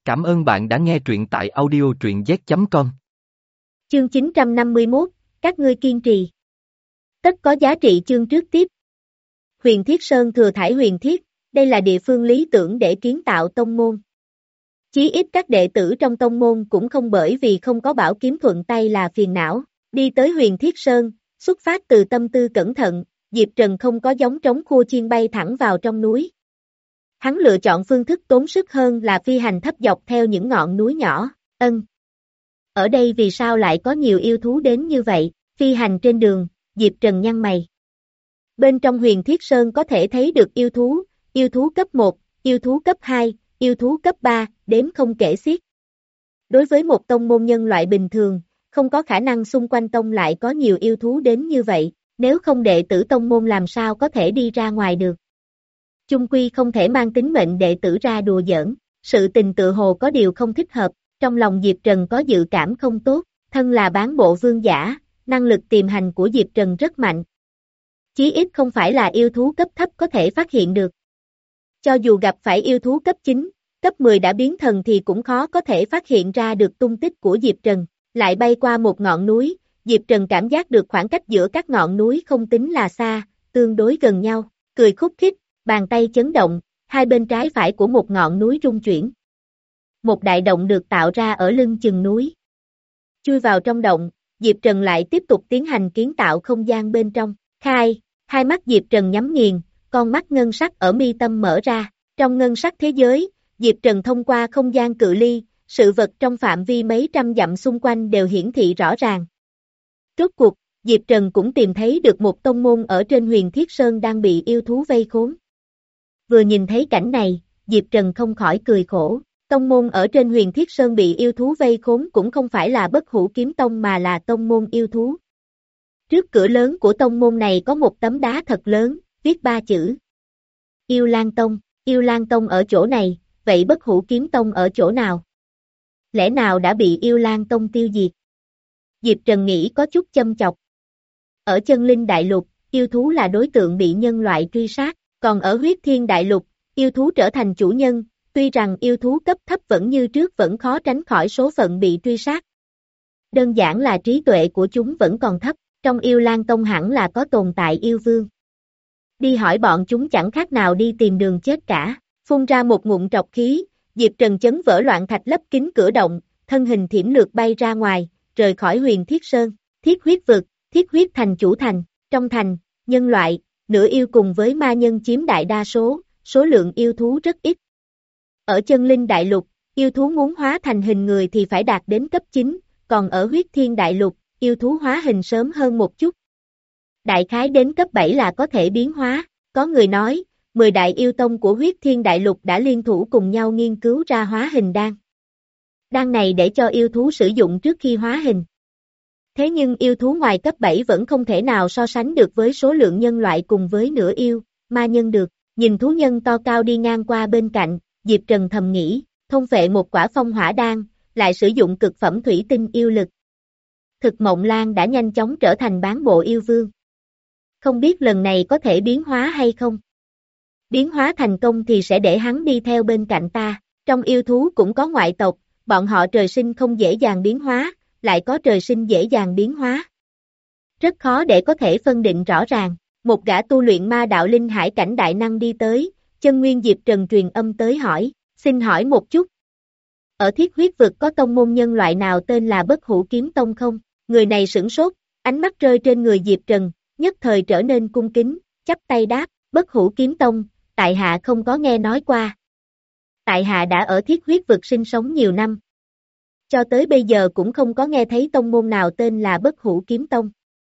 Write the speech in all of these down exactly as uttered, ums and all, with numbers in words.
Cảm ơn bạn đã nghe truyện tại audio truyện z chấm com. Chương chín trăm năm mươi mốt, các ngươi kiên trì. Tất có giá trị chương trước tiếp. Huyền Thiết Sơn thừa thải huyền thiết, đây là địa phương lý tưởng để kiến tạo tông môn. Chí ít các đệ tử trong tông môn cũng không bởi vì không có bảo kiếm thuận tay là phiền não. Đi tới Huyền Thiết Sơn, xuất phát từ tâm tư cẩn thận, Diệp Trần không có giống trống khua chiên bay thẳng vào trong núi. Hắn lựa chọn phương thức tốn sức hơn là phi hành thấp dọc theo những ngọn núi nhỏ. Ân. Ở đây vì sao lại có nhiều yêu thú đến như vậy? Phi hành trên đường, Diệp Trần nhăn mày. Bên trong Huyền Thiết Sơn có thể thấy được yêu thú, yêu thú cấp một, yêu thú cấp hai, yêu thú cấp ba, đếm không kể xiết. Đối với một tông môn nhân loại bình thường, không có khả năng xung quanh tông lại có nhiều yêu thú đến như vậy, nếu không đệ tử tông môn làm sao có thể đi ra ngoài được. Chung quy không thể mang tính mệnh đệ tử ra đùa giỡn, sự tình tự hồ có điều không thích hợp, trong lòng Diệp Trần có dự cảm không tốt, thân là bán bộ vương giả, năng lực tìm hành của Diệp Trần rất mạnh. Chí ít không phải là yêu thú cấp thấp có thể phát hiện được. Cho dù gặp phải yêu thú cấp chín, cấp mười đã biến thần thì cũng khó có thể phát hiện ra được tung tích của Diệp Trần, lại bay qua một ngọn núi, Diệp Trần cảm giác được khoảng cách giữa các ngọn núi không tính là xa, tương đối gần nhau, cười khúc khích, bàn tay chấn động, hai bên trái phải của một ngọn núi rung chuyển. Một đại động được tạo ra ở lưng chừng núi. Chui vào trong động, Diệp Trần lại tiếp tục tiến hành kiến tạo không gian bên trong, khai, hai mắt Diệp Trần nhắm nghiền, con mắt ngân sắc ở mi tâm mở ra, trong ngân sắc thế giới, Diệp Trần thông qua không gian cự ly, sự vật trong phạm vi mấy trăm dặm xung quanh đều hiển thị rõ ràng. Rốt cuộc, Diệp Trần cũng tìm thấy được một tông môn ở trên Huyền Thiết Sơn đang bị yêu thú vây khốn. Vừa nhìn thấy cảnh này, Diệp Trần không khỏi cười khổ, tông môn ở trên Huyền Thiết Sơn bị yêu thú vây khốn cũng không phải là Bất Hủ Kiếm Tông mà là tông môn yêu thú. Trước cửa lớn của tông môn này có một tấm đá thật lớn, viết ba chữ. Yêu Lan Tông, Yêu Lan Tông ở chỗ này, vậy Bất Hủ Kiếm Tông ở chỗ nào? Lẽ nào đã bị Yêu Lan Tông tiêu diệt? Diệp Trần nghĩ có chút châm chọc. Ở Chân Linh Đại Lục, yêu thú là đối tượng bị nhân loại truy sát, còn ở Huyết Thiên Đại Lục, yêu thú trở thành chủ nhân, tuy rằng yêu thú cấp thấp vẫn như trước vẫn khó tránh khỏi số phận bị truy sát. Đơn giản là trí tuệ của chúng vẫn còn thấp, trong Yêu Lan Tông hẳn là có tồn tại yêu vương. Đi hỏi bọn chúng chẳng khác nào đi tìm đường chết cả, phun ra một ngụm trọc khí, Diệp Trần chấn vỡ loạn thạch lấp kín cửa động, thân hình thiểm lược bay ra ngoài, rời khỏi Huyền Thiết Sơn, Thiết Huyết Vực, Thiết Huyết Thành chủ thành, trong thành, nhân loại, nửa yêu cùng với ma nhân chiếm đại đa số, số lượng yêu thú rất ít. Ở Chân Linh Đại Lục, yêu thú muốn hóa thành hình người thì phải đạt đến cấp chín, còn ở Huyết Thiên Đại Lục, yêu thú hóa hình sớm hơn một chút. Đại khái đến cấp bảy là có thể biến hóa, có người nói, mười đại yêu tông của Huyết Thiên Đại Lục đã liên thủ cùng nhau nghiên cứu ra hóa hình đan. Đan này để cho yêu thú sử dụng trước khi hóa hình. Thế nhưng yêu thú ngoài cấp bảy vẫn không thể nào so sánh được với số lượng nhân loại cùng với nửa yêu, ma nhân được. Nhìn thú nhân to cao đi ngang qua bên cạnh, Diệp Trần thầm nghĩ, thôn phệ một quả phong hỏa đan, lại sử dụng cực phẩm thủy tinh yêu lực. Thực Mộng Lan đã nhanh chóng trở thành bán bộ yêu vương. Không biết lần này có thể biến hóa hay không? Biến hóa thành công thì sẽ để hắn đi theo bên cạnh ta. Trong yêu thú cũng có ngoại tộc, bọn họ trời sinh không dễ dàng biến hóa, lại có trời sinh dễ dàng biến hóa. Rất khó để có thể phân định rõ ràng. Một gã tu luyện ma đạo linh hải cảnh đại năng đi tới, Chân Nguyên Diệp Trần truyền âm tới hỏi, xin hỏi một chút. Ở Thiết Huyết Vực có tông môn nhân loại nào tên là Bất Hủ Kiếm Tông không? Người này sửng sốt, ánh mắt rơi trên người Diệp Trần, nhất thời trở nên cung kính, chắp tay đáp, Bất Hủ Kiếm Tông, tại hạ không có nghe nói qua. Tại hạ đã ở Thiết Huyết Vực sinh sống nhiều năm. Cho tới bây giờ cũng không có nghe thấy tông môn nào tên là Bất Hủ Kiếm Tông.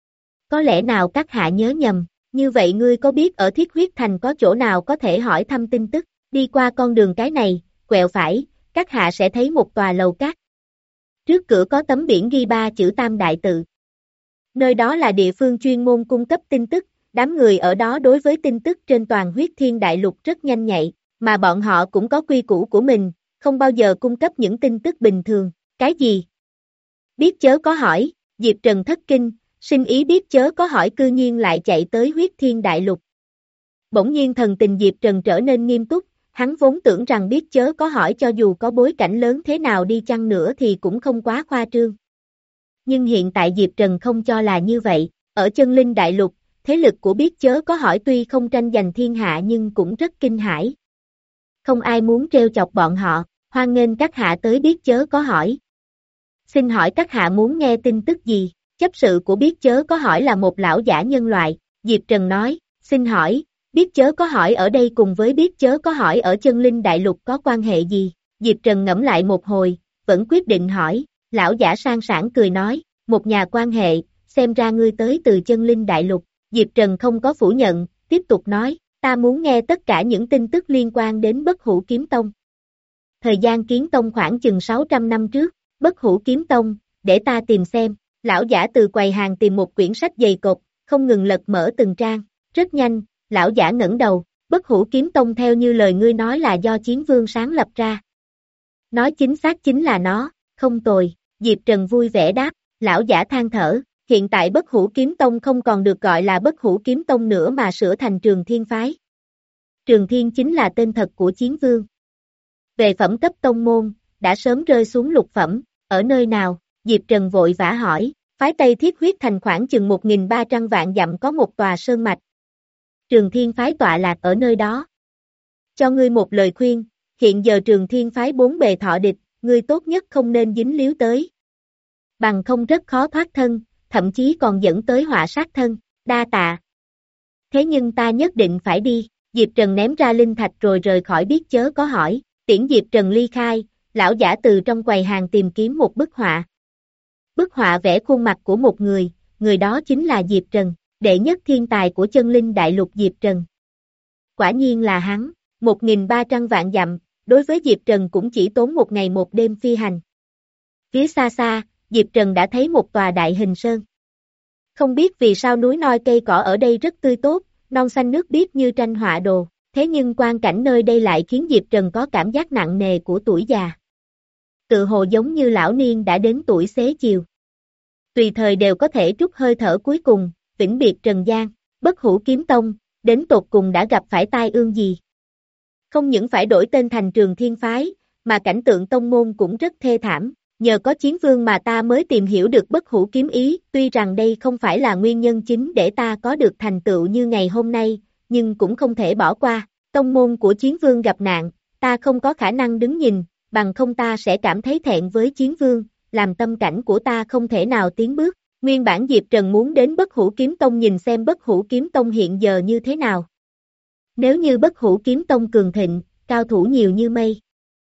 Có lẽ nào các hạ nhớ nhầm, như vậy ngươi có biết ở Thiết Huyết Thành có chỗ nào có thể hỏi thăm tin tức, đi qua con đường cái này, quẹo phải, các hạ sẽ thấy một tòa lầu cát. Trước cửa có tấm biển ghi ba chữ Tam Đại Tự. Nơi đó là địa phương chuyên môn cung cấp tin tức, đám người ở đó đối với tin tức trên toàn Huyết Thiên Đại Lục rất nhanh nhạy, mà bọn họ cũng có quy củ của mình, không bao giờ cung cấp những tin tức bình thường. Cái gì? Biết chớ có hỏi, Diệp Trần thất kinh, sinh ý biết chớ có hỏi cư nhiên lại chạy tới Huyết Thiên Đại Lục. Bỗng nhiên thần tình Diệp Trần trở nên nghiêm túc, Hắn vốn tưởng rằng biết chớ có hỏi cho dù có bối cảnh lớn thế nào đi chăng nữa thì cũng không quá khoa trương. Nhưng hiện tại Diệp Trần không cho là như vậy, ở chân linh đại lục, thế lực của biết chớ có hỏi tuy không tranh giành thiên hạ nhưng cũng rất kinh hãi. Không ai muốn trêu chọc bọn họ, hoan nghênh các hạ tới biết chớ có hỏi. Xin hỏi các hạ muốn nghe tin tức gì? Chấp sự của biết chớ có hỏi là một lão giả nhân loại, Diệp Trần nói, xin hỏi, biết chớ có hỏi ở đây cùng với biết chớ có hỏi ở chân linh đại lục có quan hệ gì? Diệp Trần ngẫm lại một hồi, vẫn quyết định hỏi, lão giả sang sảng cười nói, một nhà quan hệ, xem ra ngươi tới từ chân linh đại lục. Diệp Trần không có phủ nhận, tiếp tục nói, ta muốn nghe tất cả những tin tức liên quan đến Bất Hủ Kiếm Tông. Thời gian kiến tông khoảng chừng sáu trăm năm trước, Bất Hủ Kiếm Tông, để ta tìm xem. Lão giả từ quầy hàng tìm một quyển sách dày cộp, không ngừng lật mở từng trang. Rất nhanh, lão giả ngẩng đầu, Bất Hủ Kiếm Tông theo như lời ngươi nói là do Chiến Vương sáng lập ra. Nói chính xác chính là nó, không tồi. Diệp Trần vui vẻ đáp, lão giả than thở, hiện tại Bất Hủ Kiếm Tông không còn được gọi là Bất Hủ Kiếm Tông nữa mà sửa thành Trường Thiên Phái. Trường Thiên chính là tên thật của Chiến Vương. Về phẩm cấp tông môn, đã sớm rơi xuống lục phẩm, ở nơi nào? Diệp Trần vội vã hỏi, phái Tây Thiết Huyết Thành khoảng chừng một nghìn ba trăm vạn dặm có một tòa sơn mạch. Trường Thiên Phái tọa lạc ở nơi đó. Cho ngươi một lời khuyên, hiện giờ Trường Thiên Phái bốn bề thọ địch, ngươi tốt nhất không nên dính líu tới. Bằng không rất khó thoát thân, thậm chí còn dẫn tới họa sát thân, đa tạ. Thế nhưng ta nhất định phải đi, Diệp Trần ném ra linh thạch rồi rời khỏi biết chớ có hỏi, tiễn Diệp Trần ly khai, lão giả từ trong quầy hàng tìm kiếm một bức họa. Bức họa vẽ khuôn mặt của một người, người đó chính là Diệp Trần, đệ nhất thiên tài của chân linh đại lục Diệp Trần. Quả nhiên là hắn, một nghìn ba trăm vạn dặm, đối với Diệp Trần cũng chỉ tốn một ngày một đêm phi hành. Phía xa xa, Diệp Trần đã thấy một tòa đại hình sơn. Không biết vì sao núi non cây cỏ ở đây rất tươi tốt, non xanh nước biếc như tranh họa đồ, thế nhưng quang cảnh nơi đây lại khiến Diệp Trần có cảm giác nặng nề của tuổi già. Tự hồ giống như lão niên đã đến tuổi xế chiều. Tùy thời đều có thể trút hơi thở cuối cùng, vĩnh biệt trần gian, Bất Hủ Kiếm Tông, đến tột cùng đã gặp phải tai ương gì. Không những phải đổi tên thành Trường Thiên Phái, mà cảnh tượng tông môn cũng rất thê thảm. Nhờ có Chiến Vương mà ta mới tìm hiểu được Bất Hủ Kiếm Ý, tuy rằng đây không phải là nguyên nhân chính để ta có được thành tựu như ngày hôm nay, nhưng cũng không thể bỏ qua. Tông môn của Chiến Vương gặp nạn, ta không có khả năng đứng nhìn, bằng không ta sẽ cảm thấy thẹn với Chiến Vương, làm tâm cảnh của ta không thể nào tiến bước. Nguyên bản Diệp Trần muốn đến Bất Hủ Kiếm Tông nhìn xem Bất Hủ Kiếm Tông hiện giờ như thế nào. Nếu như Bất Hủ Kiếm Tông cường thịnh, cao thủ nhiều như mây,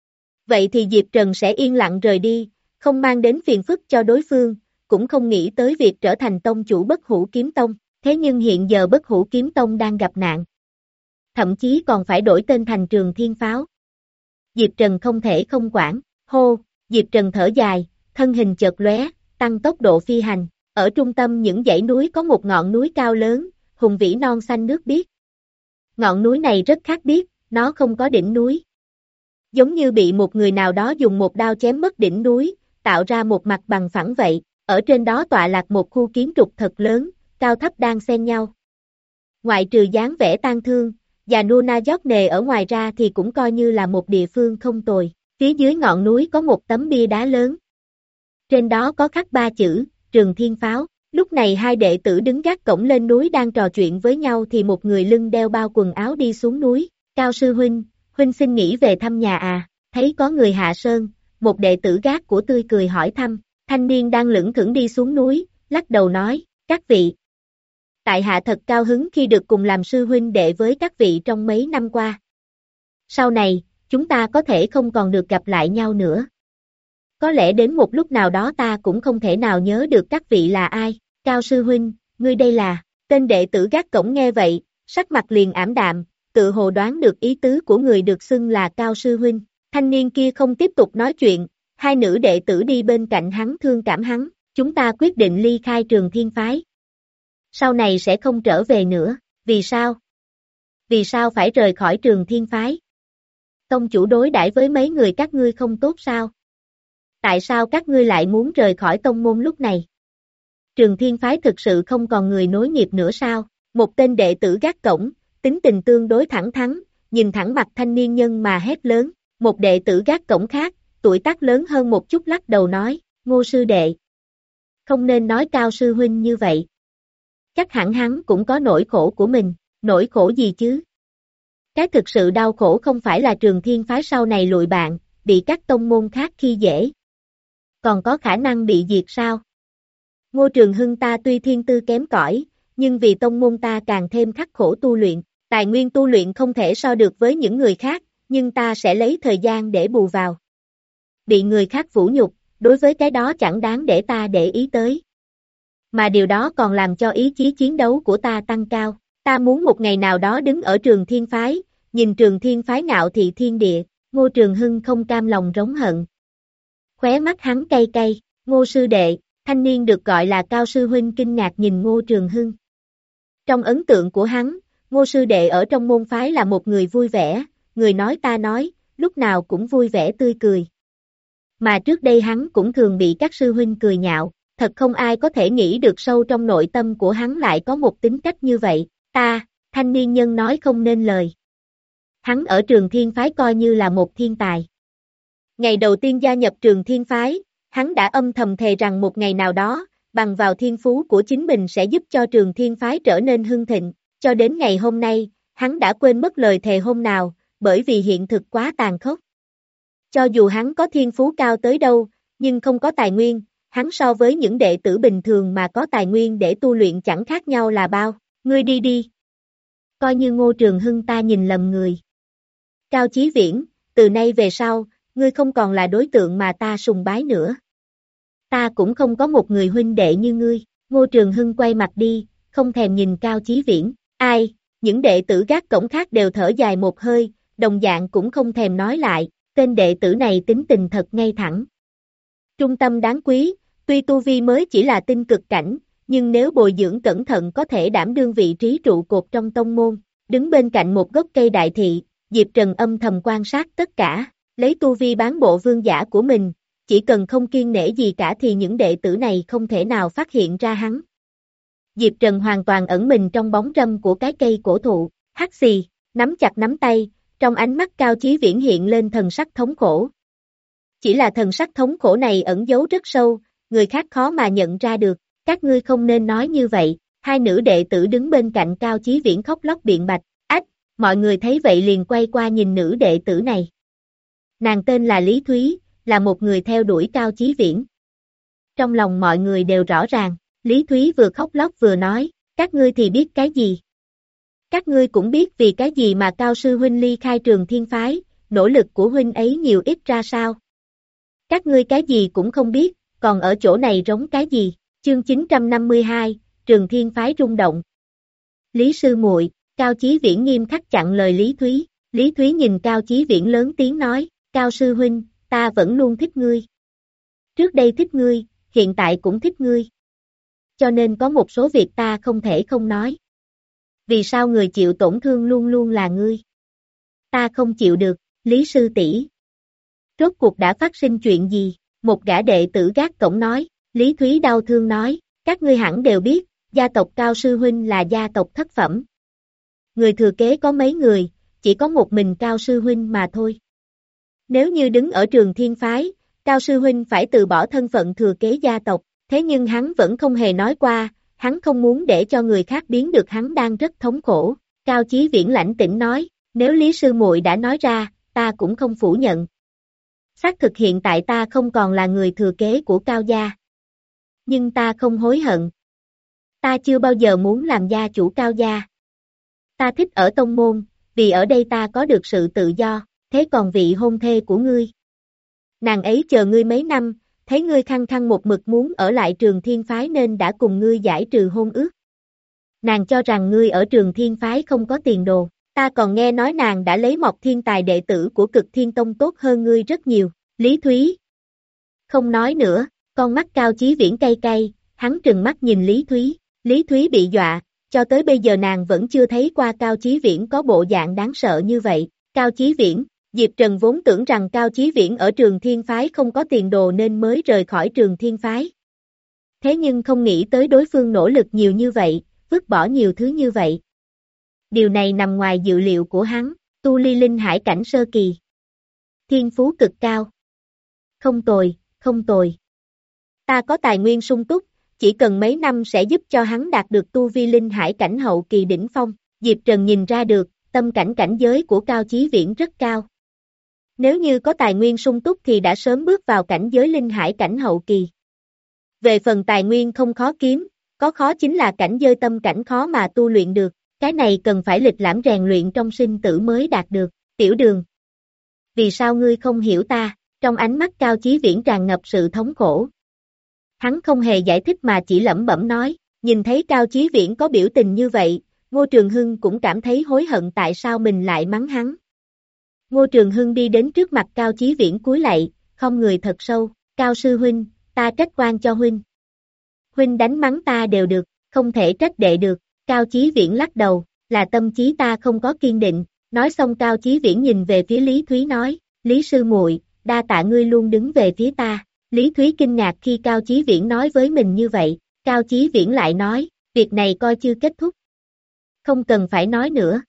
vậy thì Diệp Trần sẽ yên lặng rời đi, không mang đến phiền phức cho đối phương, cũng không nghĩ tới việc trở thành tông chủ Bất Hủ Kiếm Tông, thế nhưng hiện giờ Bất Hủ Kiếm Tông đang gặp nạn. Thậm chí còn phải đổi tên thành Trường Thiên Pháo. Diệp Trần không thể không quản, hô, Diệp Trần thở dài, thân hình chợt lóe, tăng tốc độ phi hành, ở trung tâm những dãy núi có một ngọn núi cao lớn, hùng vĩ non xanh nước biếc. Ngọn núi này rất khác biệt, nó không có đỉnh núi. Giống như bị một người nào đó dùng một đao chém mất đỉnh núi, tạo ra một mặt bằng phẳng vậy, ở trên đó tọa lạc một khu kiến trúc thật lớn, cao thấp đang xen nhau. Ngoại trừ dáng vẻ tang thương, và Nuna dốc nề ở ngoài ra thì cũng coi như là một địa phương không tồi, phía dưới ngọn núi có một tấm bia đá lớn. Trên đó có khắc ba chữ, Trường Thiên Pháo, lúc này hai đệ tử đứng gác cổng lên núi đang trò chuyện với nhau thì một người lưng đeo bao quần áo đi xuống núi, Cao sư huynh, huynh xin nghỉ về thăm nhà à, thấy có người hạ sơn. Một đệ tử gác của tươi cười hỏi thăm, thanh niên đang lững thững đi xuống núi, lắc đầu nói, các vị. Tại hạ thật cao hứng khi được cùng làm sư huynh đệ với các vị trong mấy năm qua. Sau này, chúng ta có thể không còn được gặp lại nhau nữa. Có lẽ đến một lúc nào đó ta cũng không thể nào nhớ được các vị là ai. Cao sư huynh, ngươi đây là, tên đệ tử gác cổng nghe vậy, sắc mặt liền ảm đạm, tự hồ đoán được ý tứ của người được xưng là Cao sư huynh. Thanh niên kia không tiếp tục nói chuyện, hai nữ đệ tử đi bên cạnh hắn thương cảm hắn, chúng ta quyết định ly khai Trường Thiên Phái. Sau này sẽ không trở về nữa, vì sao? Vì sao phải rời khỏi Trường Thiên Phái? Tông chủ đối đãi với mấy người các ngươi không tốt sao? Tại sao các ngươi lại muốn rời khỏi tông môn lúc này? Trường Thiên Phái thực sự không còn người nối nghiệp nữa sao? Một tên đệ tử gác cổng, tính tình tương đối thẳng thắn, nhìn thẳng mặt thanh niên nhân mà hét lớn. Một đệ tử gác cổng khác, tuổi tác lớn hơn một chút lắc đầu nói, Ngô sư đệ. Không nên nói Cao sư huynh như vậy. Chắc hẳn hắn cũng có nỗi khổ của mình, nỗi khổ gì chứ? Cái thực sự đau khổ không phải là Trường Thiên phái sau này lụi bại, bị các tông môn khác khi dễ. Còn có khả năng bị diệt sao? Ngô Trường Hưng ta tuy thiên tư kém cỏi, nhưng vì tông môn ta càng thêm khắc khổ tu luyện, tài nguyên tu luyện không thể so được với những người khác, nhưng ta sẽ lấy thời gian để bù vào. Bị người khác vũ nhục, đối với cái đó chẳng đáng để ta để ý tới. Mà điều đó còn làm cho ý chí chiến đấu của ta tăng cao. Ta muốn một ngày nào đó đứng ở Trường Thiên phái, nhìn Trường Thiên phái ngạo thị thiên địa. Ngô Trường Hưng không cam lòng rống hận. Khóe mắt hắn cay cay, Ngô sư đệ, thanh niên được gọi là Cao sư huynh kinh ngạc nhìn Ngô Trường Hưng. Trong ấn tượng của hắn, Ngô sư đệ ở trong môn phái là một người vui vẻ, người nói ta nói, lúc nào cũng vui vẻ tươi cười. Mà trước đây hắn cũng thường bị các sư huynh cười nhạo, thật không ai có thể nghĩ được sâu trong nội tâm của hắn lại có một tính cách như vậy. Ta, thanh niên nhân nói không nên lời. Hắn ở Trường Thiên phái coi như là một thiên tài. Ngày đầu tiên gia nhập Trường Thiên phái, hắn đã âm thầm thề rằng một ngày nào đó, bằng vào thiên phú của chính mình sẽ giúp cho Trường Thiên phái trở nên hưng thịnh. Cho đến ngày hôm nay, hắn đã quên mất lời thề hôm nào, bởi vì hiện thực quá tàn khốc. Cho dù hắn có thiên phú cao tới đâu, nhưng không có tài nguyên, hắn so với những đệ tử bình thường mà có tài nguyên để tu luyện chẳng khác nhau là bao. Ngươi đi đi. Coi như Ngô Trường Hưng ta nhìn lầm người. Cao Chí Viễn, từ nay về sau, ngươi không còn là đối tượng mà ta sùng bái nữa. Ta cũng không có một người huynh đệ như ngươi. Ngô Trường Hưng quay mặt đi, không thèm nhìn Cao Chí Viễn. Ai, những đệ tử gác cổng khác đều thở dài một hơi, đồng dạng cũng không thèm nói lại, tên đệ tử này tính tình thật ngay thẳng. Trung tâm đáng quý, tuy tu vi mới chỉ là tinh cực cảnh, nhưng nếu bồi dưỡng cẩn thận có thể đảm đương vị trí trụ cột trong tông môn. Đứng bên cạnh một gốc cây đại thị, Diệp Trần âm thầm quan sát tất cả, lấy tu vi bán bộ vương giả của mình, chỉ cần không kiêng nể gì cả thì những đệ tử này không thể nào phát hiện ra hắn. Diệp Trần hoàn toàn ẩn mình trong bóng râm của cái cây cổ thụ, hắt xì, nắm chặt nắm tay, trong ánh mắt Cao Chí Viễn hiện lên thần sắc thống khổ. Chỉ là thần sắc thống khổ này ẩn giấu rất sâu, người khác khó mà nhận ra được. Các ngươi không nên nói như vậy. Hai nữ đệ tử đứng bên cạnh Cao Chí Viễn khóc lóc biện bạch. Ách, mọi người thấy vậy liền quay qua nhìn nữ đệ tử này. Nàng tên là Lý Thúy, là một người theo đuổi Cao Chí Viễn. Trong lòng mọi người đều rõ ràng, Lý Thúy vừa khóc lóc vừa nói, các ngươi thì biết cái gì? Các ngươi cũng biết vì cái gì mà Cao sư huynh ly khai Trường Thiên phái, nỗ lực của huynh ấy nhiều ít ra sao? Các ngươi cái gì cũng không biết, còn ở chỗ này rống cái gì? Chương chín trăm năm mươi hai, Trường Thiên phái rung động. Lý sư muội, Cao Chí Viễn nghiêm khắc chặn lời Lý Thúy. Lý Thúy nhìn Cao Chí Viễn lớn tiếng nói, Cao sư huynh, ta vẫn luôn thích ngươi. Trước đây thích ngươi, hiện tại cũng thích ngươi. Cho nên có một số việc ta không thể không nói. Vì sao người chịu tổn thương luôn luôn là ngươi? Ta không chịu được, Lý sư tỷ. Rốt cuộc đã phát sinh chuyện gì? Một gã đệ tử gác cổng nói. Lý Thúy đau thương nói, các ngươi hẳn đều biết, gia tộc Cao sư huynh là gia tộc thất phẩm. Người thừa kế có mấy người, chỉ có một mình Cao sư huynh mà thôi. Nếu như đứng ở Trường Thiên phái, Cao sư huynh phải từ bỏ thân phận thừa kế gia tộc, thế nhưng hắn vẫn không hề nói qua, hắn không muốn để cho người khác biến được hắn đang rất thống khổ. Cao Chí Viễn lãnh tĩnh nói, nếu Lý sư muội đã nói ra, ta cũng không phủ nhận. Xác thực hiện tại ta không còn là người thừa kế của Cao gia. Nhưng ta không hối hận. Ta chưa bao giờ muốn làm gia chủ Cao gia. Ta thích ở tông môn, vì ở đây ta có được sự tự do, thế còn vị hôn thê của ngươi? Nàng ấy chờ ngươi mấy năm, thấy ngươi khăng khăng một mực muốn ở lại Trường Thiên phái nên đã cùng ngươi giải trừ hôn ước. Nàng cho rằng ngươi ở Trường Thiên phái không có tiền đồ, ta còn nghe nói nàng đã lấy một thiên tài đệ tử của Cực Thiên Tông tốt hơn ngươi rất nhiều. Lý Thúy không nói nữa, con mắt Cao Chí Viễn cay cay, hắn trừng mắt nhìn Lý Thúy. Lý Thúy bị dọa, cho tới bây giờ nàng vẫn chưa thấy qua Cao Chí Viễn có bộ dạng đáng sợ như vậy. Cao Chí Viễn, Diệp Trần vốn tưởng rằng Cao Chí Viễn ở Trường Thiên phái không có tiền đồ nên mới rời khỏi Trường Thiên phái. Thế nhưng không nghĩ tới đối phương nỗ lực nhiều như vậy, vứt bỏ nhiều thứ như vậy. Điều này nằm ngoài dự liệu của hắn, tu ly linh hải cảnh sơ kỳ. Thiên phú cực cao. Không tồi, không tồi. Ta có tài nguyên sung túc, chỉ cần mấy năm sẽ giúp cho hắn đạt được tu vi linh hải cảnh hậu kỳ đỉnh phong. Diệp Trần nhìn ra được, tâm cảnh cảnh giới của Cao Chí Viễn rất cao. Nếu như có tài nguyên sung túc thì đã sớm bước vào cảnh giới linh hải cảnh hậu kỳ. Về phần tài nguyên không khó kiếm, có khó chính là cảnh giới tâm cảnh khó mà tu luyện được, cái này cần phải lịch lãm rèn luyện trong sinh tử mới đạt được. Tiểu Đường, vì sao ngươi không hiểu ta? Trong ánh mắt Cao Chí Viễn tràn ngập sự thống khổ. Hắn không hề giải thích mà chỉ lẩm bẩm nói, nhìn thấy Cao Chí Viễn có biểu tình như vậy, Ngô Trường Hưng cũng cảm thấy hối hận tại sao mình lại mắng hắn. Ngô Trường Hưng đi đến trước mặt Cao Chí Viễn cúi lạy, không người thật sâu, Cao sư huynh, ta trách oan cho huynh. Huynh đánh mắng ta đều được, không thể trách đệ được. Cao Chí Viễn lắc đầu, là tâm trí ta không có kiên định. Nói xong Cao Chí Viễn nhìn về phía Lý Thúy nói, Lý sư muội, đa tạ ngươi luôn đứng về phía ta. Lý Thúy kinh ngạc khi Cao Chí Viễn nói với mình như vậy. Cao Chí Viễn lại nói, việc này coi chưa kết thúc. Không cần phải nói nữa.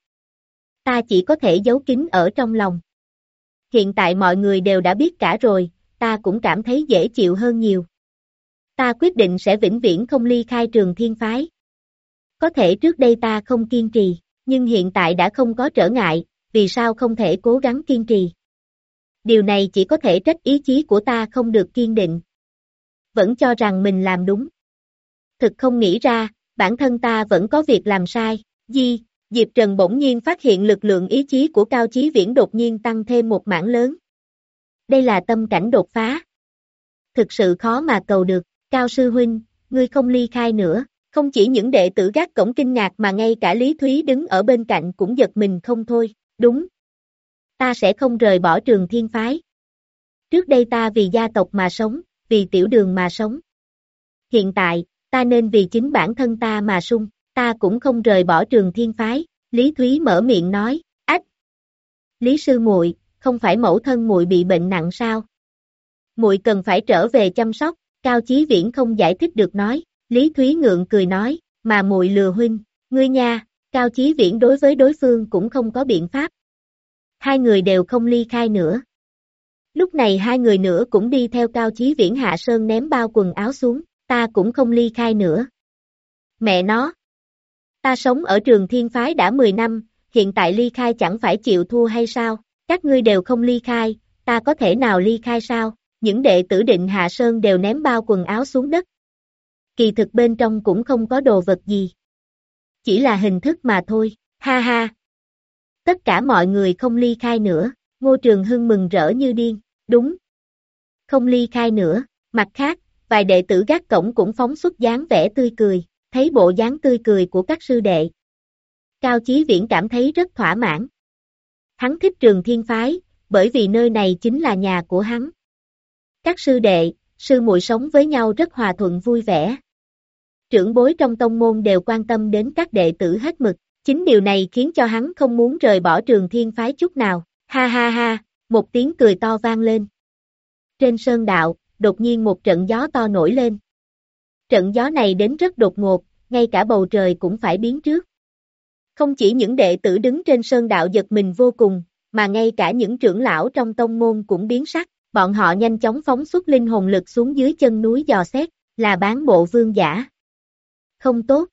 Ta chỉ có thể giấu kín ở trong lòng. Hiện tại mọi người đều đã biết cả rồi, ta cũng cảm thấy dễ chịu hơn nhiều. Ta quyết định sẽ vĩnh viễn không ly khai Trường Thiên Phái. Có thể trước đây ta không kiên trì, nhưng hiện tại đã không có trở ngại, vì sao không thể cố gắng kiên trì. Điều này chỉ có thể trách ý chí của ta không được kiên định. Vẫn cho rằng mình làm đúng. Thực không nghĩ ra, bản thân ta vẫn có việc làm sai. Di, Diệp Trần bỗng nhiên phát hiện lực lượng ý chí của Cao Chí Viễn đột nhiên tăng thêm một mảng lớn. Đây là tâm cảnh đột phá. Thực sự khó mà cầu được. Cao sư huynh, ngươi không ly khai nữa. Không chỉ những đệ tử gác cổng kinh ngạc mà ngay cả Lý Thúy đứng ở bên cạnh cũng giật mình không thôi. Đúng. Ta sẽ không rời bỏ Trường Thiên Phái. Trước đây ta vì gia tộc mà sống, vì Tiểu Đường mà sống. Hiện tại, ta nên vì chính bản thân ta mà sung, ta cũng không rời bỏ Trường Thiên Phái. Lý Thúy mở miệng nói, ách. Lý sư muội, không phải mẫu thân muội bị bệnh nặng sao? Muội cần phải trở về chăm sóc. Cao Chí Viễn không giải thích được nói. Lý Thúy ngượng cười nói, mà muội lừa huynh, ngươi nha. Cao Chí Viễn đối với đối phương cũng không có biện pháp. Hai người đều không ly khai nữa. Lúc này hai người nữa cũng đi theo Cao Chí Viễn hạ sơn ném bao quần áo xuống, ta cũng không ly khai nữa. Mẹ nó! Ta sống ở Trường Thiên Phái đã mười năm, hiện tại ly khai chẳng phải chịu thua hay sao? Các ngươi đều không ly khai, ta có thể nào ly khai sao? Những đệ tử Định Hạ Sơn đều ném bao quần áo xuống đất. Kỳ thực bên trong cũng không có đồ vật gì. Chỉ là hình thức mà thôi, ha ha. Tất cả mọi người không ly khai nữa, Ngô Trường Hưng mừng rỡ như điên, đúng. Không ly khai nữa, mặt khác, vài đệ tử gác cổng cũng phóng xuất dáng vẻ tươi cười, thấy bộ dáng tươi cười của các sư đệ. Cao Chí Viễn cảm thấy rất thỏa mãn. Hắn thích Trường Thiên Phái, bởi vì nơi này chính là nhà của hắn. Các sư đệ, sư muội sống với nhau rất hòa thuận vui vẻ. Trưởng bối trong tông môn đều quan tâm đến các đệ tử hết mực, chính điều này khiến cho hắn không muốn rời bỏ Trường Thiên Phái chút nào, ha ha ha, một tiếng cười to vang lên. Trên sơn đạo, đột nhiên một trận gió to nổi lên. Trận gió này đến rất đột ngột, ngay cả bầu trời cũng phải biến trước. Không chỉ những đệ tử đứng trên sơn đạo giật mình vô cùng, mà ngay cả những trưởng lão trong tông môn cũng biến sắc, bọn họ nhanh chóng phóng xuất linh hồn lực xuống dưới chân núi dò xét, là bán bộ vương giả. Không tốt.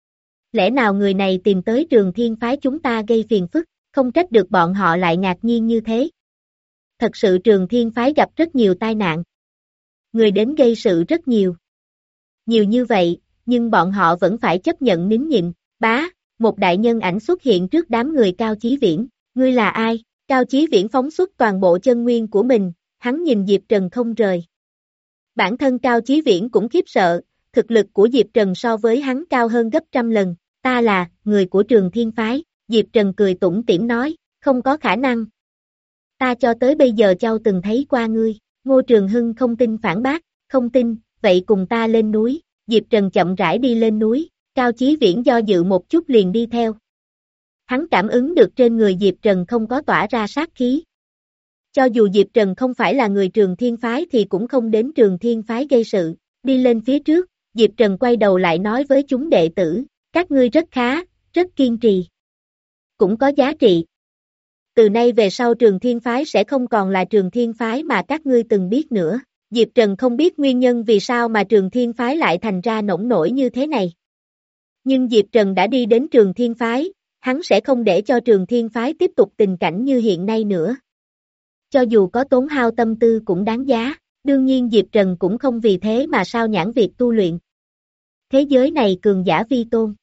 Lẽ nào người này tìm tới Trường Thiên Phái chúng ta gây phiền phức, không trách được bọn họ lại ngạc nhiên như thế. Thật sự Trường Thiên Phái gặp rất nhiều tai nạn. Người đến gây sự rất nhiều. Nhiều như vậy, nhưng bọn họ vẫn phải chấp nhận nín nhịn. Bá, một đại nhân ảnh xuất hiện trước đám người Cao Chí Viễn. Ngươi là ai? Cao Chí Viễn phóng xuất toàn bộ chân nguyên của mình, hắn nhìn Diệp Trần không rời. Bản thân Cao Chí Viễn cũng khiếp sợ, thực lực của Diệp Trần so với hắn cao hơn gấp trăm lần. Ta là, người của Trường Thiên Phái. Diệp Trần cười tủm tỉm nói, không có khả năng. Ta cho tới bây giờ châu từng thấy qua ngươi. Ngô Trường Hưng không tin phản bác, không tin, vậy cùng ta lên núi. Diệp Trần chậm rãi đi lên núi, Cao Chí Viễn do dự một chút liền đi theo. Hắn cảm ứng được trên người Diệp Trần không có tỏa ra sát khí. Cho dù Diệp Trần không phải là người Trường Thiên Phái thì cũng không đến Trường Thiên Phái gây sự. Đi lên phía trước, Diệp Trần quay đầu lại nói với chúng đệ tử, các ngươi rất khá, rất kiên trì. Cũng có giá trị. từ nay về sau Trường Thiên Phái sẽ không còn là Trường Thiên Phái mà các ngươi từng biết nữa. Diệp Trần không biết nguyên nhân vì sao mà Trường Thiên Phái lại thành ra nỗng nổi như thế này. Nhưng Diệp Trần đã đi đến Trường Thiên Phái, hắn sẽ không để cho Trường Thiên Phái tiếp tục tình cảnh như hiện nay nữa. Cho dù có tốn hao tâm tư cũng đáng giá, đương nhiên Diệp Trần cũng không vì thế mà sao nhãng việc tu luyện. Thế giới này cường giả vi tôn.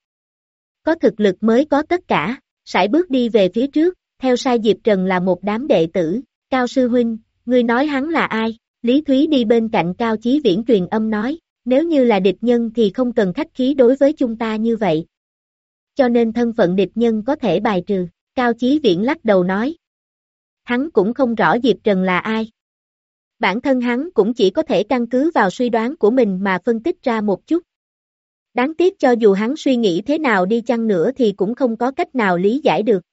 Có thực lực mới có tất cả, sải bước đi về phía trước, theo sai Diệp Trần là một đám đệ tử. Cao sư huynh, ngươi nói hắn là ai? Lý Thúy đi bên cạnh Cao Chí Viễn truyền âm nói, nếu như là địch nhân thì không cần khách khí đối với chúng ta như vậy. Cho nên thân phận địch nhân có thể bài trừ. Cao Chí Viễn lắc đầu nói. Hắn cũng không rõ Diệp Trần là ai. Bản thân hắn cũng chỉ có thể căn cứ vào suy đoán của mình mà phân tích ra một chút. Đáng tiếc cho dù hắn suy nghĩ thế nào đi chăng nữa thì cũng không có cách nào lý giải được.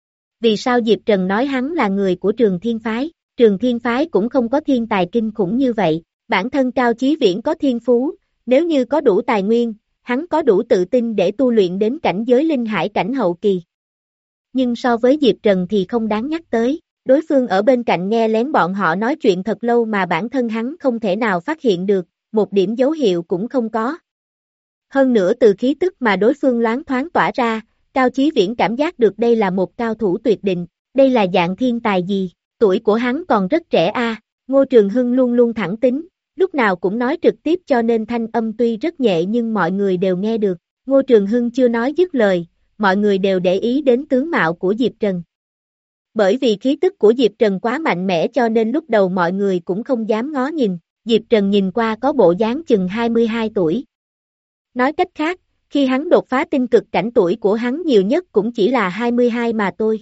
Vì sao Diệp Trần nói hắn là người của Trường Thiên Phái? Trường Thiên Phái cũng không có thiên tài kinh khủng như vậy. Bản thân Cao Chí Viễn có thiên phú, nếu như có đủ tài nguyên, hắn có đủ tự tin để tu luyện đến cảnh giới linh hải cảnh hậu kỳ. Nhưng so với Diệp Trần thì không đáng nhắc tới, đối phương ở bên cạnh nghe lén bọn họ nói chuyện thật lâu mà bản thân hắn không thể nào phát hiện được, một điểm dấu hiệu cũng không có. Hơn nữa từ khí tức mà đối phương loáng thoáng tỏa ra, Cao Chí Viễn cảm giác được đây là một cao thủ tuyệt định, đây là dạng thiên tài gì, tuổi của hắn còn rất trẻ a. Ngô Trường Hưng luôn luôn thẳng tính, lúc nào cũng nói trực tiếp cho nên thanh âm tuy rất nhẹ nhưng mọi người đều nghe được. Ngô Trường Hưng chưa nói dứt lời, mọi người đều để ý đến tướng mạo của Diệp Trần. Bởi vì khí tức của Diệp Trần quá mạnh mẽ cho nên lúc đầu mọi người cũng không dám ngó nhìn, Diệp Trần nhìn qua có bộ dáng chừng hai mươi hai tuổi. Nói cách khác, khi hắn đột phá tinh cực cảnh tuổi của hắn nhiều nhất cũng chỉ là hai mươi hai mà thôi.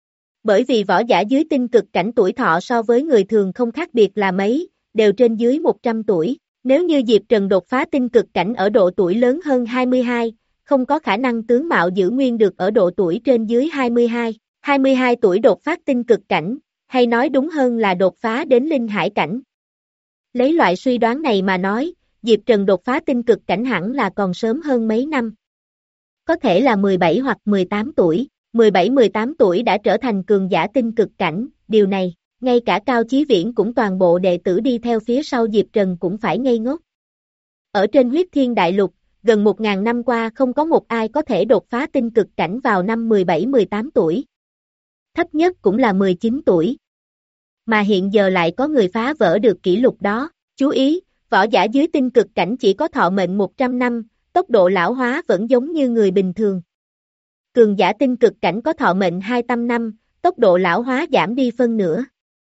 Bởi vì võ giả dưới tinh cực cảnh tuổi thọ so với người thường không khác biệt là mấy, đều trên dưới một trăm tuổi. Nếu như Diệp Trần đột phá tinh cực cảnh ở độ tuổi lớn hơn hai mươi hai, không có khả năng tướng mạo giữ nguyên được ở độ tuổi trên dưới hai mươi hai. hai mươi hai tuổi đột phá tinh cực cảnh, hay nói đúng hơn là đột phá đến linh hải cảnh. Lấy loại suy đoán này mà nói, Diệp Trần đột phá tinh cực cảnh hẳn là còn sớm hơn mấy năm. Có thể là mười bảy hoặc mười tám tuổi, mười bảy mười tám tuổi đã trở thành cường giả tinh cực cảnh, điều này, ngay cả Cao Chí Viễn cũng toàn bộ đệ tử đi theo phía sau Diệp Trần cũng phải ngây ngốc. Ở trên huyết thiên đại lục, gần một ngàn năm qua không có một ai có thể đột phá tinh cực cảnh vào năm mười bảy mười tám tuổi. Thấp nhất cũng là mười chín tuổi. Mà hiện giờ lại có người phá vỡ được kỷ lục đó. Chú ý, võ giả dưới tinh cực cảnh chỉ có thọ mệnh một trăm năm, tốc độ lão hóa vẫn giống như người bình thường. Cường giả tinh cực cảnh có thọ mệnh hai trăm năm, tốc độ lão hóa giảm đi phân nửa.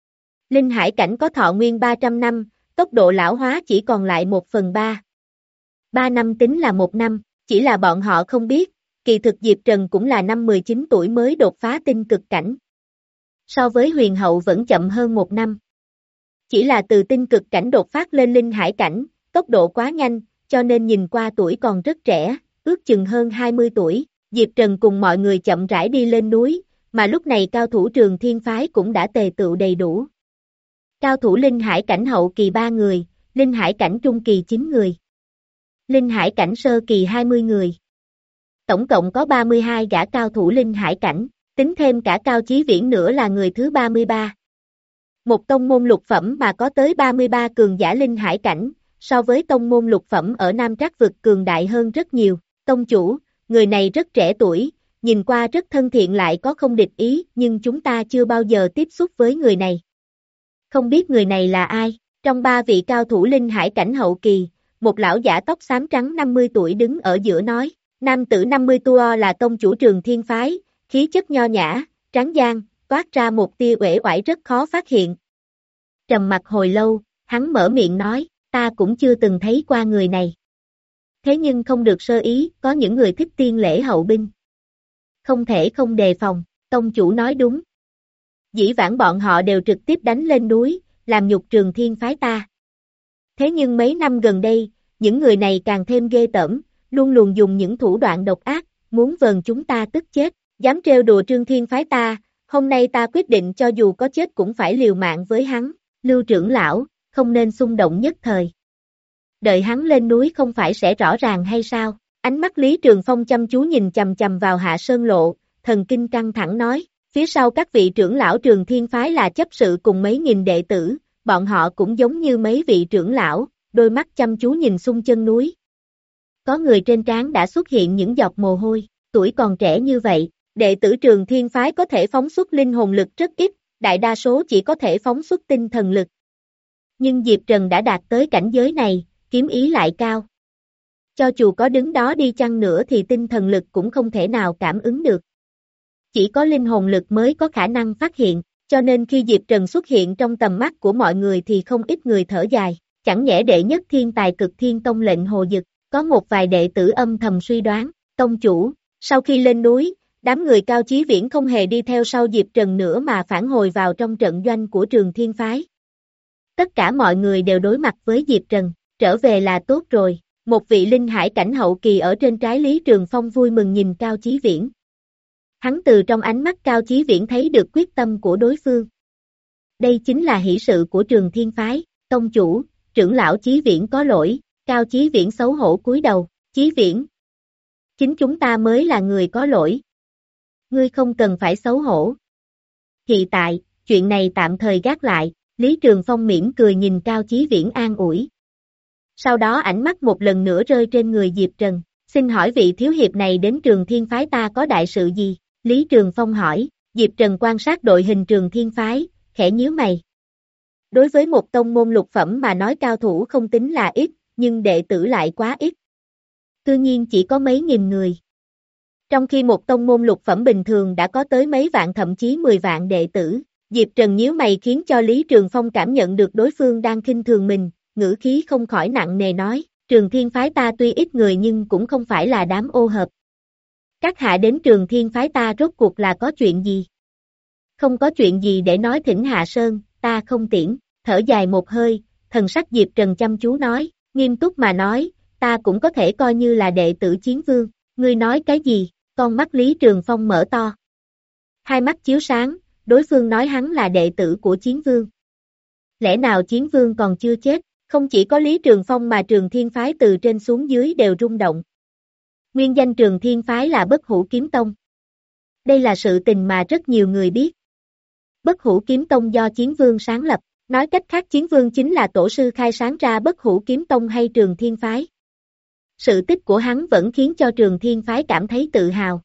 Linh hải cảnh có thọ nguyên ba trăm năm, tốc độ lão hóa chỉ còn lại một phần ba. ba năm tính là một năm, chỉ là bọn họ không biết, kỳ thực Diệp Trần cũng là năm mười chín tuổi mới đột phá tinh cực cảnh. So với huyền hậu vẫn chậm hơn một năm. Chỉ là từ tinh cực cảnh đột phát lên linh hải cảnh, tốc độ quá nhanh, cho nên nhìn qua tuổi còn rất trẻ, ước chừng hơn hai mươi tuổi. Diệp Trần cùng mọi người chậm rãi đi lên núi, mà lúc này cao thủ Trường Thiên Phái cũng đã tề tựu đầy đủ. Cao thủ linh hải cảnh hậu kỳ ba người, linh hải cảnh trung kỳ chín người. Linh hải cảnh sơ kỳ hai mươi người. Tổng cộng có ba mươi hai gã cao thủ linh hải cảnh, tính thêm cả Cao Chí Viễn nữa là người thứ ba mươi ba. Một tông môn lục phẩm mà có tới ba mươi ba cường giả linh hải cảnh, so với tông môn lục phẩm ở Nam Trác vực cường đại hơn rất nhiều. Tông chủ, người này rất trẻ tuổi, nhìn qua rất thân thiện lại có không địch ý, nhưng chúng ta chưa bao giờ tiếp xúc với người này. Không biết người này là ai? Trong ba vị cao thủ linh hải cảnh hậu kỳ, một lão giả tóc xám trắng năm mươi tuổi đứng ở giữa nói, nam tử năm mươi tuổi là tông chủ Trường Thiên Phái, khí chất nho nhã, trắng giang, toát ra một tia uể oải rất khó phát hiện. Trầm mặc hồi lâu, hắn mở miệng nói, ta cũng chưa từng thấy qua người này. Thế nhưng không được sơ ý, có những người thích tiên lễ hậu binh. Không thể không đề phòng, tông chủ nói đúng. Dĩ vãng bọn họ đều trực tiếp đánh lên núi, làm nhục Trường Thiên Phái ta. Thế nhưng mấy năm gần đây, những người này càng thêm ghê tởm, luôn luôn dùng những thủ đoạn độc ác, muốn vờn chúng ta tức chết, dám trêu đùa Trường Thiên Phái ta, hôm nay ta quyết định cho dù có chết cũng phải liều mạng với hắn. Lưu trưởng lão, không nên xung động nhất thời. Đợi hắn lên núi không phải sẽ rõ ràng hay sao? Ánh mắt Lý Trường Phong chăm chú nhìn chằm chằm vào Hạ Sơn Lộ, thần kinh căng thẳng nói, Phía sau các vị trưởng lão Trường Thiên Phái là chấp sự cùng mấy nghìn đệ tử, bọn họ cũng giống như mấy vị trưởng lão, đôi mắt chăm chú nhìn xung chân núi. Có người trên trán đã xuất hiện những giọt mồ hôi, tuổi còn trẻ như vậy, đệ tử Trường Thiên Phái có thể phóng xuất linh hồn lực rất ít, đại đa số chỉ có thể phóng xuất tinh thần lực. Nhưng Diệp Trần đã đạt tới cảnh giới này, kiếm ý lại cao. Cho dù có đứng đó đi chăng nữa thì tinh thần lực cũng không thể nào cảm ứng được. Chỉ có linh hồn lực mới có khả năng phát hiện, cho nên khi Diệp Trần xuất hiện trong tầm mắt của mọi người thì không ít người thở dài, chẳng nhẽ đệ nhất thiên tài Cực Thiên Tông Lệnh Hồ Dực, có một vài đệ tử âm thầm suy đoán, tông chủ, sau khi lên núi, đám người Cao Chí Viễn không hề đi theo sau Diệp Trần nữa mà phản hồi vào trong trận doanh của Trường Thiên Phái. Tất cả mọi người đều đối mặt với Diệp Trần, trở về là tốt rồi, một vị linh hải cảnh hậu kỳ ở trên trái Lý Trường Phong vui mừng nhìn Cao Chí Viễn. Hắn từ trong ánh mắt Cao Chí Viễn thấy được quyết tâm của đối phương. Đây chính là hỷ sự của Trường Thiên Phái, tông chủ, trưởng lão Chí Viễn có lỗi, Cao Chí Viễn xấu hổ cúi đầu, Chí Viễn. Chính chúng ta mới là người có lỗi. Ngươi không cần phải xấu hổ. Hiện tại, chuyện này tạm thời gác lại, Lý Trường Phong mỉm cười nhìn Cao Chí Viễn an ủi. Sau đó ánh mắt một lần nữa rơi trên người Diệp Trần, xin hỏi vị thiếu hiệp này đến Trường Thiên Phái ta có đại sự gì? Lý Trường Phong hỏi, Diệp Trần quan sát đội hình Trường Thiên Phái, khẽ nhíu mày. Đối với một tông môn lục phẩm mà nói cao thủ không tính là ít, nhưng đệ tử lại quá ít. Tự nhiên chỉ có mấy nghìn người. Trong khi một tông môn lục phẩm bình thường đã có tới mấy vạn thậm chí mười vạn đệ tử, Diệp Trần nhíu mày khiến cho Lý Trường Phong cảm nhận được đối phương đang khinh thường mình, ngữ khí không khỏi nặng nề nói, Trường Thiên Phái ta tuy ít người nhưng cũng không phải là đám ô hợp. Các hạ đến Trường Thiên Phái ta rốt cuộc là có chuyện gì? Không có chuyện gì để nói thỉnh Hạ Sơn, ta không tiễn, thở dài một hơi, thần sắc Diệp Trần chăm chú nói, nghiêm túc mà nói, ta cũng có thể coi như là đệ tử Chiến Vương, ngươi nói cái gì? Con mắt Lý Trường Phong mở to. Hai mắt chiếu sáng, đối phương nói hắn là đệ tử của Chiến Vương. Lẽ nào Chiến Vương còn chưa chết? Không chỉ có Lý Trường Phong mà Trường Thiên Phái từ trên xuống dưới đều rung động. Nguyên danh Trường Thiên Phái là Bất Hủ Kiếm Tông. Đây là sự tình mà rất nhiều người biết. Bất Hủ Kiếm Tông do Chiến Vương sáng lập, nói cách khác Chiến Vương chính là tổ sư khai sáng ra Bất Hủ Kiếm Tông hay Trường Thiên Phái. Sự tích của hắn vẫn khiến cho Trường Thiên Phái cảm thấy tự hào.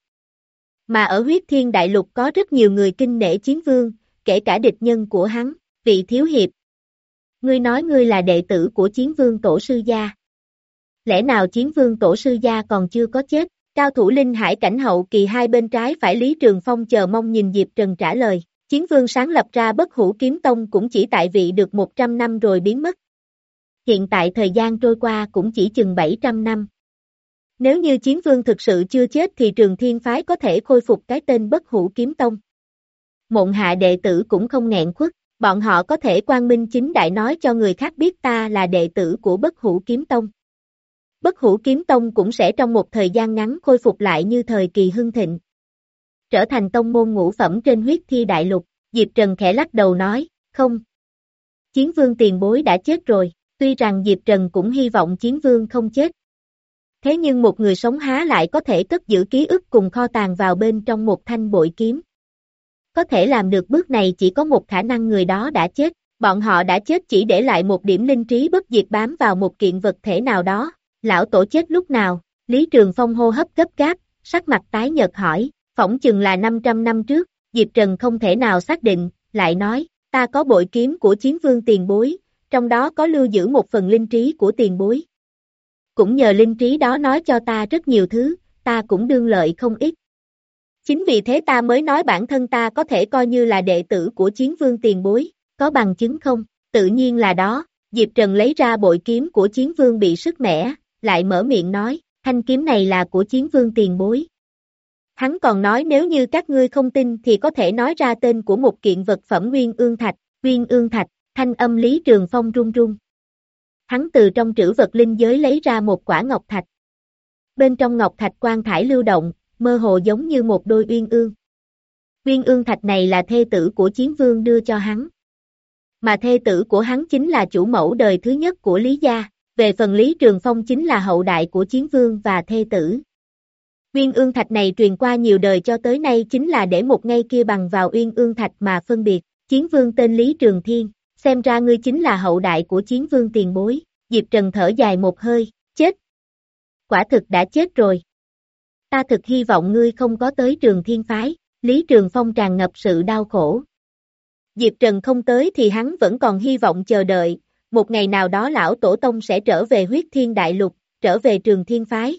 Mà ở Huyết Thiên Đại Lục có rất nhiều người kinh nể Chiến Vương, kể cả địch nhân của hắn, vị thiếu hiệp. Ngươi nói ngươi là đệ tử của Chiến Vương tổ sư gia. Lẽ nào Chiến Vương tổ sư gia còn chưa có chết? Cao thủ linh hải cảnh hậu kỳ hai bên trái phải Lý Trường Phong chờ mong nhìn Diệp Trần trả lời. Chiến Vương sáng lập ra Bất Hủ Kiếm Tông cũng chỉ tại vị được một trăm năm rồi biến mất. Hiện tại thời gian trôi qua cũng chỉ chừng bảy trăm năm. Nếu như Chiến Vương thực sự chưa chết thì Trường Thiên Phái có thể khôi phục cái tên Bất Hủ Kiếm Tông. Mộng hạ đệ tử cũng không nghẹn khuất, bọn họ có thể quang minh chính đại nói cho người khác biết ta là đệ tử của Bất Hủ Kiếm Tông. Bất Hủ Kiếm Tông cũng sẽ trong một thời gian ngắn khôi phục lại như thời kỳ hưng thịnh. Trở thành tông môn ngũ phẩm trên Huyết Thi Đại Lục, Diệp Trần khẽ lắc đầu nói, không. Chiến Vương tiền bối đã chết rồi, tuy rằng Diệp Trần cũng hy vọng Chiến Vương không chết. Thế nhưng một người sống há lại có thể cất giữ ký ức cùng kho tàng vào bên trong một thanh bội kiếm. Có thể làm được bước này chỉ có một khả năng người đó đã chết, bọn họ đã chết chỉ để lại một điểm linh trí bất diệt bám vào một kiện vật thể nào đó. Lão tổ chết lúc nào? Lý Trường Phong hô hấp gấp gáp, sắc mặt tái nhợt hỏi, phỏng chừng là năm trăm năm trước, Diệp Trần không thể nào xác định, lại nói, ta có bội kiếm của Chiến Vương tiền bối, trong đó có lưu giữ một phần linh trí của tiền bối. Cũng nhờ linh trí đó nói cho ta rất nhiều thứ, ta cũng đương lợi không ít. Chính vì thế ta mới nói bản thân ta có thể coi như là đệ tử của Chiến Vương tiền bối, có bằng chứng không? Tự nhiên là đó, Diệp Trần lấy ra bội kiếm của Chiến Vương bị sứt mẻ, lại mở miệng nói, thanh kiếm này là của Chiến Vương tiền bối. Hắn còn nói nếu như các ngươi không tin thì có thể nói ra tên của một kiện vật phẩm Nguyên Ương Thạch, Nguyên Ương Thạch, thanh âm Lý Trường Phong run run. Hắn từ trong trữ vật linh giới lấy ra một quả ngọc thạch. Bên trong ngọc thạch quang thải lưu động, mơ hồ giống như một đôi uyên ương. Uyên ương thạch này là thê tử của Chiến Vương đưa cho hắn. Mà thê tử của hắn chính là chủ mẫu đời thứ nhất của Lý gia, về phần Lý Trường Phong chính là hậu đại của Chiến Vương và thê tử. Uyên ương thạch này truyền qua nhiều đời cho tới nay chính là để một ngay kia bằng vào uyên ương thạch mà phân biệt. Chiến vương tên Lý Trường Thiên, xem ra ngươi chính là hậu đại của chiến vương tiền bối. Diệp Trần thở dài một hơi, chết. Quả thực đã chết rồi. Ta thực hy vọng ngươi không có tới Trường Thiên phái. Lý Trường Phong tràn ngập sự đau khổ. Diệp Trần không tới thì hắn vẫn còn hy vọng chờ đợi, một ngày nào đó lão tổ tông sẽ trở về huyết thiên đại lục, trở về Trường Thiên phái.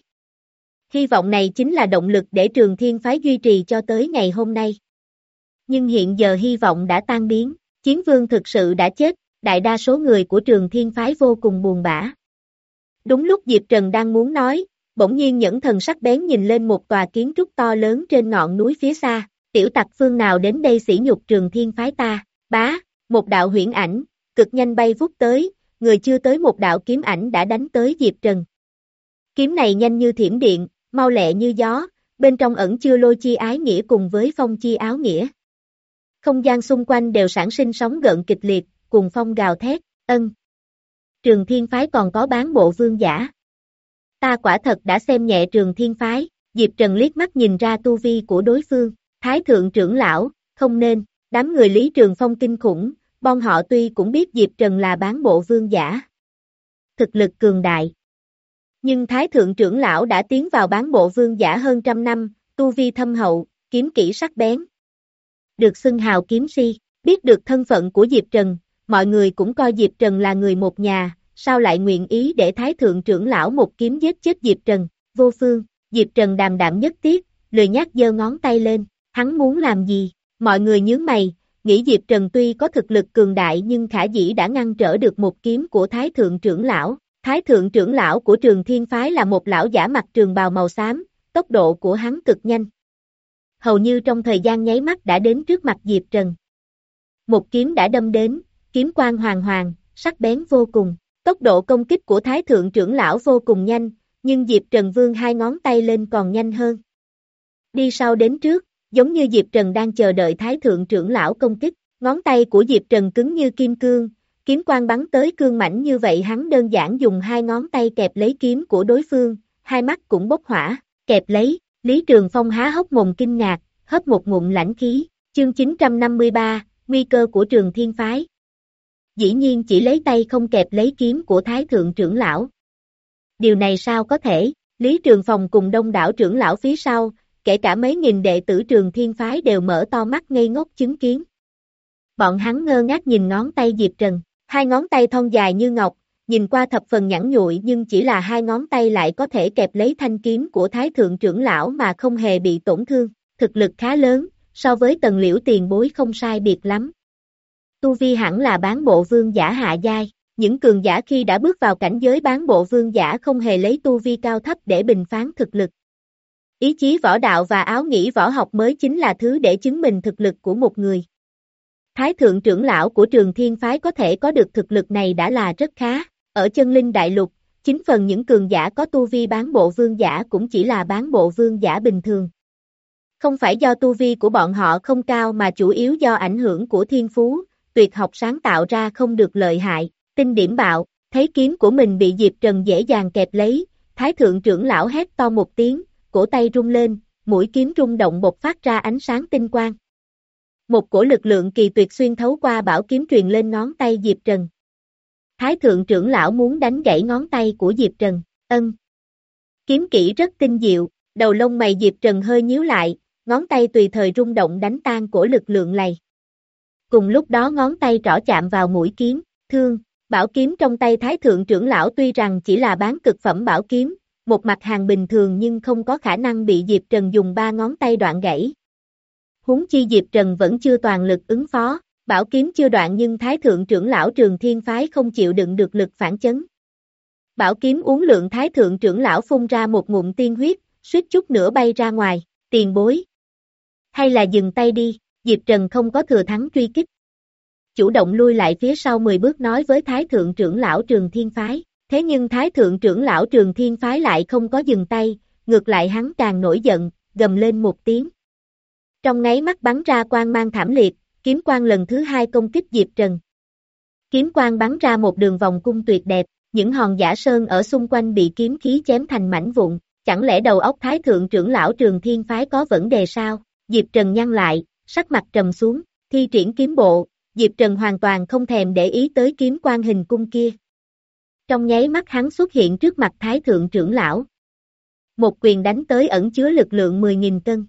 Hy vọng này chính là động lực để Trường Thiên phái duy trì cho tới ngày hôm nay. Nhưng hiện giờ hy vọng đã tan biến, chiến vương thực sự đã chết, đại đa số người của Trường Thiên phái vô cùng buồn bã. Đúng lúc Diệp Trần đang muốn nói, bỗng nhiên Nhẫn Thần sắc bén nhìn lên một tòa kiến trúc to lớn trên ngọn núi phía xa, tiểu tặc phương nào đến đây sỉ nhục Trường Thiên phái ta, bá, một đạo huyễn ảnh, cực nhanh bay vút tới, người chưa tới một đạo kiếm ảnh đã đánh tới Diệp Trần. Kiếm này nhanh như thiểm điện, mau lẹ như gió, bên trong ẩn chứa lôi chi ái nghĩa cùng với phong chi áo nghĩa. Không gian xung quanh đều sản sinh sóng gợn kịch liệt, cùng phong gào thét, ân. Trường Thiên phái còn có bán bộ vương giả. Ta quả thật đã xem nhẹ Trường Thiên phái, Diệp Trần liếc mắt nhìn ra tu vi của đối phương, Thái thượng trưởng lão, không nên, đám người Lý Trường Phong kinh khủng, bọn họ tuy cũng biết Diệp Trần là bán bộ vương giả. Thực lực cường đại. Nhưng Thái thượng trưởng lão đã tiến vào bán bộ vương giả hơn trăm năm, tu vi thâm hậu, kiếm kỹ sắc bén. Được xưng hào kiếm si, biết được thân phận của Diệp Trần, mọi người cũng coi Diệp Trần là người một nhà, sao lại nguyện ý để Thái thượng trưởng lão một kiếm giết chết Diệp Trần, vô phương, Diệp Trần đàm đạm nhất tiết, lười nhác giơ ngón tay lên, hắn muốn làm gì, mọi người nhướng mày, nghĩ Diệp Trần tuy có thực lực cường đại nhưng khả dĩ đã ngăn trở được một kiếm của Thái thượng trưởng lão. Thái thượng trưởng lão của Trường Thiên phái là một lão giả mặc trường bào màu xám, tốc độ của hắn cực nhanh. Hầu như trong thời gian nháy mắt đã đến trước mặt Diệp Trần. Một kiếm đã đâm đến, kiếm quang hoàng hoàng, sắc bén vô cùng. Tốc độ công kích của Thái thượng trưởng lão vô cùng nhanh, nhưng Diệp Trần vươn hai ngón tay lên còn nhanh hơn. Đi sau đến trước, giống như Diệp Trần đang chờ đợi Thái thượng trưởng lão công kích, ngón tay của Diệp Trần cứng như kim cương. Kiếm quang bắn tới cương mãnh như vậy hắn đơn giản dùng hai ngón tay kẹp lấy kiếm của đối phương, hai mắt cũng bốc hỏa, kẹp lấy, Lý Trường Phong há hốc mồm kinh ngạc, hớp một ngụm lãnh khí, chương chín trăm năm mươi ba, nguy cơ của Trường Thiên phái. Dĩ nhiên chỉ lấy tay không kẹp lấy kiếm của Thái thượng trưởng lão. Điều này sao có thể, Lý Trường Phong cùng đông đảo trưởng lão phía sau, kể cả mấy nghìn đệ tử Trường Thiên phái đều mở to mắt ngây ngốc chứng kiến. Bọn hắn ngơ ngác nhìn ngón tay Diệp Trần. Hai ngón tay thon dài như ngọc, nhìn qua thập phần nhẵn nhụi nhưng chỉ là hai ngón tay lại có thể kẹp lấy thanh kiếm của Thái thượng trưởng lão mà không hề bị tổn thương, thực lực khá lớn, so với Tần Liễu tiền bối không sai biệt lắm. Tu vi hẳn là bán bộ vương giả hạ giai, những cường giả khi đã bước vào cảnh giới bán bộ vương giả không hề lấy tu vi cao thấp để bình phán thực lực. Ý chí võ đạo và áo nghĩ võ học mới chính là thứ để chứng minh thực lực của một người. Thái thượng trưởng lão của Trường Thiên phái có thể có được thực lực này đã là rất khá, ở chân linh đại lục, chính phần những cường giả có tu vi bán bộ vương giả cũng chỉ là bán bộ vương giả bình thường. Không phải do tu vi của bọn họ không cao mà chủ yếu do ảnh hưởng của thiên phú, tuyệt học sáng tạo ra không được lợi hại, tinh điểm bạo, thấy kiếm của mình bị Diệp Trần dễ dàng kẹp lấy, Thái thượng trưởng lão hét to một tiếng, cổ tay rung lên, mũi kiếm rung động bộc phát ra ánh sáng tinh quang. Một cổ lực lượng kỳ tuyệt xuyên thấu qua bảo kiếm truyền lên ngón tay Diệp Trần. Thái thượng trưởng lão muốn đánh gãy ngón tay của Diệp Trần, ân. Kiếm kỹ rất tinh diệu, đầu lông mày Diệp Trần hơi nhíu lại, ngón tay tùy thời rung động đánh tan cổ lực lượng này. Cùng lúc đó ngón tay trỏ chạm vào mũi kiếm, thương, bảo kiếm trong tay Thái thượng trưởng lão tuy rằng chỉ là bán cực phẩm bảo kiếm, một mặt hàng bình thường nhưng không có khả năng bị Diệp Trần dùng ba ngón tay đoạn gãy. Huống chi Diệp Trần vẫn chưa toàn lực ứng phó, bảo kiếm chưa đoạn nhưng Thái thượng trưởng lão Trường Thiên phái không chịu đựng được lực phản chấn. Bảo kiếm uốn lượn Thái thượng trưởng lão phun ra một ngụm tiên huyết, suýt chút nữa bay ra ngoài, tiền bối. Hay là dừng tay đi, Diệp Trần không có thừa thắng truy kích. Chủ động lui lại phía sau mười bước nói với Thái thượng trưởng lão Trường Thiên phái, thế nhưng Thái thượng trưởng lão Trường Thiên phái lại không có dừng tay, ngược lại hắn càng nổi giận, gầm lên một tiếng. Trong nháy mắt bắn ra quang mang thảm liệt, kiếm quang lần thứ hai công kích Diệp Trần. Kiếm quang bắn ra một đường vòng cung tuyệt đẹp, những hòn giả sơn ở xung quanh bị kiếm khí chém thành mảnh vụn, chẳng lẽ đầu óc Thái thượng trưởng lão Trường Thiên phái có vấn đề sao? Diệp Trần nhăn lại, sắc mặt trầm xuống, thi triển kiếm bộ, Diệp Trần hoàn toàn không thèm để ý tới kiếm quan hình cung kia. Trong nháy mắt hắn xuất hiện trước mặt Thái thượng trưởng lão. Một quyền đánh tới ẩn chứa lực lượng mười nghìn cân.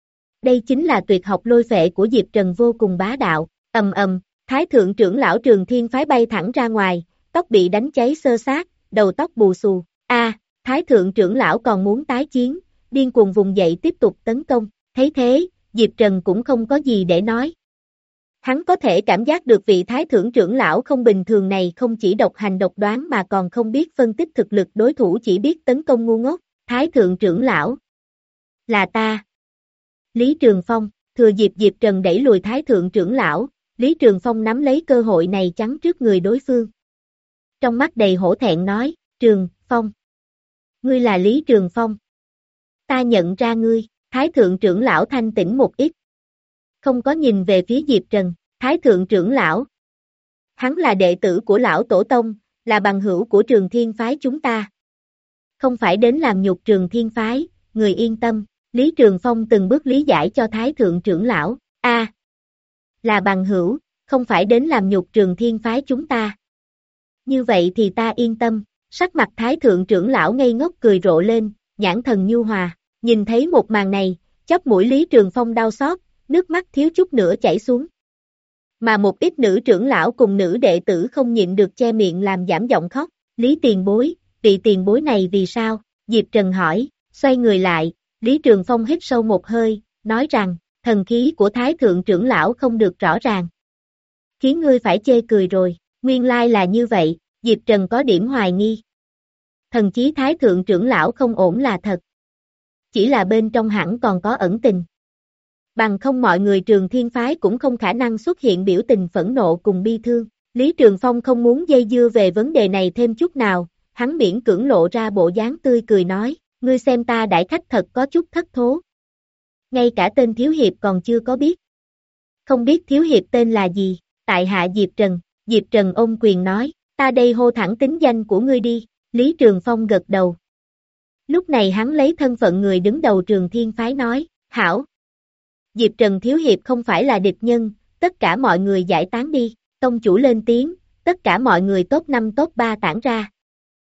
Đây chính là tuyệt học lôi phệ của Diệp Trần vô cùng bá đạo, ầm ầm, Thái thượng trưởng lão Trường Thiên phái bay thẳng ra ngoài, tóc bị đánh cháy xơ xác, đầu tóc bù xù. A, Thái thượng trưởng lão còn muốn tái chiến, điên cuồng vùng dậy tiếp tục tấn công, thấy thế, Diệp Trần cũng không có gì để nói. Hắn có thể cảm giác được vị Thái thượng trưởng lão không bình thường này không chỉ độc hành độc đoán mà còn không biết phân tích thực lực đối thủ, chỉ biết tấn công ngu ngốc. Thái thượng trưởng lão, là ta. Lý Trường Phong, thừa dịp Diệp Trần đẩy lùi Thái thượng trưởng lão, Lý Trường Phong nắm lấy cơ hội này chắn trước người đối phương. Trong mắt đầy hổ thẹn nói, Trường Phong, ngươi là Lý Trường Phong. Ta nhận ra ngươi. Thái thượng trưởng lão thanh tĩnh một ít. Không có nhìn về phía Diệp Trần. Thái thượng trưởng lão, hắn là đệ tử của lão tổ tông, là bằng hữu của Trường Thiên phái chúng ta. Không phải đến làm nhục Trường Thiên phái, người yên tâm. Lý Trường Phong từng bước lý giải cho Thái thượng trưởng lão. A, à, là bằng hữu, không phải đến làm nhục Trường Thiên phái chúng ta. Như vậy thì ta yên tâm. Sắc mặt Thái thượng trưởng lão ngây ngốc cười rộ lên, nhãn thần nhu hòa. Nhìn thấy một màn này, chóp mũi Lý Trường Phong đau xót, nước mắt thiếu chút nữa chảy xuống. Mà một ít nữ trưởng lão cùng nữ đệ tử không nhịn được che miệng làm giảm giọng khóc. Lý tiền bối, vị tiền bối này vì sao? Diệp Trần hỏi, xoay người lại, Lý Trường Phong hít sâu một hơi, nói rằng, thần khí của Thái thượng trưởng lão không được rõ ràng. Khiến ngươi phải chê cười rồi, nguyên lai là như vậy, Diệp Trần có điểm hoài nghi. Thần chí Thái thượng trưởng lão không ổn là thật. Chỉ là bên trong hẳn còn có ẩn tình. Bằng không mọi người Trường Thiên phái cũng không khả năng xuất hiện biểu tình phẫn nộ cùng bi thương. Lý Trường Phong không muốn dây dưa về vấn đề này thêm chút nào, hắn miễn cưỡng lộ ra bộ dáng tươi cười nói, ngươi xem ta đại khách thật có chút thất thố. Ngay cả tên thiếu hiệp còn chưa có biết. Không biết thiếu hiệp tên là gì? Tại hạ Diệp Trần. Diệp Trần ôm quyền nói, ta đây hô thẳng tính danh của ngươi đi. Lý Trường Phong gật đầu. Lúc này hắn lấy thân phận người đứng đầu Trường Thiên phái nói, hảo. Diệp Trần thiếu hiệp không phải là địch nhân, tất cả mọi người giải tán đi. Tông chủ lên tiếng, tất cả mọi người top năm top ba tản ra.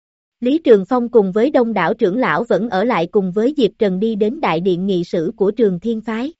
Lý Trường Phong cùng với đông đảo trưởng lão vẫn ở lại cùng với Diệp Trần đi đến đại điện nghị sử của Trường Thiên phái.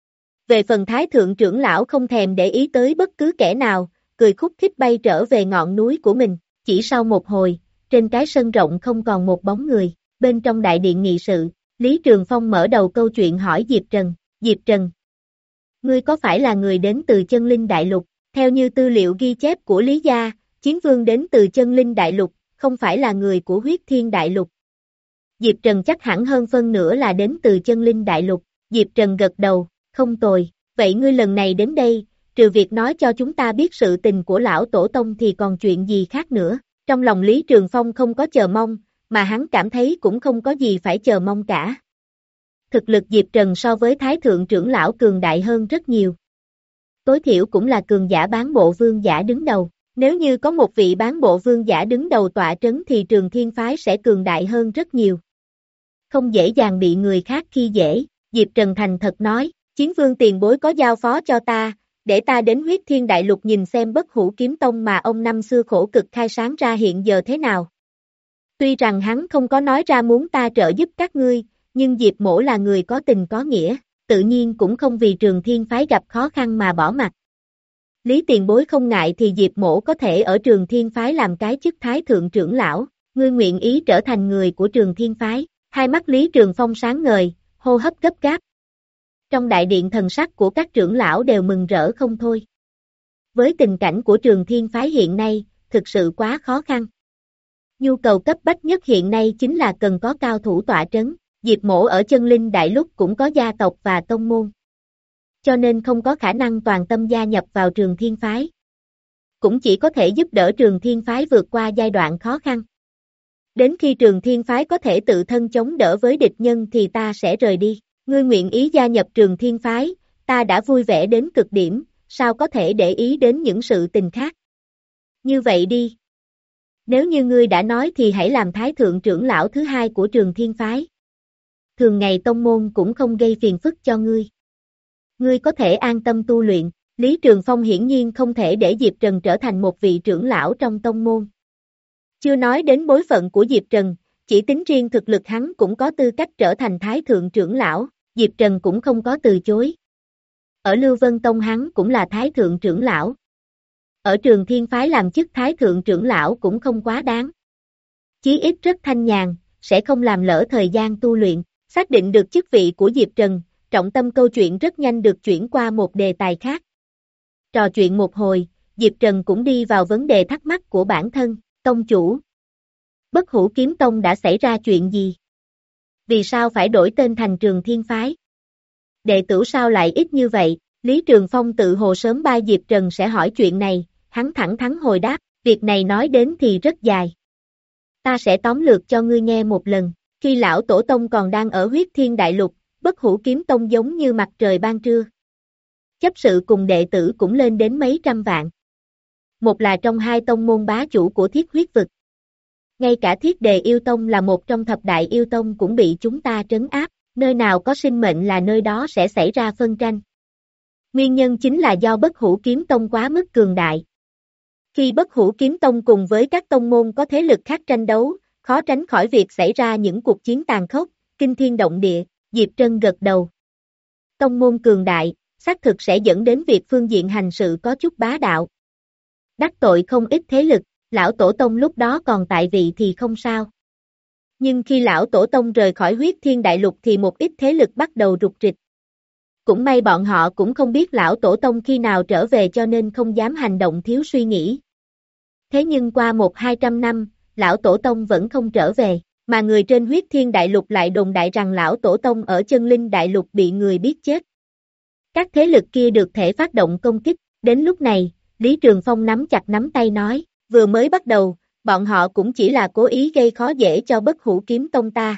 Về phần Thái thượng trưởng lão không thèm để ý tới bất cứ kẻ nào, cười khúc khích bay trở về ngọn núi của mình. Chỉ sau một hồi, trên cái sân rộng không còn một bóng người. Bên trong đại điện nghị sự, Lý Trường Phong mở đầu câu chuyện hỏi Diệp Trần, Diệp Trần, ngươi có phải là người đến từ Chân Linh Đại Lục? Theo như tư liệu ghi chép của Lý gia, Chiến Vương đến từ Chân Linh Đại Lục, không phải là người của Huyết Thiên Đại Lục. Diệp Trần chắc hẳn hơn phân nửa là đến từ Chân Linh Đại Lục. Diệp Trần gật đầu, không tồi, vậy ngươi lần này đến đây, trừ việc nói cho chúng ta biết sự tình của lão tổ tông thì còn chuyện gì khác nữa? Trong lòng Lý Trường Phong không có chờ mong, mà hắn cảm thấy cũng không có gì phải chờ mong cả. Thực lực Diệp Trần so với Thái thượng trưởng lão cường đại hơn rất nhiều. Tối thiểu cũng là cường giả bán bộ vương giả đứng đầu. Nếu như có một vị bán bộ vương giả đứng đầu tọa trấn thì Trường Thiên phái sẽ cường đại hơn rất nhiều. Không dễ dàng bị người khác khi dễ. Diệp Trần thành thật nói, Chiến Vương tiền bối có giao phó cho ta, để ta đến Huyết Thiên Đại Lục nhìn xem Bất Hủ Kiếm Tông mà ông năm xưa khổ cực khai sáng ra hiện giờ thế nào. Tuy rằng hắn không có nói ra muốn ta trợ giúp các ngươi, nhưng Diệp Mỗ là người có tình có nghĩa, tự nhiên cũng không vì Trường Thiên phái gặp khó khăn mà bỏ mặt. Lý tiền bối không ngại thì Diệp Mỗ có thể ở Trường Thiên phái làm cái chức Thái thượng trưởng lão, ngươi nguyện ý trở thành người của Trường Thiên phái. Hai mắt Lý Trường Phong sáng ngời, hô hấp gấp gáp. Trong đại điện thần sắc của các trưởng lão đều mừng rỡ không thôi. Với tình cảnh của Trường Thiên phái hiện nay, thực sự quá khó khăn. Nhu cầu cấp bách nhất hiện nay chính là cần có cao thủ tọa trấn. Diệp Mỗ ở Chân Linh Đại Lục cũng có gia tộc và tông môn. Cho nên không có khả năng toàn tâm gia nhập vào Trường Thiên phái. Cũng chỉ có thể giúp đỡ Trường Thiên phái vượt qua giai đoạn khó khăn. Đến khi Trường Thiên phái có thể tự thân chống đỡ với địch nhân thì ta sẽ rời đi. Ngươi nguyện ý gia nhập Trường Thiên phái, ta đã vui vẻ đến cực điểm, sao có thể để ý đến những sự tình khác. Như vậy đi. Nếu như ngươi đã nói thì hãy làm Thái thượng trưởng lão thứ hai của Trường Thiên phái. thường ngày tông môn cũng không gây phiền phức cho ngươi. Ngươi có thể an tâm tu luyện. Lý Trường Phong hiển nhiên không thể để Diệp Trần trở thành một vị trưởng lão trong tông môn. Chưa nói đến bối phận của Diệp Trần, chỉ tính riêng thực lực hắn cũng có tư cách trở thành thái thượng trưởng lão, Diệp Trần cũng không có từ chối. Ở Lưu Vân Tông hắn cũng là thái thượng trưởng lão. Ở Trường Thiên Phái làm chức thái thượng trưởng lão cũng không quá đáng. Chí ít rất thanh nhàn, sẽ không làm lỡ thời gian tu luyện, xác định được chức vị của Diệp Trần, trọng tâm câu chuyện rất nhanh được chuyển qua một đề tài khác. Trò chuyện một hồi, Diệp Trần cũng đi vào vấn đề thắc mắc của bản thân, tông chủ. Bất Hủ Kiếm Tông đã xảy ra chuyện gì? Vì sao phải đổi tên thành Trường Thiên Phái? Đệ tử sao lại ít như vậy? Lý Trường Phong tự hồ sớm bai Diệp Trần sẽ hỏi chuyện này, hắn thẳng thắn hồi đáp, việc này nói đến thì rất dài. Ta sẽ tóm lược cho ngươi nghe một lần, khi lão tổ tông còn đang ở Huyết Thiên Đại Lục, Bất Hủ Kiếm Tông giống như mặt trời ban trưa. Chấp sự cùng đệ tử cũng lên đến mấy trăm vạn. Một là trong hai tông môn bá chủ của Thiết Huyết Vực. Ngay cả Thiết Đề Yêu Tông là một trong thập đại yêu tông cũng bị chúng ta trấn áp, nơi nào có sinh mệnh là nơi đó sẽ xảy ra phân tranh. Nguyên nhân chính là do Bất Hủ Kiếm Tông quá mức cường đại. Khi Bất Hủ Kiếm Tông cùng với các tông môn có thế lực khác tranh đấu, khó tránh khỏi việc xảy ra những cuộc chiến tàn khốc, kinh thiên động địa, Diệp Trân gật đầu. Tông môn cường đại, xác thực sẽ dẫn đến việc phương diện hành sự có chút bá đạo. Đắc tội không ít thế lực, lão tổ tông lúc đó còn tại vị thì không sao. Nhưng khi lão tổ tông rời khỏi Huyết Thiên Đại Lục thì một ít thế lực bắt đầu rục rịch. Cũng may bọn họ cũng không biết lão tổ tông khi nào trở về cho nên không dám hành động thiếu suy nghĩ. Thế nhưng qua một hai trăm năm, lão tổ tông vẫn không trở về, mà người trên Huyết Thiên Đại Lục lại đồn đại rằng lão tổ tông ở Chân Linh Đại Lục bị người biết chết. Các thế lực kia được thể phát động công kích, đến lúc này, Lý Trường Phong nắm chặt nắm tay nói, vừa mới bắt đầu, bọn họ cũng chỉ là cố ý gây khó dễ cho Bất Hủ Kiếm Tông ta.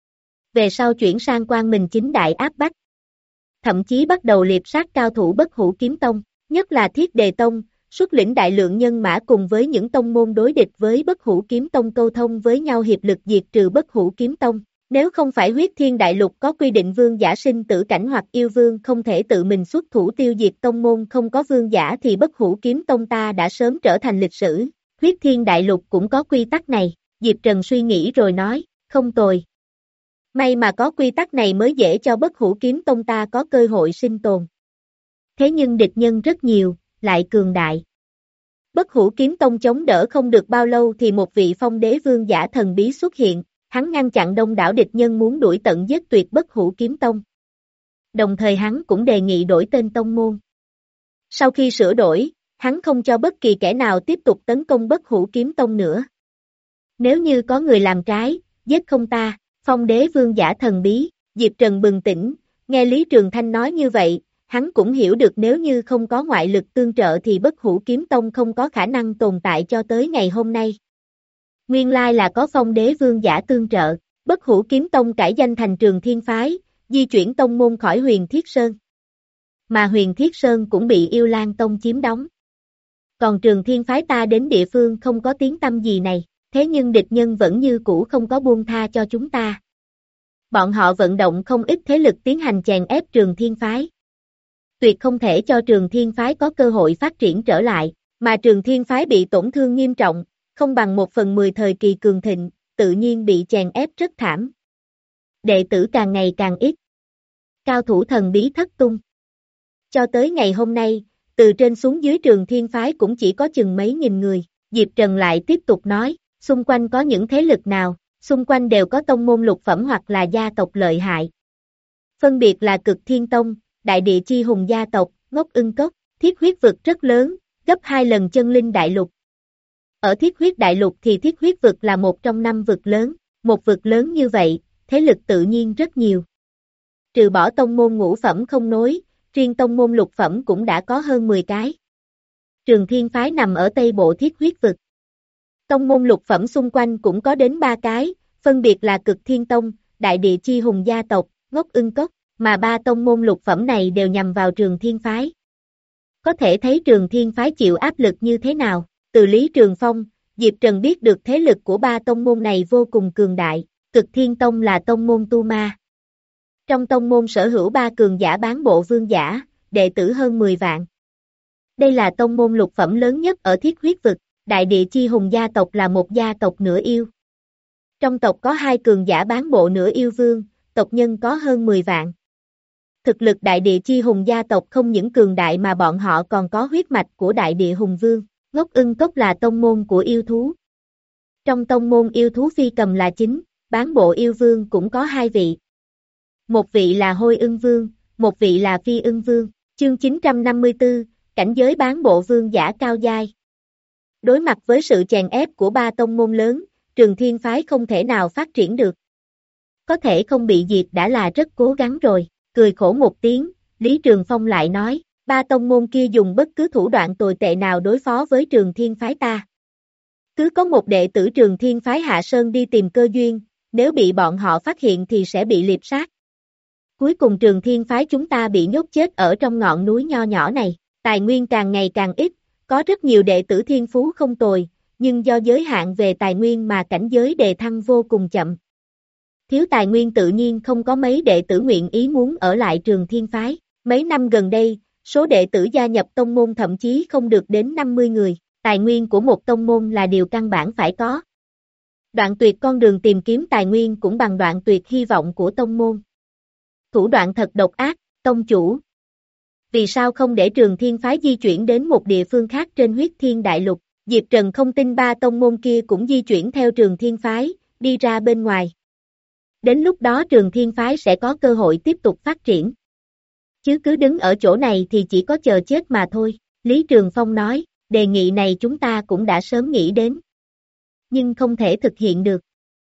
Về sau chuyển sang Quang Minh chính đại áp bách. Thậm chí bắt đầu liệp sát cao thủ Bất Hủ Kiếm Tông, nhất là Thiết Đề Tông, xuất lĩnh đại lượng nhân mã cùng với những tông môn đối địch với Bất Hủ Kiếm Tông câu thông với nhau hiệp lực diệt trừ Bất Hủ Kiếm Tông. Nếu không phải Huyết Thiên Đại Lục có quy định vương giả sinh tử cảnh hoặc yêu vương không thể tự mình xuất thủ tiêu diệt tông môn không có vương giả thì Bất Hủ Kiếm Tông ta đã sớm trở thành lịch sử. Huyết Thiên Đại Lục cũng có quy tắc này, Diệp Trần suy nghĩ rồi nói, không tồi. May mà có quy tắc này mới dễ cho Bất Hủ Kiếm Tông ta có cơ hội sinh tồn. Thế nhưng địch nhân rất nhiều, lại cường đại. Bất Hủ Kiếm Tông chống đỡ không được bao lâu thì một vị phong đế vương giả thần bí xuất hiện, hắn ngăn chặn đông đảo địch nhân muốn đuổi tận giết tuyệt Bất Hủ Kiếm Tông. Đồng thời hắn cũng đề nghị đổi tên tông môn. Sau khi sửa đổi, hắn không cho bất kỳ kẻ nào tiếp tục tấn công Bất Hủ Kiếm Tông nữa. Nếu như có người làm trái, giết không ta, phong đế vương giả thần bí, Diệp Trần bừng tỉnh, nghe Lý Trường Thanh nói như vậy, hắn cũng hiểu được nếu như không có ngoại lực tương trợ thì Bất Hủ Kiếm Tông không có khả năng tồn tại cho tới ngày hôm nay. Nguyên lai là có phong đế vương giả tương trợ, Bất Hủ Kiếm Tông cải danh thành Trường Thiên Phái, di chuyển tông môn khỏi Huyền Thiết Sơn. Mà Huyền Thiết Sơn cũng bị Yêu Lan Tông chiếm đóng. Còn Trường Thiên Phái ta đến địa phương không có tiếng tăm gì này, thế nhưng địch nhân vẫn như cũ không có buông tha cho chúng ta. Bọn họ vận động không ít thế lực tiến hành chèn ép Trường Thiên Phái. Tuyệt không thể cho Trường Thiên Phái có cơ hội phát triển trở lại, mà Trường Thiên Phái bị tổn thương nghiêm trọng, không bằng một phần mười thời kỳ cường thịnh, tự nhiên bị chèn ép rất thảm. Đệ tử càng ngày càng ít. Cao thủ thần bí thất tung. Cho tới ngày hôm nay, từ trên xuống dưới Trường Thiên Phái cũng chỉ có chừng mấy nghìn người, Diệp Trần lại tiếp tục nói, xung quanh có những thế lực nào, xung quanh đều có tông môn lục phẩm hoặc là gia tộc lợi hại. Phân biệt là Cực Thiên Tông, Đại Địa Chi Hùng gia tộc, Ngốc Ưng Cốc, Thiết Huyết Vực rất lớn, gấp hai lần Chân Linh Đại Lục. Ở Thiết Huyết Đại Lục thì Thiết Huyết Vực là một trong năm vực lớn, một vực lớn như vậy, thế lực tự nhiên rất nhiều. Trừ bỏ tông môn ngũ phẩm không nối, riêng tông môn lục phẩm cũng đã có hơn mười cái. Trường Thiên Phái nằm ở Tây Bộ Thiết Huyết Vực. Tông môn lục phẩm xung quanh cũng có đến ba cái, phân biệt là Cực Thiên Tông, Đại Địa Chi Hùng gia tộc, Ngốc Ưng Cốc, mà ba tông môn lục phẩm này đều nhằm vào Trường Thiên Phái. Có thể thấy Trường Thiên Phái chịu áp lực như thế nào, từ Lý Trường Phong, Diệp Trần biết được thế lực của ba tông môn này vô cùng cường đại, Cực Thiên Tông là tông môn tu ma. Trong tông môn sở hữu ba cường giả bán bộ vương giả, đệ tử hơn mười vạn. Đây là tông môn lục phẩm lớn nhất ở thiết huyết vực, Đại Địa Chi Hùng gia tộc là một gia tộc nửa yêu. Trong tộc có hai cường giả bán bộ nửa yêu vương, tộc nhân có hơn mười vạn. Thực lực Đại Địa Chi Hùng gia tộc không những cường đại mà bọn họ còn có huyết mạch của Đại Địa Hùng Vương. Ngốc Ưng Cốc là tông môn của yêu thú. Trong tông môn yêu thú phi cầm là chính, bán bộ yêu vương cũng có hai vị. Một vị là Hôi Ưng Vương, một vị là Phi Ưng Vương. Chương chín trăm năm mươi tư, cảnh giới bán bộ vương giả cao giai. Đối mặt với sự chèn ép của ba tông môn lớn, Trường Thiên phái không thể nào phát triển được. Có thể không bị diệt đã là rất cố gắng rồi. Cười khổ một tiếng, Lý Trường Phong lại nói, ba tông môn kia dùng bất cứ thủ đoạn tồi tệ nào đối phó với Trường Thiên phái ta. Cứ có một đệ tử Trường Thiên phái Hạ Sơn đi tìm cơ duyên, nếu bị bọn họ phát hiện thì sẽ bị liệp sát. Cuối cùng Trường Thiên phái chúng ta bị nhốt chết ở trong ngọn núi nho nhỏ này, tài nguyên càng ngày càng ít, có rất nhiều đệ tử thiên phú không tồi, nhưng do giới hạn về tài nguyên mà cảnh giới đề thăng vô cùng chậm. Thiếu tài nguyên tự nhiên không có mấy đệ tử nguyện ý muốn ở lại Trường Thiên phái. Mấy năm gần đây, số đệ tử gia nhập tông môn thậm chí không được đến năm mươi người. Tài nguyên của một tông môn là điều căn bản phải có. Đoạn tuyệt con đường tìm kiếm tài nguyên cũng bằng đoạn tuyệt hy vọng của tông môn. Thủ đoạn thật độc ác, tông chủ. Vì sao không để Trường Thiên phái di chuyển đến một địa phương khác trên huyết thiên đại lục? Diệp Trần không tin ba tông môn kia cũng di chuyển theo Trường Thiên phái, đi ra bên ngoài. Đến lúc đó Trường Thiên phái sẽ có cơ hội tiếp tục phát triển. Chứ cứ đứng ở chỗ này thì chỉ có chờ chết mà thôi. Lý Trường Phong nói, đề nghị này chúng ta cũng đã sớm nghĩ đến. Nhưng không thể thực hiện được.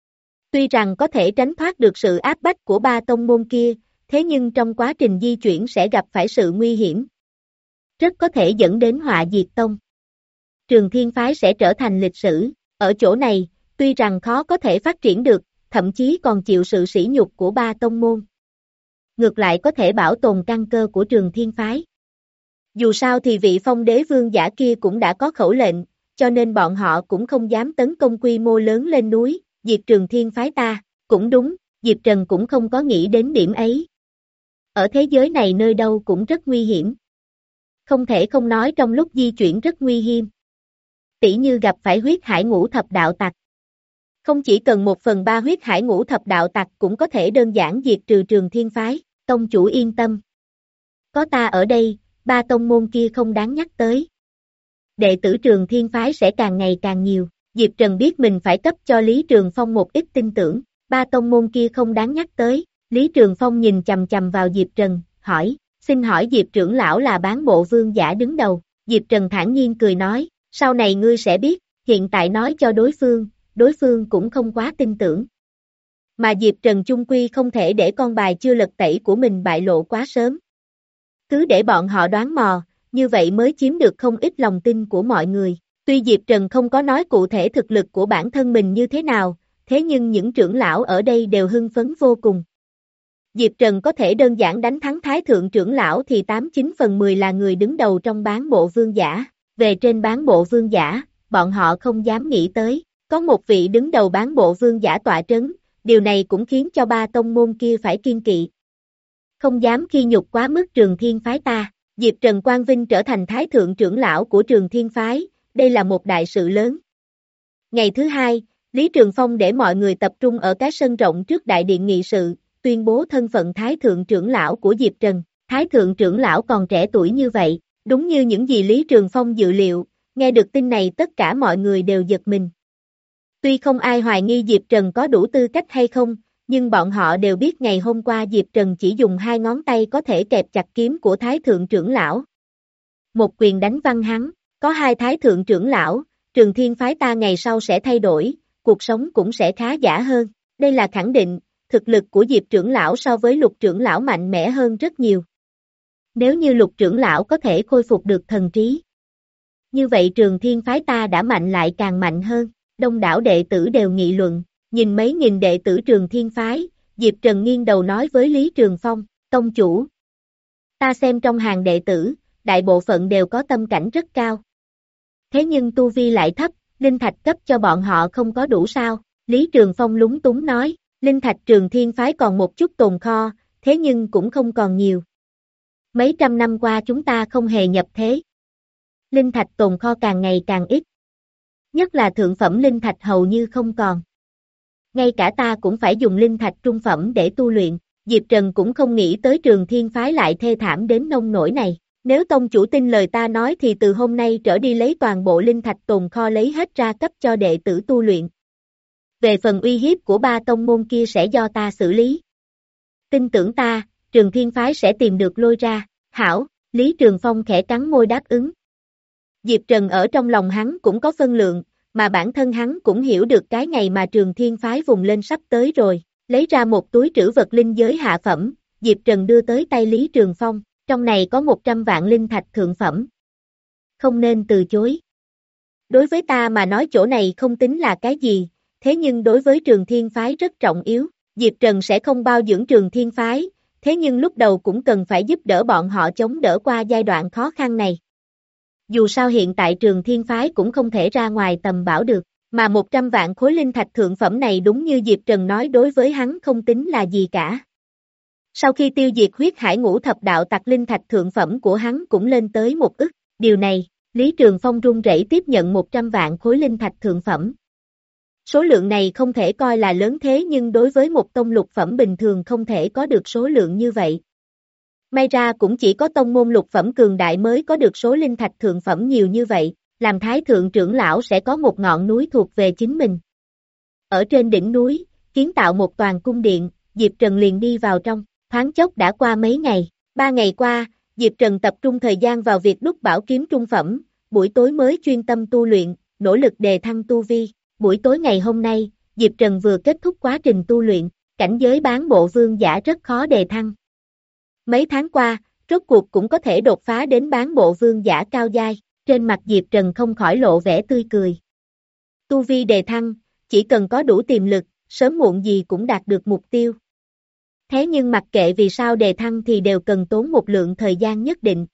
Tuy rằng có thể tránh thoát được sự áp bách của ba tông môn kia, thế nhưng trong quá trình di chuyển sẽ gặp phải sự nguy hiểm. Rất có thể dẫn đến họa diệt tông. Trường Thiên phái sẽ trở thành lịch sử. Ở chỗ này, tuy rằng khó có thể phát triển được, thậm chí còn chịu sự sỉ nhục của ba tông môn. Ngược lại có thể bảo tồn căn cơ của Trường Thiên phái. Dù sao thì vị Phong Đế vương giả kia cũng đã có khẩu lệnh, cho nên bọn họ cũng không dám tấn công quy mô lớn lên núi, diệt Trường Thiên phái ta. Cũng đúng, Diệp Trần cũng không có nghĩ đến điểm ấy. Ở thế giới này nơi đâu cũng rất nguy hiểm. Không thể không nói trong lúc di chuyển rất nguy hiểm. Tỉ như gặp phải huyết hải ngũ thập đạo tặc. Không chỉ cần một phần ba huyết hải ngũ thập đạo tặc cũng có thể đơn giản diệt trừ Trường Thiên phái, tông chủ yên tâm. Có ta ở đây, ba tông môn kia không đáng nhắc tới. Đệ tử Trường Thiên phái sẽ càng ngày càng nhiều, Diệp Trần biết mình phải cấp cho Lý Trường Phong một ít tin tưởng, ba tông môn kia không đáng nhắc tới. Lý Trường Phong nhìn chầm chầm vào Diệp Trần, hỏi, xin hỏi Diệp trưởng lão là bán bộ vương giả đứng đầu. Diệp Trần thản nhiên cười nói, sau này ngươi sẽ biết, hiện tại nói cho đối phương, đối phương cũng không quá tin tưởng. Mà Diệp Trần chung quy không thể để con bài chưa lật tẩy của mình bại lộ quá sớm. Cứ để bọn họ đoán mò, như vậy mới chiếm được không ít lòng tin của mọi người. Tuy Diệp Trần không có nói cụ thể thực lực của bản thân mình như thế nào, thế nhưng những trưởng lão ở đây đều hưng phấn vô cùng. Diệp Trần có thể đơn giản đánh thắng Thái Thượng trưởng lão thì tám chín phần mười là người đứng đầu trong bán bộ vương giả. Về trên bán bộ vương giả, bọn họ không dám nghĩ tới. Có một vị đứng đầu bán bộ vương giả tọa trấn, điều này cũng khiến cho ba tông môn kia phải kiên kỵ. Không dám khi nhục quá mức Trường Thiên phái ta. Diệp Trần Quang Vinh trở thành Thái Thượng trưởng lão của Trường Thiên phái, đây là một đại sự lớn. Ngày thứ hai, Lý Trường Phong để mọi người tập trung ở cái sân rộng trước đại điện nghị sự, tuyên bố thân phận Thái Thượng trưởng lão của Diệp Trần. Thái Thượng trưởng lão còn trẻ tuổi như vậy, đúng như những gì Lý Trường Phong dự liệu, nghe được tin này tất cả mọi người đều giật mình. Tuy không ai hoài nghi Diệp Trần có đủ tư cách hay không, nhưng bọn họ đều biết ngày hôm qua Diệp Trần chỉ dùng hai ngón tay có thể kẹp chặt kiếm của Thái Thượng trưởng lão. Một quyền đánh văng hắn, có hai Thái Thượng trưởng lão, Trường Thiên phái ta ngày sau sẽ thay đổi, cuộc sống cũng sẽ khá giả hơn. Đây là khẳng định, thực lực của Diệp trưởng lão so với Lục trưởng lão mạnh mẽ hơn rất nhiều. Nếu như Lục trưởng lão có thể khôi phục được thần trí, như vậy Trường Thiên phái ta đã mạnh lại càng mạnh hơn. Đông đảo đệ tử đều nghị luận, nhìn mấy nghìn đệ tử Trường Thiên phái, Diệp Trần nghiêng đầu nói với Lý Trường Phong, tông chủ. Ta xem trong hàng đệ tử, đại bộ phận đều có tâm cảnh rất cao. Thế nhưng tu vi lại thấp, linh thạch cấp cho bọn họ không có đủ sao? Lý Trường Phong lúng túng nói, linh thạch Trường Thiên phái còn một chút tồn kho, thế nhưng cũng không còn nhiều. Mấy trăm năm qua chúng ta không hề nhập thế. Linh thạch tồn kho càng ngày càng ít. Nhất là thượng phẩm linh thạch hầu như không còn. Ngay cả ta cũng phải dùng linh thạch trung phẩm để tu luyện, Diệp Trần cũng không nghĩ tới Trường Thiên phái lại thê thảm đến nông nỗi này. Nếu tông chủ tin lời ta nói thì từ hôm nay trở đi lấy toàn bộ linh thạch tồn kho lấy hết ra cấp cho đệ tử tu luyện. Về phần uy hiếp của ba tông môn kia sẽ do ta xử lý. Tin tưởng ta, Trường Thiên phái sẽ tìm được lôi ra. Hảo, Lý Trường Phong khẽ cắn môi đáp ứng. Diệp Trần ở trong lòng hắn cũng có phân lượng, mà bản thân hắn cũng hiểu được cái ngày mà Trường Thiên phái vùng lên sắp tới rồi. Lấy ra một túi trữ vật linh giới hạ phẩm, Diệp Trần đưa tới tay Lý Trường Phong, trong này có một trăm vạn linh thạch thượng phẩm. Không nên từ chối. Đối với ta mà nói chỗ này không tính là cái gì, thế nhưng đối với Trường Thiên phái rất trọng yếu, Diệp Trần sẽ không bao dưỡng Trường Thiên phái, thế nhưng lúc đầu cũng cần phải giúp đỡ bọn họ chống đỡ qua giai đoạn khó khăn này. Dù sao hiện tại Trường Thiên phái cũng không thể ra ngoài tầm bảo được, mà một trăm vạn khối linh thạch thượng phẩm này đúng như Diệp Trần nói đối với hắn không tính là gì cả. Sau khi tiêu diệt huyết hải ngũ thập đạo tặc linh thạch thượng phẩm của hắn cũng lên tới một ức, điều này, Lý Trường Phong run rẩy tiếp nhận một trăm vạn khối linh thạch thượng phẩm. Số lượng này không thể coi là lớn thế nhưng đối với một tông lục phẩm bình thường không thể có được số lượng như vậy. May ra cũng chỉ có tông môn lục phẩm cường đại mới có được số linh thạch thượng phẩm nhiều như vậy, làm thái thượng trưởng lão sẽ có một ngọn núi thuộc về chính mình. Ở trên đỉnh núi, kiến tạo một toàn cung điện, Diệp Trần liền đi vào trong, thoáng chốc đã qua mấy ngày, ba ngày qua, Diệp Trần tập trung thời gian vào việc đúc bảo kiếm trung phẩm, buổi tối mới chuyên tâm tu luyện, nỗ lực đề thăng tu vi. Buổi tối ngày hôm nay, Diệp Trần vừa kết thúc quá trình tu luyện, cảnh giới bán bộ vương giả rất khó đề thăng. Mấy tháng qua, rốt cuộc cũng có thể đột phá đến bán bộ vương giả cao giai, trên mặt Diệp Trần không khỏi lộ vẻ tươi cười. Tu vi đề thăng, chỉ cần có đủ tiềm lực, sớm muộn gì cũng đạt được mục tiêu. Thế nhưng mặc kệ vì sao đề thăng thì đều cần tốn một lượng thời gian nhất định.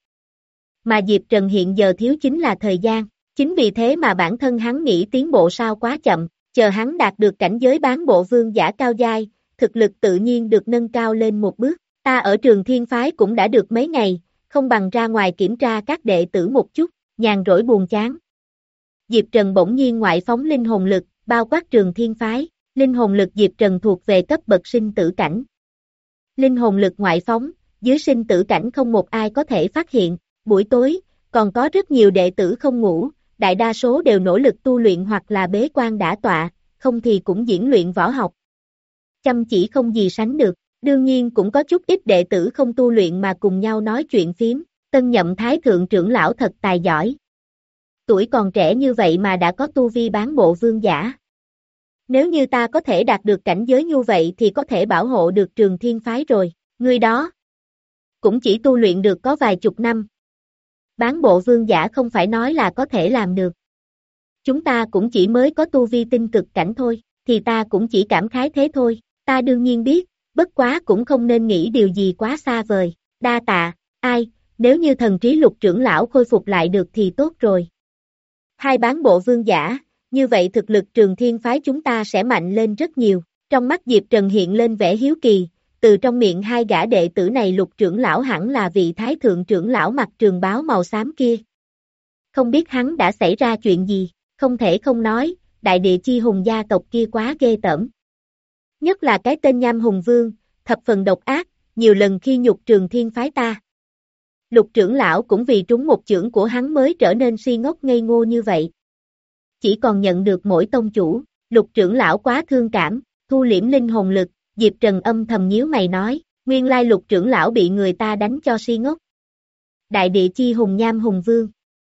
Mà Diệp Trần hiện giờ thiếu chính là thời gian. Chính vì thế mà bản thân hắn nghĩ tiến bộ sao quá chậm, chờ hắn đạt được cảnh giới bán bộ vương giả cao giai, thực lực tự nhiên được nâng cao lên một bước. Ta ở Trường Thiên phái cũng đã được mấy ngày, không bằng ra ngoài kiểm tra các đệ tử một chút, nhàn rỗi buồn chán. Diệp Trần bỗng nhiên ngoại phóng linh hồn lực, bao quát Trường Thiên phái, linh hồn lực Diệp Trần thuộc về cấp bậc sinh tử cảnh. Linh hồn lực ngoại phóng, dưới sinh tử cảnh không một ai có thể phát hiện, buổi tối, còn có rất nhiều đệ tử không ngủ. Đại đa số đều nỗ lực tu luyện hoặc là bế quan đả tọa, không thì cũng diễn luyện võ học. Chăm chỉ không gì sánh được, đương nhiên cũng có chút ít đệ tử không tu luyện mà cùng nhau nói chuyện phím, tân nhậm thái thượng trưởng lão thật tài giỏi. Tuổi còn trẻ như vậy mà đã có tu vi bán bộ vương giả. Nếu như ta có thể đạt được cảnh giới như vậy thì có thể bảo hộ được Trường Thiên phái rồi, người đó cũng chỉ tu luyện được có vài chục năm. Bán bộ vương giả không phải nói là có thể làm được. Chúng ta cũng chỉ mới có tu vi tinh cực cảnh thôi, thì ta cũng chỉ cảm khái thế thôi, ta đương nhiên biết, bất quá cũng không nên nghĩ điều gì quá xa vời, đa tạ, ai, nếu như thần trí lục trưởng lão khôi phục lại được thì tốt rồi. Hai bán bộ vương giả, như vậy thực lực Trường Thiên phái chúng ta sẽ mạnh lên rất nhiều, trong mắt Diệp Trần hiện lên vẻ hiếu kỳ. Từ trong miệng hai gã đệ tử này lục trưởng lão hẳn là vị thái thượng trưởng lão mặc trường bào màu xám kia. Không biết hắn đã xảy ra chuyện gì, không thể không nói, đại địa chi hùng gia tộc kia quá ghê tởm. Nhất là cái tên Nham Hùng Vương, thập phần độc ác, nhiều lần khi nhục Trường Thiên phái ta. Lục trưởng lão cũng vì trúng một chưởng của hắn mới trở nên si ngốc ngây ngô như vậy. Chỉ còn nhận được mỗi tông chủ, lục trưởng lão quá thương cảm, thu liễm linh hồn lực. Diệp Trần âm thầm nhíu mày nói, nguyên lai lục trưởng lão bị người ta đánh cho si ngốc. Đại địa chi hùng Nham Hùng Vương.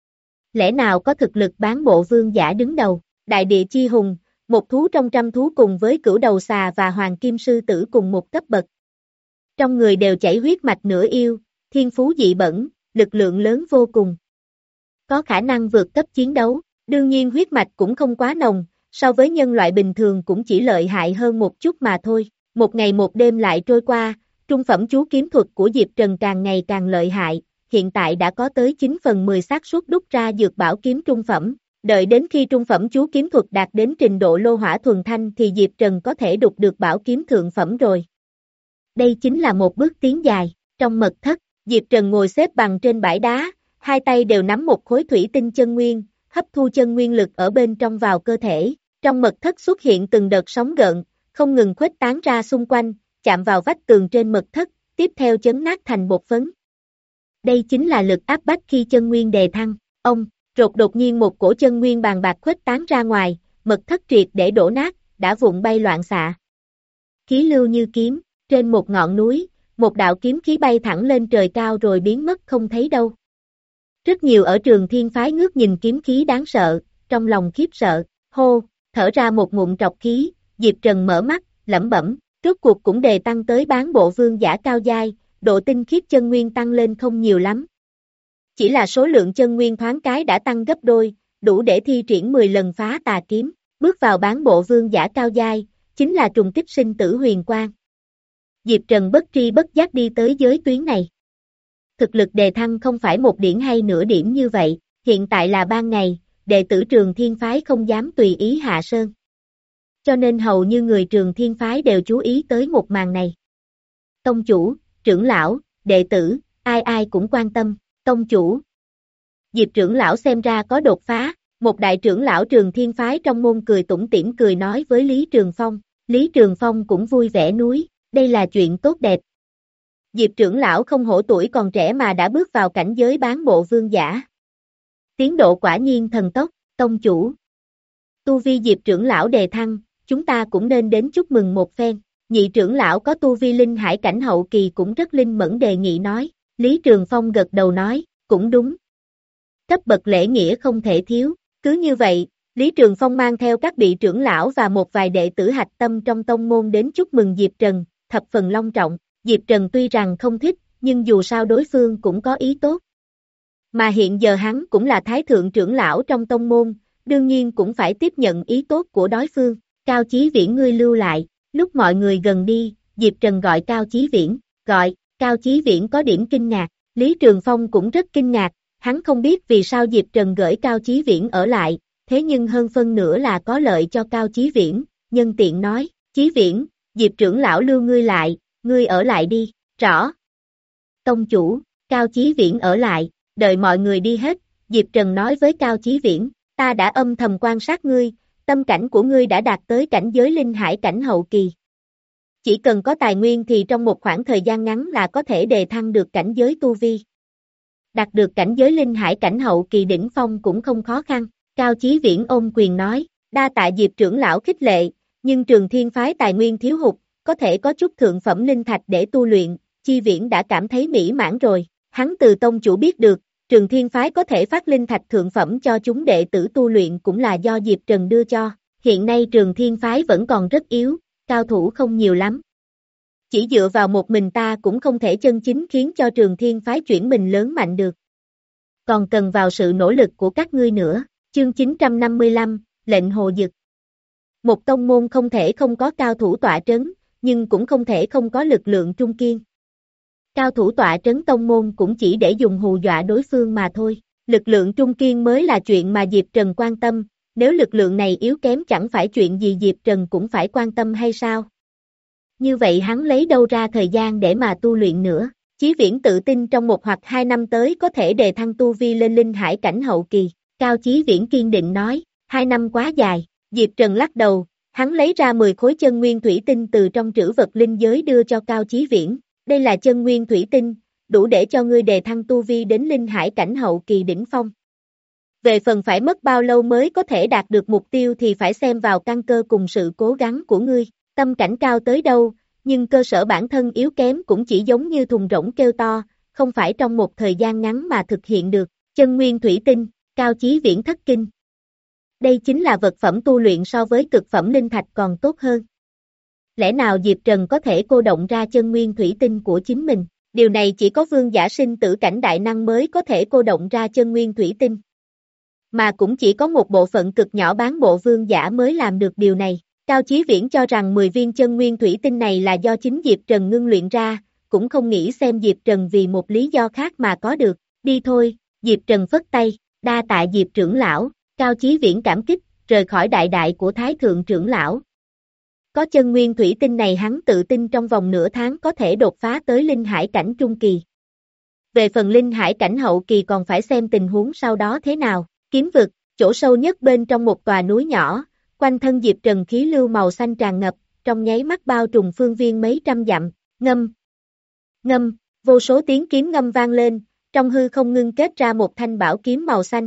Lẽ nào có thực lực bán bộ vương giả đứng đầu, đại địa chi hùng, một thú trong trăm thú cùng với cửu đầu xà và hoàng kim sư tử cùng một cấp bậc. Trong người đều chảy huyết mạch nửa yêu, thiên phú dị bẩm, lực lượng lớn vô cùng. Có khả năng vượt cấp chiến đấu, đương nhiên huyết mạch cũng không quá nồng, so với nhân loại bình thường cũng chỉ lợi hại hơn một chút mà thôi. Một ngày một đêm lại trôi qua, trung phẩm chú kiếm thuật của Diệp Trần càng ngày càng lợi hại, hiện tại đã có tới chín phần mười xác suất đúc ra dược bảo kiếm trung phẩm. Đợi đến khi trung phẩm chú kiếm thuật đạt đến trình độ lô hỏa thuần thanh thì Diệp Trần có thể đúc được bảo kiếm thượng phẩm rồi. Đây chính là một bước tiến dài. Trong mật thất, Diệp Trần ngồi xếp bằng trên bãi đá, hai tay đều nắm một khối thủy tinh chân nguyên, hấp thu chân nguyên lực ở bên trong vào cơ thể. Trong mật thất xuất hiện từng đợt sóng gợn, không ngừng khuếch tán ra xung quanh, chạm vào vách tường trên mật thất, tiếp theo chấn nát thành bột phấn. Đây chính là lực áp bách khi chân nguyên đề thăng. Ông, rột đột nhiên một cổ chân nguyên bàn bạc khuếch tán ra ngoài, mật thất triệt để đổ nát, đã vụn bay loạn xạ. Khí lưu như kiếm, trên một ngọn núi, một đạo kiếm khí bay thẳng lên trời cao rồi biến mất không thấy đâu. Rất nhiều ở Trường Thiên phái ngước nhìn kiếm khí đáng sợ, trong lòng khiếp sợ, hô, thở ra một ngụm trọc khí, Diệp Trần mở mắt, lẩm bẩm, rốt cuộc cũng đề tăng tới bán bộ vương giả cao giai, độ tinh khiết chân nguyên tăng lên không nhiều lắm. Chỉ là số lượng chân nguyên thoáng cái đã tăng gấp đôi, đủ để thi triển mười lần phá tà kiếm, bước vào bán bộ vương giả cao giai, chính là trùng kích sinh tử huyền quang. Diệp Trần bất tri bất giác đi tới giới tuyến này. Thực lực đề thăng không phải một điểm hay nửa điểm như vậy, hiện tại là ban ngày, đệ tử Trường Thiên phái không dám tùy ý hạ sơn. Cho nên hầu như người Trường Thiên phái đều chú ý tới một màn này. Tông chủ, trưởng lão, đệ tử, ai ai cũng quan tâm, tông chủ. Diệp trưởng lão xem ra có đột phá, một đại trưởng lão Trường Thiên phái trong môn cười tủm tỉm cười nói với Lý Trường Phong, Lý Trường Phong cũng vui vẻ núi, đây là chuyện tốt đẹp. Diệp trưởng lão không hổ tuổi còn trẻ mà đã bước vào cảnh giới bán bộ vương giả. Tiến độ quả nhiên thần tốc, tông chủ. Tu vi Diệp trưởng lão đề thăng, chúng ta cũng nên đến chúc mừng một phen. Nhị trưởng lão có tu vi linh hải cảnh hậu kỳ cũng rất linh mẫn đề nghị nói. Lý Trường Phong gật đầu nói, cũng đúng. Cấp bậc lễ nghĩa không thể thiếu. Cứ như vậy, Lý Trường Phong mang theo các vị trưởng lão và một vài đệ tử hạch tâm trong tông môn đến chúc mừng Diệp Trần, thập phần long trọng. Diệp Trần tuy rằng không thích, nhưng dù sao đối phương cũng có ý tốt. Mà hiện giờ hắn cũng là thái thượng trưởng lão trong tông môn, đương nhiên cũng phải tiếp nhận ý tốt của đối phương. Cao Chí Viễn ngươi lưu lại, lúc mọi người gần đi, Diệp Trần gọi Cao Chí Viễn, gọi, Cao Chí Viễn có điểm kinh ngạc, Lý Trường Phong cũng rất kinh ngạc, hắn không biết vì sao Diệp Trần gửi Cao Chí Viễn ở lại, thế nhưng hơn phân nửa là có lợi cho Cao Chí Viễn, nhân tiện nói, Chí Viễn, Diệp trưởng lão lưu ngươi lại, ngươi ở lại đi, rõ. Tông chủ, Cao Chí Viễn ở lại, đợi mọi người đi hết, Diệp Trần nói với Cao Chí Viễn, ta đã âm thầm quan sát ngươi, tâm cảnh của ngươi đã đạt tới cảnh giới linh hải cảnh hậu kỳ. Chỉ cần có tài nguyên thì trong một khoảng thời gian ngắn là có thể đề thăng được cảnh giới tu vi. Đạt được cảnh giới linh hải cảnh hậu kỳ đỉnh phong cũng không khó khăn, Cao Chí Viễn ôm quyền nói, đa tạ Diệp trưởng lão khích lệ, nhưng Trường Thiên phái tài nguyên thiếu hụt, có thể có chút thượng phẩm linh thạch để tu luyện, Chi Viễn đã cảm thấy mỹ mãn rồi, hắn từ tông chủ biết được, Trường Thiên phái có thể phát linh thạch thượng phẩm cho chúng đệ tử tu luyện cũng là do Diệp Trần đưa cho, hiện nay Trường Thiên phái vẫn còn rất yếu, cao thủ không nhiều lắm. Chỉ dựa vào một mình ta cũng không thể chân chính khiến cho Trường Thiên phái chuyển mình lớn mạnh được. Còn cần vào sự nỗ lực của các ngươi nữa, chương chín trăm năm mươi lăm, lệnh hồ dực. Một tông môn không thể không có cao thủ tọa trấn, nhưng cũng không thể không có lực lượng trung kiên. Cao thủ tọa trấn tông môn cũng chỉ để dùng hù dọa đối phương mà thôi, lực lượng trung kiên mới là chuyện mà Diệp Trần quan tâm, nếu lực lượng này yếu kém chẳng phải chuyện gì Diệp Trần cũng phải quan tâm hay sao? Như vậy hắn lấy đâu ra thời gian để mà tu luyện nữa, Chí Viễn tự tin trong một hoặc hai năm tới có thể đề thăng tu vi lên linh hải cảnh hậu kỳ, Cao Chí Viễn kiên định nói, hai năm quá dài, Diệp Trần lắc đầu, hắn lấy ra mười khối chân nguyên thủy tinh từ trong trữ vật linh giới đưa cho Cao Chí Viễn, đây là chân nguyên thủy tinh, đủ để cho ngươi đề thăng tu vi đến linh hải cảnh hậu kỳ đỉnh phong. Về phần phải mất bao lâu mới có thể đạt được mục tiêu thì phải xem vào căn cơ cùng sự cố gắng của ngươi, tâm cảnh cao tới đâu, nhưng cơ sở bản thân yếu kém cũng chỉ giống như thùng rỗng kêu to, không phải trong một thời gian ngắn mà thực hiện được, chân nguyên thủy tinh, Cao Chí Viễn thất kinh. Đây chính là vật phẩm tu luyện so với cực phẩm linh thạch còn tốt hơn. Lẽ nào Diệp Trần có thể cô động ra chân nguyên thủy tinh của chính mình? Điều này chỉ có vương giả sinh tử cảnh đại năng mới có thể cô động ra chân nguyên thủy tinh. Mà cũng chỉ có một bộ phận cực nhỏ bán bộ vương giả mới làm được điều này. Cao Chí Viễn cho rằng mười viên chân nguyên thủy tinh này là do chính Diệp Trần ngưng luyện ra, cũng không nghĩ xem Diệp Trần vì một lý do khác mà có được. Đi thôi, Diệp Trần phất tay, đa tạ Diệp trưởng lão, Cao Chí Viễn cảm kích, rời khỏi đại đại của Thái Thượng trưởng lão. Có chân nguyên thủy tinh này hắn tự tin trong vòng nửa tháng có thể đột phá tới linh hải cảnh trung kỳ. Về phần linh hải cảnh hậu kỳ còn phải xem tình huống sau đó thế nào. Kiếm vực, chỗ sâu nhất bên trong một tòa núi nhỏ, quanh thân Diệp Trần khí lưu màu xanh tràn ngập, trong nháy mắt bao trùm phương viên mấy trăm dặm, ngâm, ngâm, vô số tiếng kiếm ngâm vang lên, trong hư không ngưng kết ra một thanh bảo kiếm màu xanh.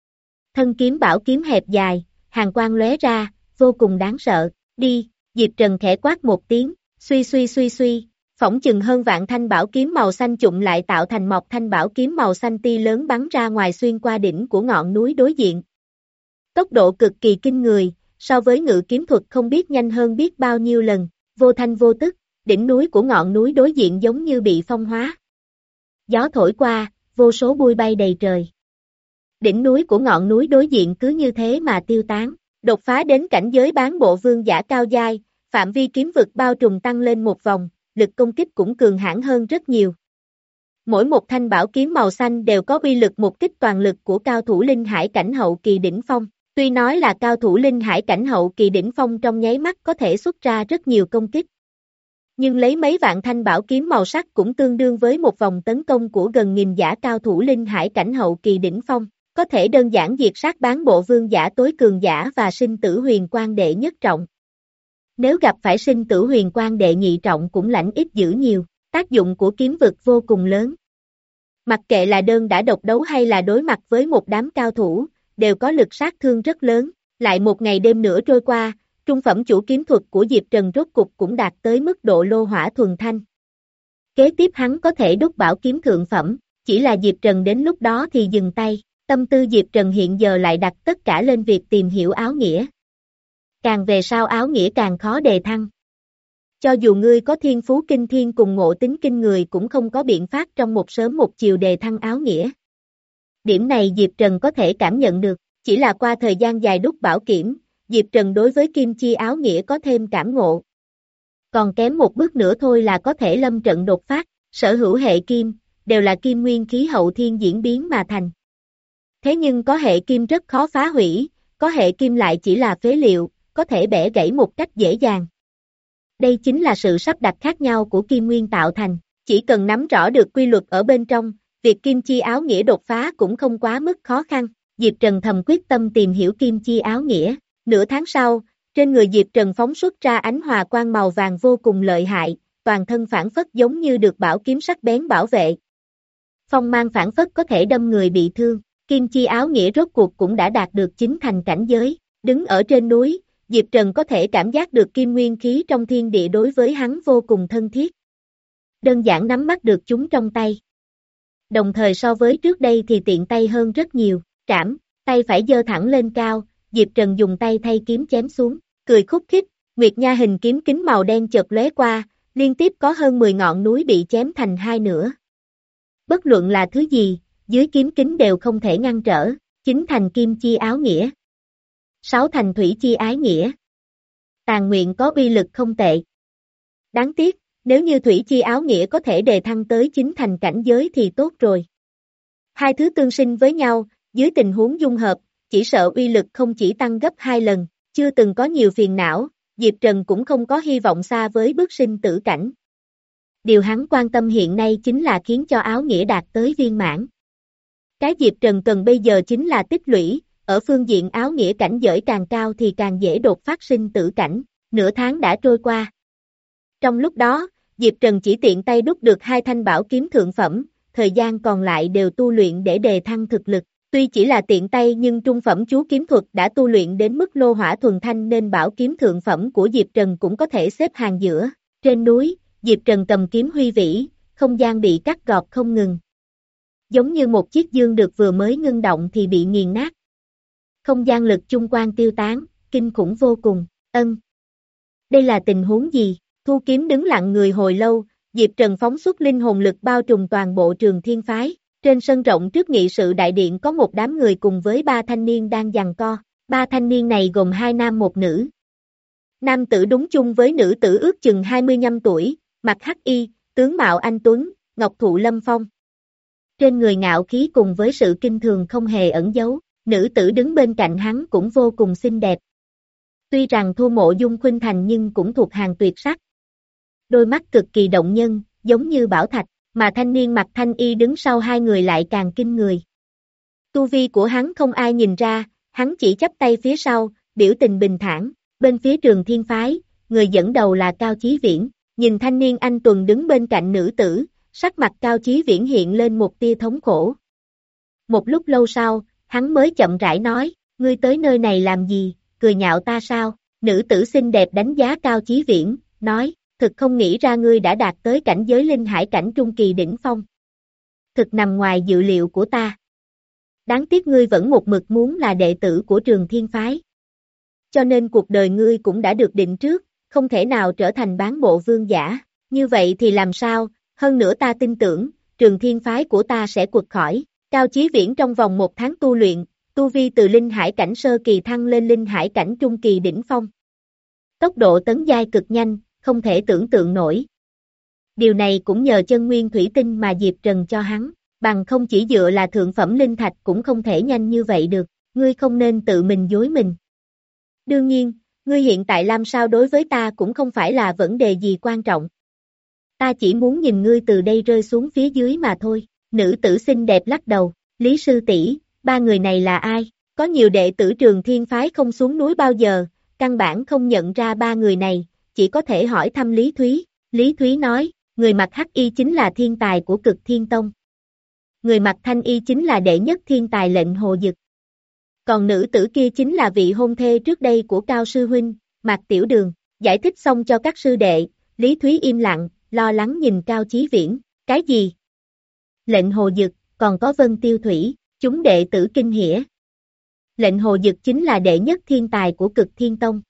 Thân kiếm bảo kiếm hẹp dài, hàn quang lóe ra, vô cùng đáng sợ, đi, Diệp Trần khẽ quát một tiếng, suy suy suy suy, phỏng chừng hơn vạn thanh bảo kiếm màu xanh chụm lại tạo thành một thanh bảo kiếm màu xanh ti lớn bắn ra ngoài xuyên qua đỉnh của ngọn núi đối diện. Tốc độ cực kỳ kinh người, so với ngự kiếm thuật không biết nhanh hơn biết bao nhiêu lần, vô thanh vô tức, đỉnh núi của ngọn núi đối diện giống như bị phong hóa. Gió thổi qua, vô số bụi bay đầy trời. Đỉnh núi của ngọn núi đối diện cứ như thế mà tiêu tán, đột phá đến cảnh giới bán bộ vương giả cao giai, phạm vi kiếm vực bao trùm tăng lên một vòng, lực công kích cũng cường hãn hơn rất nhiều. Mỗi một thanh bảo kiếm màu xanh đều có uy lực một kích toàn lực của cao thủ linh hải cảnh hậu kỳ đỉnh phong. Tuy nói là cao thủ linh hải cảnh hậu kỳ đỉnh phong trong nháy mắt có thể xuất ra rất nhiều công kích. Nhưng lấy mấy vạn thanh bảo kiếm màu sắc cũng tương đương với một vòng tấn công của gần nghìn giả cao thủ linh hải cảnh hậu kỳ đỉnh phong, có thể đơn giản diệt sát bán bộ vương giả tối cường giả và sinh tử huyền quan đệ nhất trọng. Nếu gặp phải sinh tử huyền quan đệ nhị trọng cũng lãnh ít dữ nhiều, tác dụng của kiếm vực vô cùng lớn. Mặc kệ là đơn đã độc đấu hay là đối mặt với một đám cao thủ, đều có lực sát thương rất lớn, lại một ngày đêm nữa trôi qua, trung phẩm chủ kiếm thuật của Diệp Trần rốt cục cũng đạt tới mức độ lô hỏa thuần thanh. Kế tiếp hắn có thể đúc bảo kiếm thượng phẩm, chỉ là Diệp Trần đến lúc đó thì dừng tay, tâm tư Diệp Trần hiện giờ lại đặt tất cả lên việc tìm hiểu áo nghĩa. Càng về sau áo nghĩa càng khó đề thăng. Cho dù ngươi có thiên phú kinh thiên cùng ngộ tính kinh người cũng không có biện pháp trong một sớm một chiều đề thăng áo nghĩa. Điểm này Diệp Trần có thể cảm nhận được, chỉ là qua thời gian dài đúc bảo kiểm, Diệp Trần đối với kim chi áo nghĩa có thêm cảm ngộ. Còn kém một bước nữa thôi là có thể lâm trận đột phát, sở hữu hệ kim, đều là kim nguyên khí hậu thiên diễn biến mà thành. Thế nhưng có hệ kim rất khó phá hủy, có hệ kim lại chỉ là phế liệu, có thể bẻ gãy một cách dễ dàng. Đây chính là sự sắp đặt khác nhau của kim nguyên tạo thành, chỉ cần nắm rõ được quy luật ở bên trong, việc kim chi áo nghĩa đột phá cũng không quá mức khó khăn. Diệp Trần thầm quyết tâm tìm hiểu kim chi áo nghĩa. Nửa tháng sau, trên người Diệp Trần phóng xuất ra ánh hòa quang màu vàng vô cùng lợi hại, toàn thân phản phất giống như được bảo kiếm sắc bén bảo vệ. Phong mang phản phất có thể đâm người bị thương, kim chi áo nghĩa rốt cuộc cũng đã đạt được chính thành cảnh giới. Đứng ở trên núi, Diệp Trần có thể cảm giác được kim nguyên khí trong thiên địa đối với hắn vô cùng thân thiết. Đơn giản nắm bắt được chúng trong tay. Đồng thời so với trước đây thì tiện tay hơn rất nhiều, trảm, tay phải giơ thẳng lên cao, Diệp Trần dùng tay thay kiếm chém xuống, cười khúc khích, Nguyệt Nha hình kiếm kính màu đen chợt lóe qua, liên tiếp có hơn mười ngọn núi bị chém thành hai nửa. Bất luận là thứ gì, dưới kiếm kính đều không thể ngăn trở, chính thành kim chi áo nghĩa. Sáu thành thủy chi ái nghĩa. Tàn nguyện có uy lực không tệ. Đáng tiếc, nếu như thủy chi áo nghĩa có thể đề thăng tới chính thành cảnh giới thì tốt rồi. Hai thứ tương sinh với nhau, dưới tình huống dung hợp, chỉ sợ uy lực không chỉ tăng gấp hai lần, chưa từng có nhiều phiền não, Diệp Trần cũng không có hy vọng xa với bước sinh tử cảnh. Điều hắn quan tâm hiện nay chính là khiến cho áo nghĩa đạt tới viên mãn. Cái Diệp Trần cần bây giờ chính là tích lũy, ở phương diện áo nghĩa cảnh giới càng cao thì càng dễ đột phát sinh tử cảnh, nửa tháng đã trôi qua. Trong lúc đó, Diệp Trần chỉ tiện tay đúc được hai thanh bảo kiếm thượng phẩm, thời gian còn lại đều tu luyện để đề thăng thực lực. Tuy chỉ là tiện tay nhưng trung phẩm chú kiếm thuật đã tu luyện đến mức lô hỏa thuần thanh nên bảo kiếm thượng phẩm của Diệp Trần cũng có thể xếp hàng giữa. Trên núi, Diệp Trần cầm kiếm huy vĩ, không gian bị cắt gọt không ngừng. Giống như một chiếc dương được vừa mới ngưng động thì bị nghiền nát. Không gian lực chung quanh tiêu tán, kinh khủng vô cùng, ân. Đây là tình huống gì? Thu kiếm đứng lặng người hồi lâu, Diệp Trần phóng xuất linh hồn lực bao trùm toàn bộ Trường Thiên phái. Trên sân rộng trước nghị sự đại điện có một đám người cùng với ba thanh niên đang giằng co. Ba thanh niên này gồm hai nam một nữ. Nam tử đúng chung với nữ tử ước chừng hai mươi lăm tuổi, mặt hắc y, tướng mạo anh tuấn, ngọc thụ lâm phong. Trên người ngạo khí cùng với sự kinh thường không hề ẩn giấu, nữ tử đứng bên cạnh hắn cũng vô cùng xinh đẹp. Tuy rằng thua Mộ Dung Khuynh Thành nhưng cũng thuộc hàng tuyệt sắc. Đôi mắt cực kỳ động nhân, giống như bảo thạch, mà thanh niên mặc thanh y đứng sau hai người lại càng kinh người. Tu vi của hắn không ai nhìn ra, hắn chỉ chắp tay phía sau, biểu tình bình thản, bên phía Trường Thiên Phái, người dẫn đầu là Cao Chí Viễn, nhìn thanh niên anh tuần đứng bên cạnh nữ tử, sắc mặt Cao Chí Viễn hiện lên một tia thống khổ. Một lúc lâu sau, hắn mới chậm rãi nói, ngươi tới nơi này làm gì, cười nhạo ta sao? Nữ tử xinh đẹp đánh giá Cao Chí Viễn, nói, thực không nghĩ ra ngươi đã đạt tới cảnh giới linh hải cảnh trung kỳ đỉnh phong. Thực nằm ngoài dự liệu của ta. Đáng tiếc ngươi vẫn một mực muốn là đệ tử của Trường Thiên Phái. Cho nên cuộc đời ngươi cũng đã được định trước, không thể nào trở thành bán bộ vương giả. Như vậy thì làm sao, hơn nữa ta tin tưởng, Trường Thiên Phái của ta sẽ quật khỏi. Cao Chí Viễn trong vòng một tháng tu luyện, tu vi từ linh hải cảnh sơ kỳ thăng lên linh hải cảnh trung kỳ đỉnh phong. Tốc độ tấn giai cực nhanh, không thể tưởng tượng nổi. Điều này cũng nhờ chân nguyên thủy tinh mà Diệp Trần cho hắn, bằng không chỉ dựa là thượng phẩm linh thạch cũng không thể nhanh như vậy được, ngươi không nên tự mình dối mình. Đương nhiên, ngươi hiện tại làm sao đối với ta cũng không phải là vấn đề gì quan trọng. Ta chỉ muốn nhìn ngươi từ đây rơi xuống phía dưới mà thôi. Nữ tử xinh đẹp lắc đầu, Lý sư tỷ, ba người này là ai? Có nhiều đệ tử Trường Thiên Phái không xuống núi bao giờ, căn bản không nhận ra ba người này, chỉ có thể hỏi thăm Lý Thúy. Lý Thúy nói, người mặc hắc y chính là thiên tài của Cực Thiên Tông. Người mặc thanh y chính là đệ nhất thiên tài Lệnh Hồ Dực. Còn nữ tử kia chính là vị hôn thê trước đây của Cao sư huynh, Mạc Tiểu Đường. Giải thích xong cho các sư đệ, Lý Thúy im lặng, lo lắng nhìn Cao Chí Viễn. Cái gì? Lệnh Hồ Dực, còn có Vân Tiêu Thủy, chúng đệ tử kinh hỉa. Lệnh Hồ Dực chính là đệ nhất thiên tài của Cực Thiên Tông.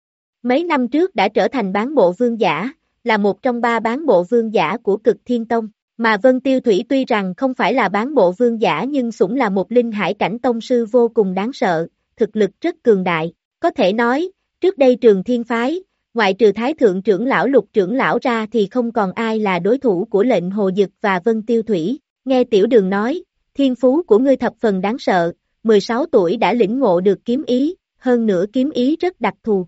Mấy năm trước đã trở thành bán bộ vương giả, là một trong ba bán bộ vương giả của Cực Thiên Tông. Mà Vân Tiêu Thủy tuy rằng không phải là bán bộ vương giả nhưng cũng là một linh hải cảnh tông sư vô cùng đáng sợ, thực lực rất cường đại. Có thể nói, trước đây Trường Thiên Phái, ngoại trừ Thái Thượng trưởng lão Lục trưởng lão ra thì không còn ai là đối thủ của Lệnh Hồ Dực và Vân Tiêu Thủy. Nghe Tiểu Đường nói, thiên phú của ngươi thập phần đáng sợ, mười sáu tuổi đã lĩnh ngộ được kiếm ý, hơn nữa kiếm ý rất đặc thù.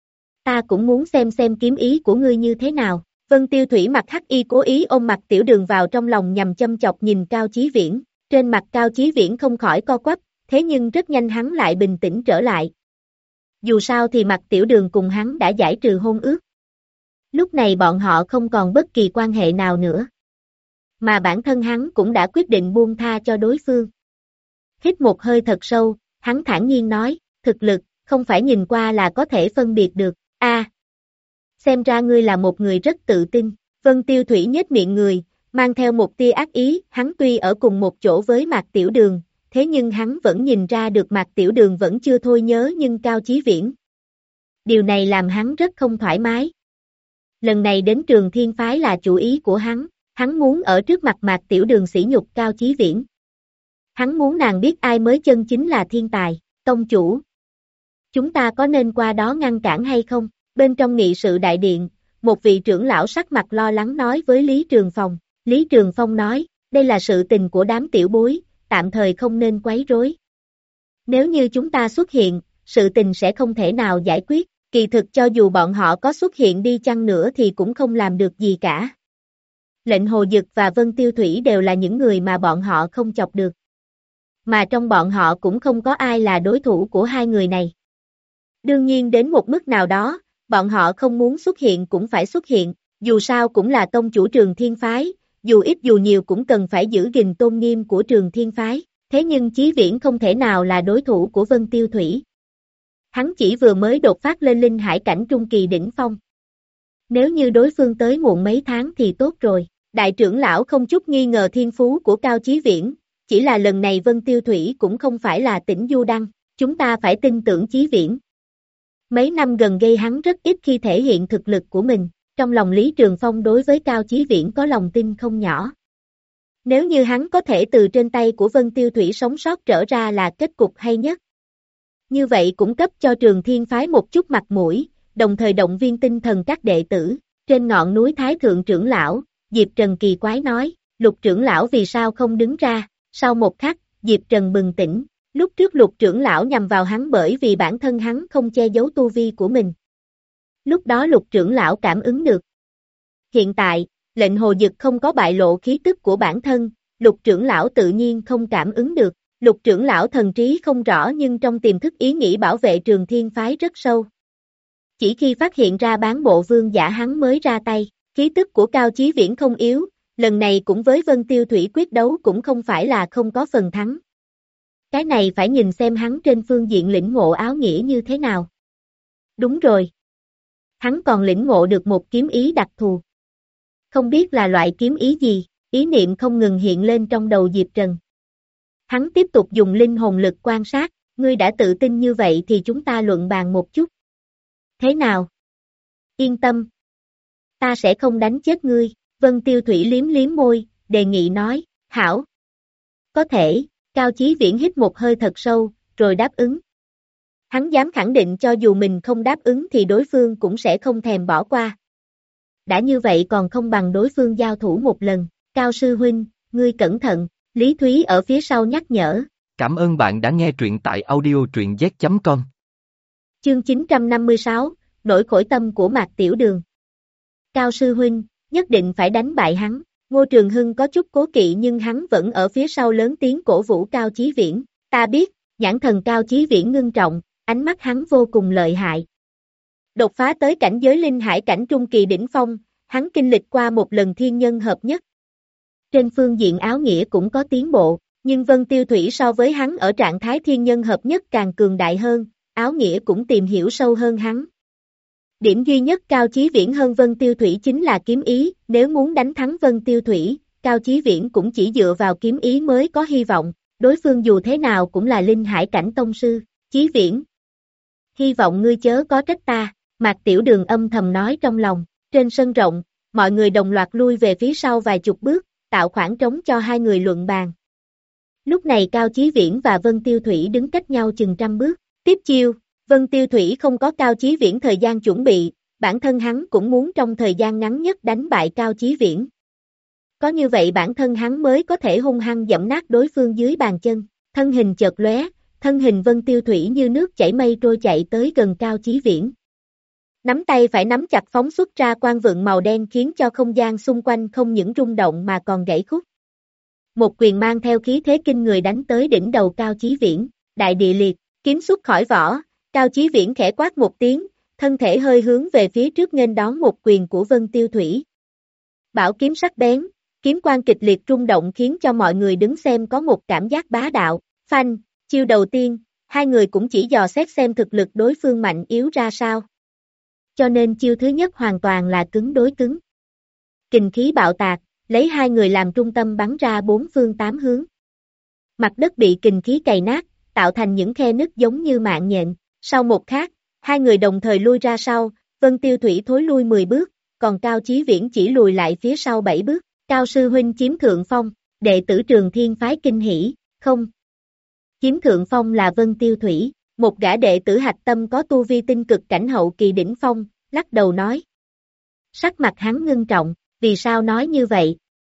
Ta cũng muốn xem xem kiếm ý của ngươi như thế nào. Vân Tiêu Thủy mặc hắc y cố ý ôm mặt Tiểu Đường vào trong lòng nhằm châm chọc nhìn Cao Chí Viễn, trên mặt Cao Chí Viễn không khỏi co quắp, thế nhưng rất nhanh hắn lại bình tĩnh trở lại. Dù sao thì mặt Tiểu Đường cùng hắn đã giải trừ hôn ước. Lúc này bọn họ không còn bất kỳ quan hệ nào nữa. Mà bản thân hắn cũng đã quyết định buông tha cho đối phương. Hít một hơi thật sâu, hắn thản nhiên nói, thực lực, không phải nhìn qua là có thể phân biệt được, a à, xem ra ngươi là một người rất tự tin. Vân Tiêu Thủy nhếch miệng người, mang theo một tia ác ý, hắn tuy ở cùng một chỗ với Mạc Tiểu Đường, thế nhưng hắn vẫn nhìn ra được Mạc Tiểu Đường vẫn chưa thôi nhớ nhưng Cao Chí Viễn. Điều này làm hắn rất không thoải mái. Lần này đến Trường Thiên Phái là chủ ý của hắn, hắn muốn ở trước mặt Mạc Tiểu Đường sỉ nhục Cao Chí Viễn. Hắn muốn nàng biết ai mới chân chính là thiên tài, tông chủ. Chúng ta có nên qua đó ngăn cản hay không? Bên trong nghị sự đại điện, một vị trưởng lão sắc mặt lo lắng nói với Lý Trường Phong. Lý Trường Phong nói, đây là sự tình của đám tiểu bối, tạm thời không nên quấy rối. Nếu như chúng ta xuất hiện, sự tình sẽ không thể nào giải quyết, kỳ thực cho dù bọn họ có xuất hiện đi chăng nữa thì cũng không làm được gì cả. Lệnh Hồ Dực và Vân Tiêu Thủy đều là những người mà bọn họ không chọc được. Mà trong bọn họ cũng không có ai là đối thủ của hai người này. Đương nhiên đến một mức nào đó, bọn họ không muốn xuất hiện cũng phải xuất hiện, dù sao cũng là tông chủ Trường Thiên Phái, dù ít dù nhiều cũng cần phải giữ gìn tôn nghiêm của Trường Thiên Phái, thế nhưng Chí Viễn không thể nào là đối thủ của Vân Tiêu Thủy. Hắn chỉ vừa mới đột phát lên linh hải cảnh trung kỳ đỉnh phong. Nếu như đối phương tới muộn mấy tháng thì tốt rồi, đại trưởng lão không chút nghi ngờ thiên phú của Cao Chí Viễn, chỉ là lần này Vân Tiêu Thủy cũng không phải là tỉnh Du Đăng, chúng ta phải tin tưởng Chí Viễn. Mấy năm gần đây hắn rất ít khi thể hiện thực lực của mình, trong lòng Lý Trường Phong đối với Cao Chí Viễn có lòng tin không nhỏ. Nếu như hắn có thể từ trên tay của Vân Tiêu Thủy sống sót trở ra là kết cục hay nhất. Như vậy cũng cấp cho Trường Thiên Phái một chút mặt mũi, đồng thời động viên tinh thần các đệ tử. Trên ngọn núi Thái Thượng trưởng lão, Diệp Trần kỳ quái nói, Lục trưởng lão vì sao không đứng ra? Sau một khắc, Diệp Trần bừng tỉnh, Lúc trước Lục trưởng lão nhằm vào hắn bởi vì bản thân hắn không che giấu tu vi của mình. Lúc đó Lục trưởng lão cảm ứng được. Hiện tại, lệnh hồ dực không có bại lộ khí tức của bản thân, Lục trưởng lão tự nhiên không cảm ứng được. Lục trưởng lão thần trí không rõ nhưng trong tiềm thức ý nghĩ bảo vệ Trường Thiên phái rất sâu. Chỉ khi phát hiện ra bán bộ vương giả hắn mới ra tay, khí tức của Cao Chí Viễn không yếu, lần này cũng với Vân Tiêu Thủy quyết đấu cũng không phải là không có phần thắng. Cái này phải nhìn xem hắn trên phương diện lĩnh ngộ áo nghĩa như thế nào. Đúng rồi. Hắn còn lĩnh ngộ được một kiếm ý đặc thù. Không biết là loại kiếm ý gì, ý niệm không ngừng hiện lên trong đầu Diệp Trần. Hắn tiếp tục dùng linh hồn lực quan sát, ngươi đã tự tin như vậy thì chúng ta luận bàn một chút. Thế nào? Yên tâm. Ta sẽ không đánh chết ngươi, Vân Tiêu Thủy liếm liếm môi, đề nghị nói, hảo. Có thể, Cao Chí Viễn hít một hơi thật sâu, rồi đáp ứng. Hắn dám khẳng định cho dù mình không đáp ứng thì đối phương cũng sẽ không thèm bỏ qua. Đã như vậy còn không bằng đối phương giao thủ một lần, Cao sư huynh, ngươi cẩn thận, Lý Thúy ở phía sau nhắc nhở. Cảm ơn bạn đã nghe truyện tại audio truyện z chấm com. Chương chín trăm năm mươi sáu, nỗi khổ tâm của Mạc Tiểu Đường. Cao sư huynh, nhất định phải đánh bại hắn. Ngô Trường Hưng có chút cố kỵ nhưng hắn vẫn ở phía sau lớn tiếng cổ vũ Cao Chí Viễn. Ta biết, nhãn thần Cao Chí Viễn ngưng trọng, ánh mắt hắn vô cùng lợi hại. Đột phá tới cảnh giới linh hải cảnh trung kỳ đỉnh phong, hắn kinh lịch qua một lần thiên nhân hợp nhất. Trên phương diện áo nghĩa cũng có tiến bộ, nhưng Vân Tiêu Thủy so với hắn ở trạng thái thiên nhân hợp nhất càng cường đại hơn, áo nghĩa cũng tìm hiểu sâu hơn hắn. Điểm duy nhất Cao Chí Viễn hơn Vân Tiêu Thủy chính là kiếm ý, nếu muốn đánh thắng Vân Tiêu Thủy, Cao Chí Viễn cũng chỉ dựa vào kiếm ý mới có hy vọng, đối phương dù thế nào cũng là linh hải cảnh tông sư. Chí Viễn, hy vọng ngươi chớ có trách ta, Mạc Tiểu Đường âm thầm nói trong lòng. Trên sân rộng, mọi người đồng loạt lui về phía sau vài chục bước, tạo khoảng trống cho hai người luận bàn. Lúc này Cao Chí Viễn và Vân Tiêu Thủy đứng cách nhau chừng trăm bước, tiếp chiêu. Vân Tiêu Thủy không có Cao Chí Viễn thời gian chuẩn bị, bản thân hắn cũng muốn trong thời gian ngắn nhất đánh bại Cao Chí Viễn. Có như vậy bản thân hắn mới có thể hung hăng dẫm nát đối phương dưới bàn chân, thân hình chợt lóe, thân hình Vân Tiêu Thủy như nước chảy mây trôi chạy tới gần Cao Chí Viễn. Nắm tay phải nắm chặt phóng xuất ra quang vượng màu đen khiến cho không gian xung quanh không những rung động mà còn gãy khúc. Một quyền mang theo khí thế kinh người đánh tới đỉnh đầu Cao Chí Viễn, đại địa liệt, kiếm xuất khỏi vỏ. Cao Chí Viễn khẽ quát một tiếng, thân thể hơi hướng về phía trước nghênh đón một quyền của Vân Tiêu Thủy. Bảo kiếm sắc bén, kiếm quang kịch liệt rung động khiến cho mọi người đứng xem có một cảm giác bá đạo. Phanh, chiêu đầu tiên, hai người cũng chỉ dò xét xem thực lực đối phương mạnh yếu ra sao. Cho nên chiêu thứ nhất hoàn toàn là cứng đối cứng. Kình khí bạo tạc, lấy hai người làm trung tâm bắn ra bốn phương tám hướng. Mặt đất bị kình khí cày nát, tạo thành những khe nứt giống như mạng nhện. Sau một khắc, hai người đồng thời lui ra sau, Vân Tiêu Thủy thối lui mười bước, còn Cao Chí Viễn chỉ lùi lại phía sau bảy bước. Cao sư huynh chiếm thượng phong, đệ tử Trường Thiên phái kinh hỉ, không. Chiếm thượng phong là Vân Tiêu Thủy, một gã đệ tử hạch tâm có tu vi tinh cực cảnh hậu kỳ đỉnh phong, lắc đầu nói. Sắc mặt hắn ngưng trọng, vì sao nói như vậy?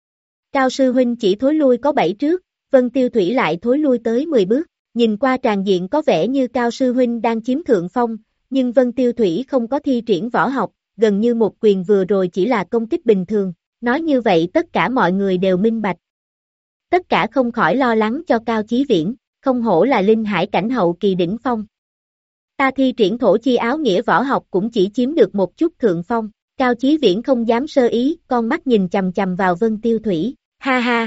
Cao sư huynh chỉ thối lui có bảy trước, Vân Tiêu Thủy lại thối lui tới mười bước. Nhìn qua tràn diện có vẻ như Cao sư huynh đang chiếm thượng phong, nhưng Vân Tiêu Thủy không có thi triển võ học, gần như một quyền vừa rồi chỉ là công kích bình thường. Nói như vậy tất cả mọi người đều minh bạch. Tất cả không khỏi lo lắng cho Cao Chí Viễn, không hổ là linh hải cảnh hậu kỳ đỉnh phong. Ta thi triển thổ chi áo nghĩa võ học cũng chỉ chiếm được một chút thượng phong. Cao Chí Viễn không dám sơ ý, con mắt nhìn chằm chằm vào Vân Tiêu Thủy, ha ha.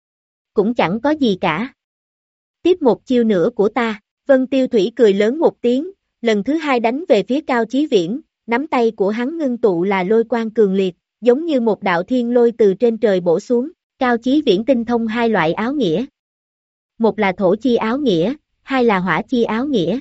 Cũng chẳng có gì cả. Tiếp một chiêu nữa của ta, Vân Tiêu Thủy cười lớn một tiếng, lần thứ hai đánh về phía Cao Chí Viễn, nắm tay của hắn ngưng tụ là lôi quang cường liệt, giống như một đạo thiên lôi từ trên trời bổ xuống. Cao Chí Viễn tinh thông hai loại áo nghĩa. Một là thổ chi áo nghĩa, hai là hỏa chi áo nghĩa.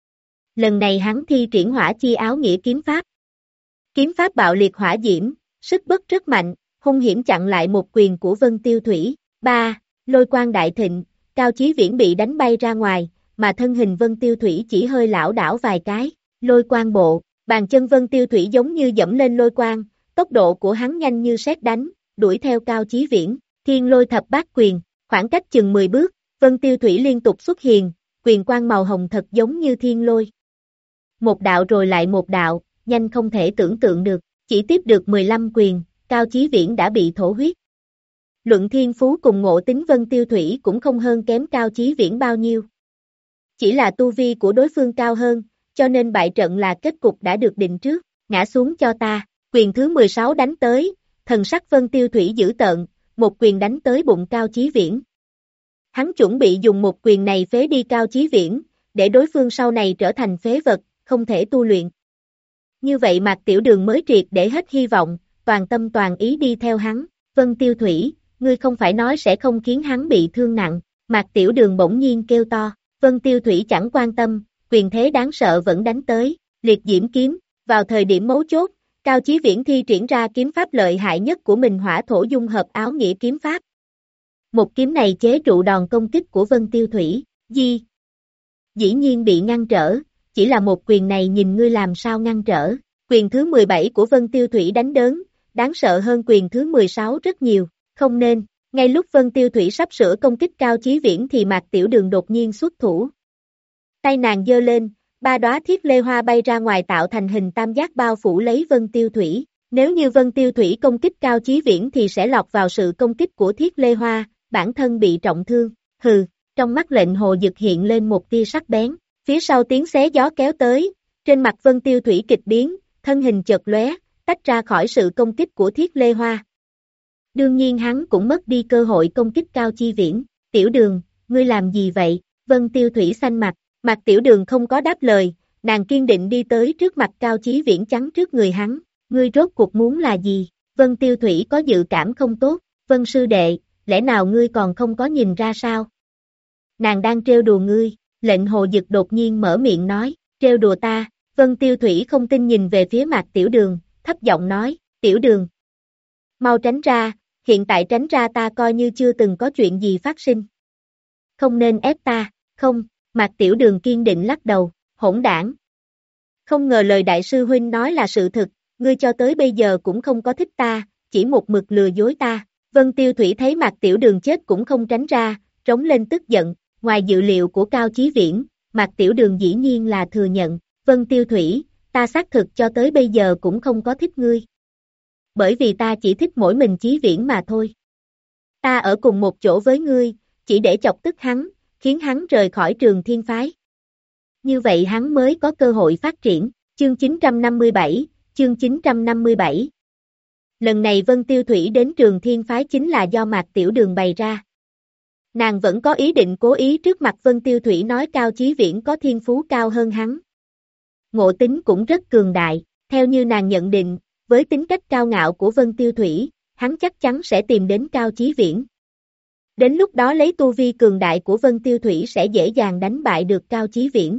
Lần này hắn thi triển hỏa chi áo nghĩa kiếm pháp. Kiếm pháp bạo liệt hỏa diễm, sức bấc rất mạnh, hung hiểm chặn lại một quyền của Vân Tiêu Thủy. ba. Lôi quang đại thịnh, Cao Chí Viễn bị đánh bay ra ngoài, mà thân hình Vân Tiêu Thủy chỉ hơi lảo đảo vài cái. Lôi quang bộ, bàn chân Vân Tiêu Thủy giống như dẫm lên lôi quang, tốc độ của hắn nhanh như sét đánh, đuổi theo Cao Chí Viễn. Thiên lôi thập bát quyền, khoảng cách chừng mười bước, Vân Tiêu Thủy liên tục xuất hiện, quyền quang màu hồng thật giống như thiên lôi. Một đạo rồi lại một đạo, nhanh không thể tưởng tượng được, chỉ tiếp được mười lăm quyền, Cao Chí Viễn đã bị thổ huyết. Luận thiên phú cùng ngộ tính Vân Tiêu Thủy cũng không hơn kém Cao Chí Viễn bao nhiêu. Chỉ là tu vi của đối phương cao hơn, cho nên bại trận là kết cục đã được định trước, ngã xuống cho ta, quyền thứ mười sáu đánh tới, thần sắc Vân Tiêu Thủy dữ tợn, một quyền đánh tới bụng Cao Chí Viễn. Hắn chuẩn bị dùng một quyền này phế đi Cao Chí Viễn, để đối phương sau này trở thành phế vật, không thể tu luyện. Như vậy Mạc Tiểu Đường mới triệt để hết hy vọng, toàn tâm toàn ý đi theo hắn, Vân Tiêu Thủy, ngươi không phải nói sẽ không khiến hắn bị thương nặng, Mạc Tiểu Đường bỗng nhiên kêu to, Vân Tiêu Thủy chẳng quan tâm, quyền thế đáng sợ vẫn đánh tới, liệt diễm kiếm, vào thời điểm mấu chốt, Cao Chí Viễn thi triển ra kiếm pháp lợi hại nhất của mình hỏa thổ dung hợp áo nghĩa kiếm pháp. Một kiếm này chế trụ đòn công kích của Vân Tiêu Thủy, di. Dĩ nhiên bị ngăn trở, chỉ là một quyền này nhìn ngươi làm sao ngăn trở, quyền thứ mười bảy của Vân Tiêu Thủy đánh đớn, đáng sợ hơn quyền thứ mười sáu rất nhiều, không nên, ngay lúc Vân Tiêu Thủy sắp sửa công kích Cao Chí Viễn thì Mạc Tiểu Đường đột nhiên xuất thủ. Tay nàng giơ lên, ba đóa thiết lê hoa bay ra ngoài tạo thành hình tam giác bao phủ lấy Vân Tiêu Thủy, nếu như Vân Tiêu Thủy công kích Cao Chí Viễn thì sẽ lọt vào sự công kích của thiết lê hoa, bản thân bị trọng thương, hừ, trong mắt lệnh hồ dực hiện lên một tia sắc bén, phía sau tiếng xé gió kéo tới, trên mặt Vân Tiêu Thủy kịch biến, thân hình chợt lóe, tách ra khỏi sự công kích của thiết lê hoa. Đương nhiên hắn cũng mất đi cơ hội công kích Cao Chí Viễn, Tiểu Đường, ngươi làm gì vậy, Vân Tiêu Thủy xanh mặt, Mạc Tiểu Đường không có đáp lời, nàng kiên định đi tới trước mặt Cao Chí Viễn chắn trước người hắn, ngươi rốt cuộc muốn là gì, Vân Tiêu Thủy có dự cảm không tốt, Vân sư đệ, lẽ nào ngươi còn không có nhìn ra sao? Nàng đang trêu đùa ngươi, lệnh hồ dực đột nhiên mở miệng nói, trêu đùa ta, Vân Tiêu Thủy không tin nhìn về phía Mạc Tiểu Đường, thấp giọng nói, Tiểu Đường, mau tránh ra, hiện tại tránh ra ta coi như chưa từng có chuyện gì phát sinh. Không nên ép ta, không, Mạc Tiểu Đường kiên định lắc đầu, hỗn đảng. Không ngờ lời đại sư huynh nói là sự thực, ngươi cho tới bây giờ cũng không có thích ta, chỉ một mực lừa dối ta. Vân Tiêu Thủy thấy Mạc Tiểu Đường chết cũng không tránh ra, trống lên tức giận, ngoài dự liệu của Cao Chí Viễn, Mạc Tiểu Đường dĩ nhiên là thừa nhận, Vân Tiêu Thủy, ta xác thực cho tới bây giờ cũng không có thích ngươi. Bởi vì ta chỉ thích mỗi mình Chí Viễn mà thôi. Ta ở cùng một chỗ với ngươi, chỉ để chọc tức hắn, khiến hắn rời khỏi Trường Thiên Phái. Như vậy hắn mới có cơ hội phát triển, chương chín trăm năm mươi bảy, chương chín trăm năm mươi bảy. Lần này Vân Tiêu Thủy đến Trường Thiên Phái chính là do Mạc Tiểu Đường bày ra. Nàng vẫn có ý định cố ý trước mặt Vân Tiêu Thủy nói Cao Chí Viễn có thiên phú cao hơn hắn. Ngộ tính cũng rất cường đại, theo như nàng nhận định, với tính cách cao ngạo của Vân Tiêu Thủy, hắn chắc chắn sẽ tìm đến Cao Chí Viễn. Đến lúc đó lấy tu vi cường đại của Vân Tiêu Thủy sẽ dễ dàng đánh bại được Cao Chí Viễn.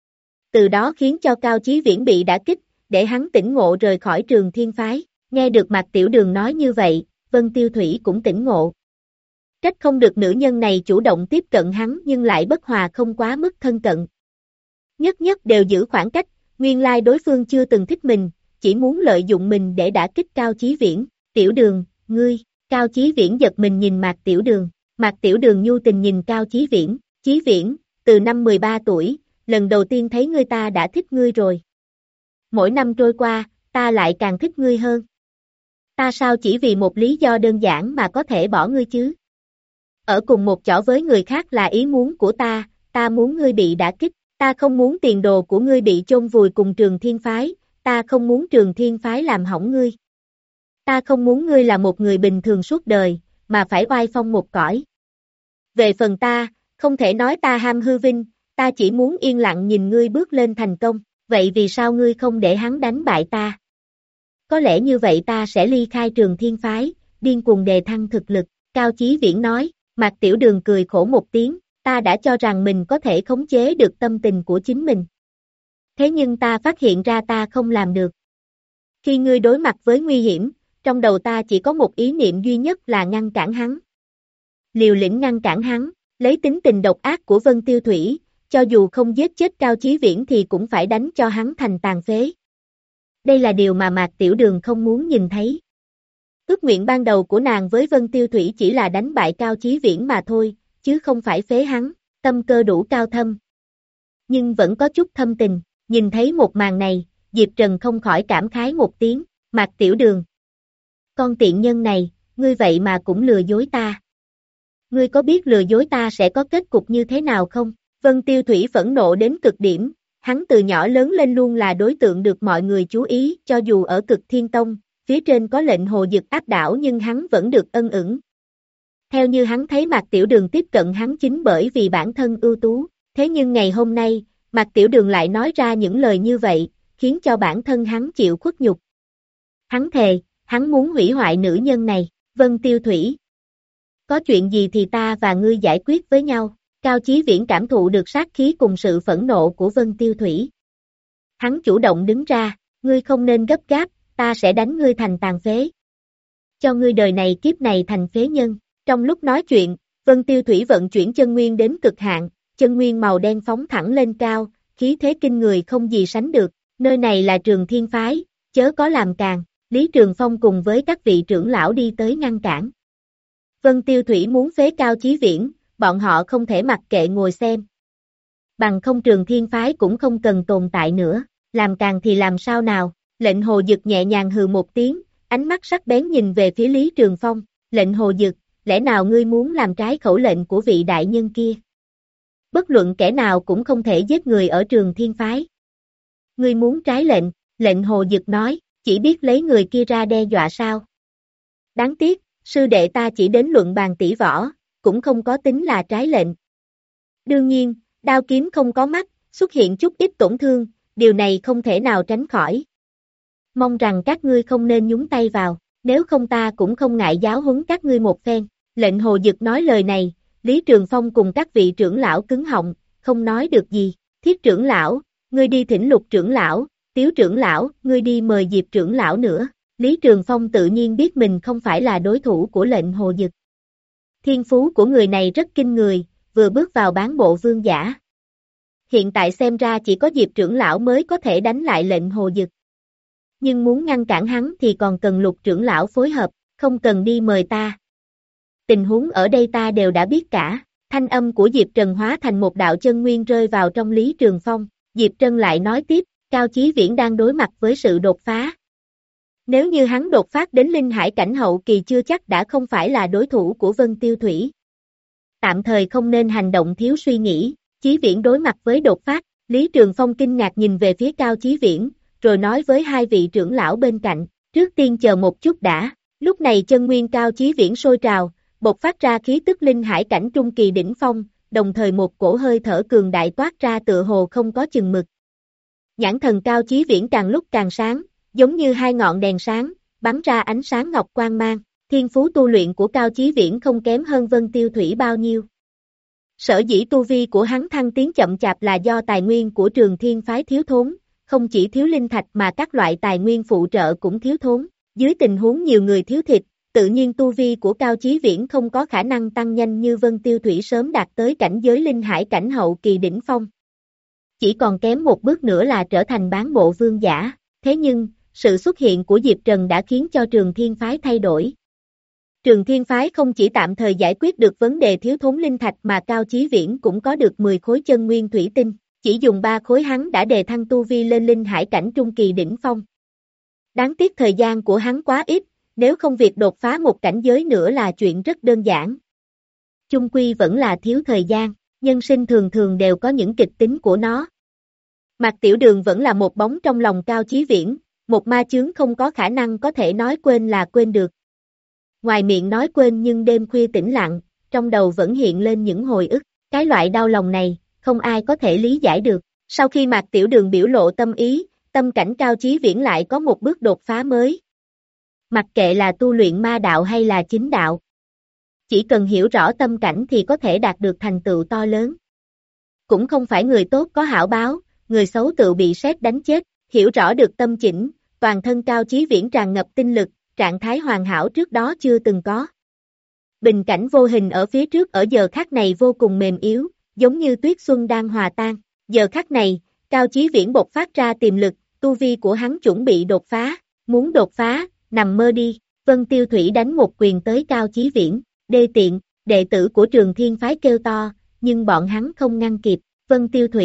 Từ đó khiến cho Cao Chí Viễn bị đả kích, để hắn tỉnh ngộ rời khỏi Trường Thiên Phái. Nghe được Mạc Tiểu Đường nói như vậy, Vân Tiêu Thủy cũng tỉnh ngộ. Trách không được nữ nhân này chủ động tiếp cận hắn nhưng lại bất hòa không quá mức thân cận. Nhất nhất đều giữ khoảng cách, nguyên lai đối phương chưa từng thích mình, chỉ muốn lợi dụng mình để đả kích Cao Chí Viễn. Tiểu Đường, ngươi, Cao Chí Viễn giật mình nhìn Mạc Tiểu Đường, Mạc Tiểu Đường nhu tình nhìn Cao Chí Viễn, Chí Viễn, từ năm mười ba tuổi, lần đầu tiên thấy ngươi ta đã thích ngươi rồi. Mỗi năm trôi qua, ta lại càng thích ngươi hơn. Ta sao chỉ vì một lý do đơn giản mà có thể bỏ ngươi chứ? Ở cùng một chỗ với người khác là ý muốn của ta, ta muốn ngươi bị đả kích, ta không muốn tiền đồ của ngươi bị chôn vùi cùng Trường Thiên Phái, ta không muốn Trường Thiên Phái làm hỏng ngươi. Ta không muốn ngươi là một người bình thường suốt đời, mà phải oai phong một cõi. Về phần ta, không thể nói ta ham hư vinh, ta chỉ muốn yên lặng nhìn ngươi bước lên thành công, vậy vì sao ngươi không để hắn đánh bại ta? Có lẽ như vậy ta sẽ ly khai Trường Thiên Phái, điên cuồng đề thăng thực lực, Cao Chí Viễn nói, Mạc Tiểu Đường cười khổ một tiếng, ta đã cho rằng mình có thể khống chế được tâm tình của chính mình. Thế nhưng ta phát hiện ra ta không làm được. Khi ngươi đối mặt với nguy hiểm, trong đầu ta chỉ có một ý niệm duy nhất là ngăn cản hắn. Liều lĩnh ngăn cản hắn, lấy tính tình độc ác của Vân Tiêu Thủy, cho dù không giết chết Cao Chí Viễn thì cũng phải đánh cho hắn thành tàn phế. Đây là điều mà Mạc Tiểu Đường không muốn nhìn thấy. Ước nguyện ban đầu của nàng với Vân Tiêu Thủy chỉ là đánh bại Cao Chí Viễn mà thôi, chứ không phải phế hắn, tâm cơ đủ cao thâm, nhưng vẫn có chút thâm tình, nhìn thấy một màn này, Diệp Trần không khỏi cảm khái một tiếng, Mạc Tiểu Đường. Con tiện nhân này, ngươi vậy mà cũng lừa dối ta. Ngươi có biết lừa dối ta sẽ có kết cục như thế nào không? Vân Tiêu Thủy phẫn nộ đến cực điểm, hắn từ nhỏ lớn lên luôn là đối tượng được mọi người chú ý, cho dù ở Cực Thiên Tông, phía trên có lệnh hồ dực áp đảo nhưng hắn vẫn được ân ửng. Theo như hắn thấy Mạc Tiểu Đường tiếp cận hắn chính bởi vì bản thân ưu tú, thế nhưng ngày hôm nay, Mạc Tiểu Đường lại nói ra những lời như vậy, khiến cho bản thân hắn chịu khuất nhục. Hắn thề, hắn muốn hủy hoại nữ nhân này, Vân Tiêu Thủy. Có chuyện gì thì ta và ngươi giải quyết với nhau, Cao Chí Viễn cảm thụ được sát khí cùng sự phẫn nộ của Vân Tiêu Thủy. Hắn chủ động đứng ra, ngươi không nên gấp gáp, ta sẽ đánh ngươi thành tàn phế. Cho ngươi đời này kiếp này thành phế nhân. Trong lúc nói chuyện, Vân Tiêu Thủy vận chuyển chân nguyên đến cực hạn, chân nguyên màu đen phóng thẳng lên cao, khí thế kinh người không gì sánh được, nơi này là Trường Thiên Phái, chớ có làm càn, Lý Trường Phong cùng với các vị trưởng lão đi tới ngăn cản. Vân Tiêu Thủy muốn phế Cao Chí Viễn, bọn họ không thể mặc kệ ngồi xem. Bằng không Trường Thiên Phái cũng không cần tồn tại nữa, làm càn thì làm sao nào, lệnh hồ dực nhẹ nhàng hừ một tiếng, ánh mắt sắc bén nhìn về phía Lý Trường Phong, lệnh hồ dực, lẽ nào ngươi muốn làm trái khẩu lệnh của vị đại nhân kia? Bất luận kẻ nào cũng không thể giết người ở Trường Thiên Phái. Ngươi muốn trái lệnh, lệnh hồ dực nói, chỉ biết lấy người kia ra đe dọa sao? Đáng tiếc, sư đệ ta chỉ đến luận bàn tỷ võ, cũng không có tính là trái lệnh. Đương nhiên, đao kiếm không có mắt, xuất hiện chút ít tổn thương, điều này không thể nào tránh khỏi. Mong rằng các ngươi không nên nhúng tay vào, nếu không ta cũng không ngại giáo huấn các ngươi một phen. Lệnh hồ dực nói lời này, Lý Trường Phong cùng các vị trưởng lão cứng họng, không nói được gì. Thiết trưởng lão, ngươi đi thỉnh Lục trưởng lão, Tiếu trưởng lão, ngươi đi mời Diệp trưởng lão nữa. Lý Trường Phong tự nhiên biết mình không phải là đối thủ của lệnh hồ dực. Thiên phú của người này rất kinh người, vừa bước vào bán bộ vương giả. Hiện tại xem ra chỉ có Diệp trưởng lão mới có thể đánh lại lệnh hồ dực. Nhưng muốn ngăn cản hắn thì còn cần Lục trưởng lão phối hợp, không cần đi mời ta. Tình huống ở đây ta đều đã biết cả, thanh âm của Diệp Trần hóa thành một đạo chân nguyên rơi vào trong Lý Trường Phong, Diệp Trần lại nói tiếp, Cao Chí Viễn đang đối mặt với sự đột phá. Nếu như hắn đột phát đến linh hải cảnh hậu kỳ chưa chắc đã không phải là đối thủ của Vân Tiêu Thủy. Tạm thời không nên hành động thiếu suy nghĩ, Chí Viễn đối mặt với đột phát, Lý Trường Phong kinh ngạc nhìn về phía Cao Chí Viễn, rồi nói với hai vị trưởng lão bên cạnh, trước tiên chờ một chút đã, lúc này chân nguyên Cao Chí Viễn sôi trào, bộc phát ra khí tức linh hải cảnh trung kỳ đỉnh phong, đồng thời một cổ hơi thở cường đại toát ra tựa hồ không có chừng mực. Nhãn thần Cao Chí Viễn càng lúc càng sáng, giống như hai ngọn đèn sáng, bắn ra ánh sáng ngọc quang mang, thiên phú tu luyện của Cao Chí Viễn không kém hơn Vân Tiêu Thủy bao nhiêu. Sở dĩ tu vi của hắn thăng tiến chậm chạp là do tài nguyên của Trường Thiên Phái thiếu thốn, không chỉ thiếu linh thạch mà các loại tài nguyên phụ trợ cũng thiếu thốn, dưới tình huống nhiều người thiếu thịt, tự nhiên tu vi của Cao Chí Viễn không có khả năng tăng nhanh như Vân Tiêu Thủy sớm đạt tới cảnh giới linh hải cảnh hậu kỳ đỉnh phong. Chỉ còn kém một bước nữa là trở thành bán bộ vương giả, thế nhưng, sự xuất hiện của Diệp Trần đã khiến cho Trường Thiên Phái thay đổi. Trường Thiên Phái không chỉ tạm thời giải quyết được vấn đề thiếu thốn linh thạch mà Cao Chí Viễn cũng có được mười khối chân nguyên thủy tinh, chỉ dùng ba khối hắn đã đề thăng tu vi lên linh hải cảnh trung kỳ đỉnh phong. Đáng tiếc thời gian của hắn quá ít, nếu không việc đột phá một cảnh giới nữa là chuyện rất đơn giản. Chung quy vẫn là thiếu thời gian, nhân sinh thường thường đều có những kịch tính của nó. Mạc Tiểu Đường vẫn là một bóng trong lòng Cao Chí Viễn, một ma chướng không có khả năng có thể nói quên là quên được. Ngoài miệng nói quên nhưng đêm khuya tĩnh lặng, trong đầu vẫn hiện lên những hồi ức, cái loại đau lòng này, không ai có thể lý giải được. Sau khi Mạc Tiểu Đường biểu lộ tâm ý, tâm cảnh Cao Chí Viễn lại có một bước đột phá mới. Mặc kệ là tu luyện ma đạo hay là chính đạo. Chỉ cần hiểu rõ tâm cảnh thì có thể đạt được thành tựu to lớn. Cũng không phải người tốt có hảo báo, người xấu tự bị sét đánh chết, hiểu rõ được tâm chỉnh, toàn thân Cao Chí Viễn tràn ngập tinh lực, trạng thái hoàn hảo trước đó chưa từng có. Bình cảnh vô hình ở phía trước ở giờ khắc này vô cùng mềm yếu, giống như tuyết xuân đang hòa tan. Giờ khắc này, Cao Chí Viễn bộc phát ra tiềm lực, tu vi của hắn chuẩn bị đột phá, muốn đột phá, nằm mơ đi. Vân Tiêu Thủy đánh một quyền tới Cao Chí Viễn, đê tiện, đệ tử của Trường Thiên Phái kêu to, nhưng bọn hắn không ngăn kịp. Vân Tiêu Thủy,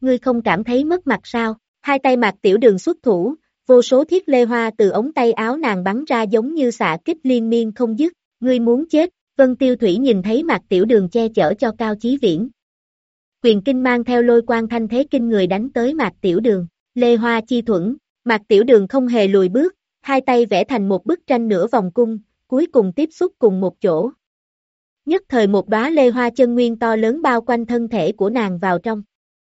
ngươi không cảm thấy mất mặt sao? Hai tay Mạc Tiểu Đường xuất thủ, vô số thiết lê hoa từ ống tay áo nàng bắn ra giống như xạ kích liên miên không dứt, ngươi muốn chết. Vân Tiêu Thủy nhìn thấy Mạc Tiểu Đường che chở cho Cao Chí Viễn. Quyền kinh mang theo lôi quang thanh thế kinh người đánh tới Mạc Tiểu Đường, lê hoa chi thuẫn, Mạc Tiểu Đường không hề lùi bước, hai tay vẽ thành một bức tranh nửa vòng cung, cuối cùng tiếp xúc cùng một chỗ. Nhất thời một đóa lê hoa chân nguyên to lớn bao quanh thân thể của nàng vào trong.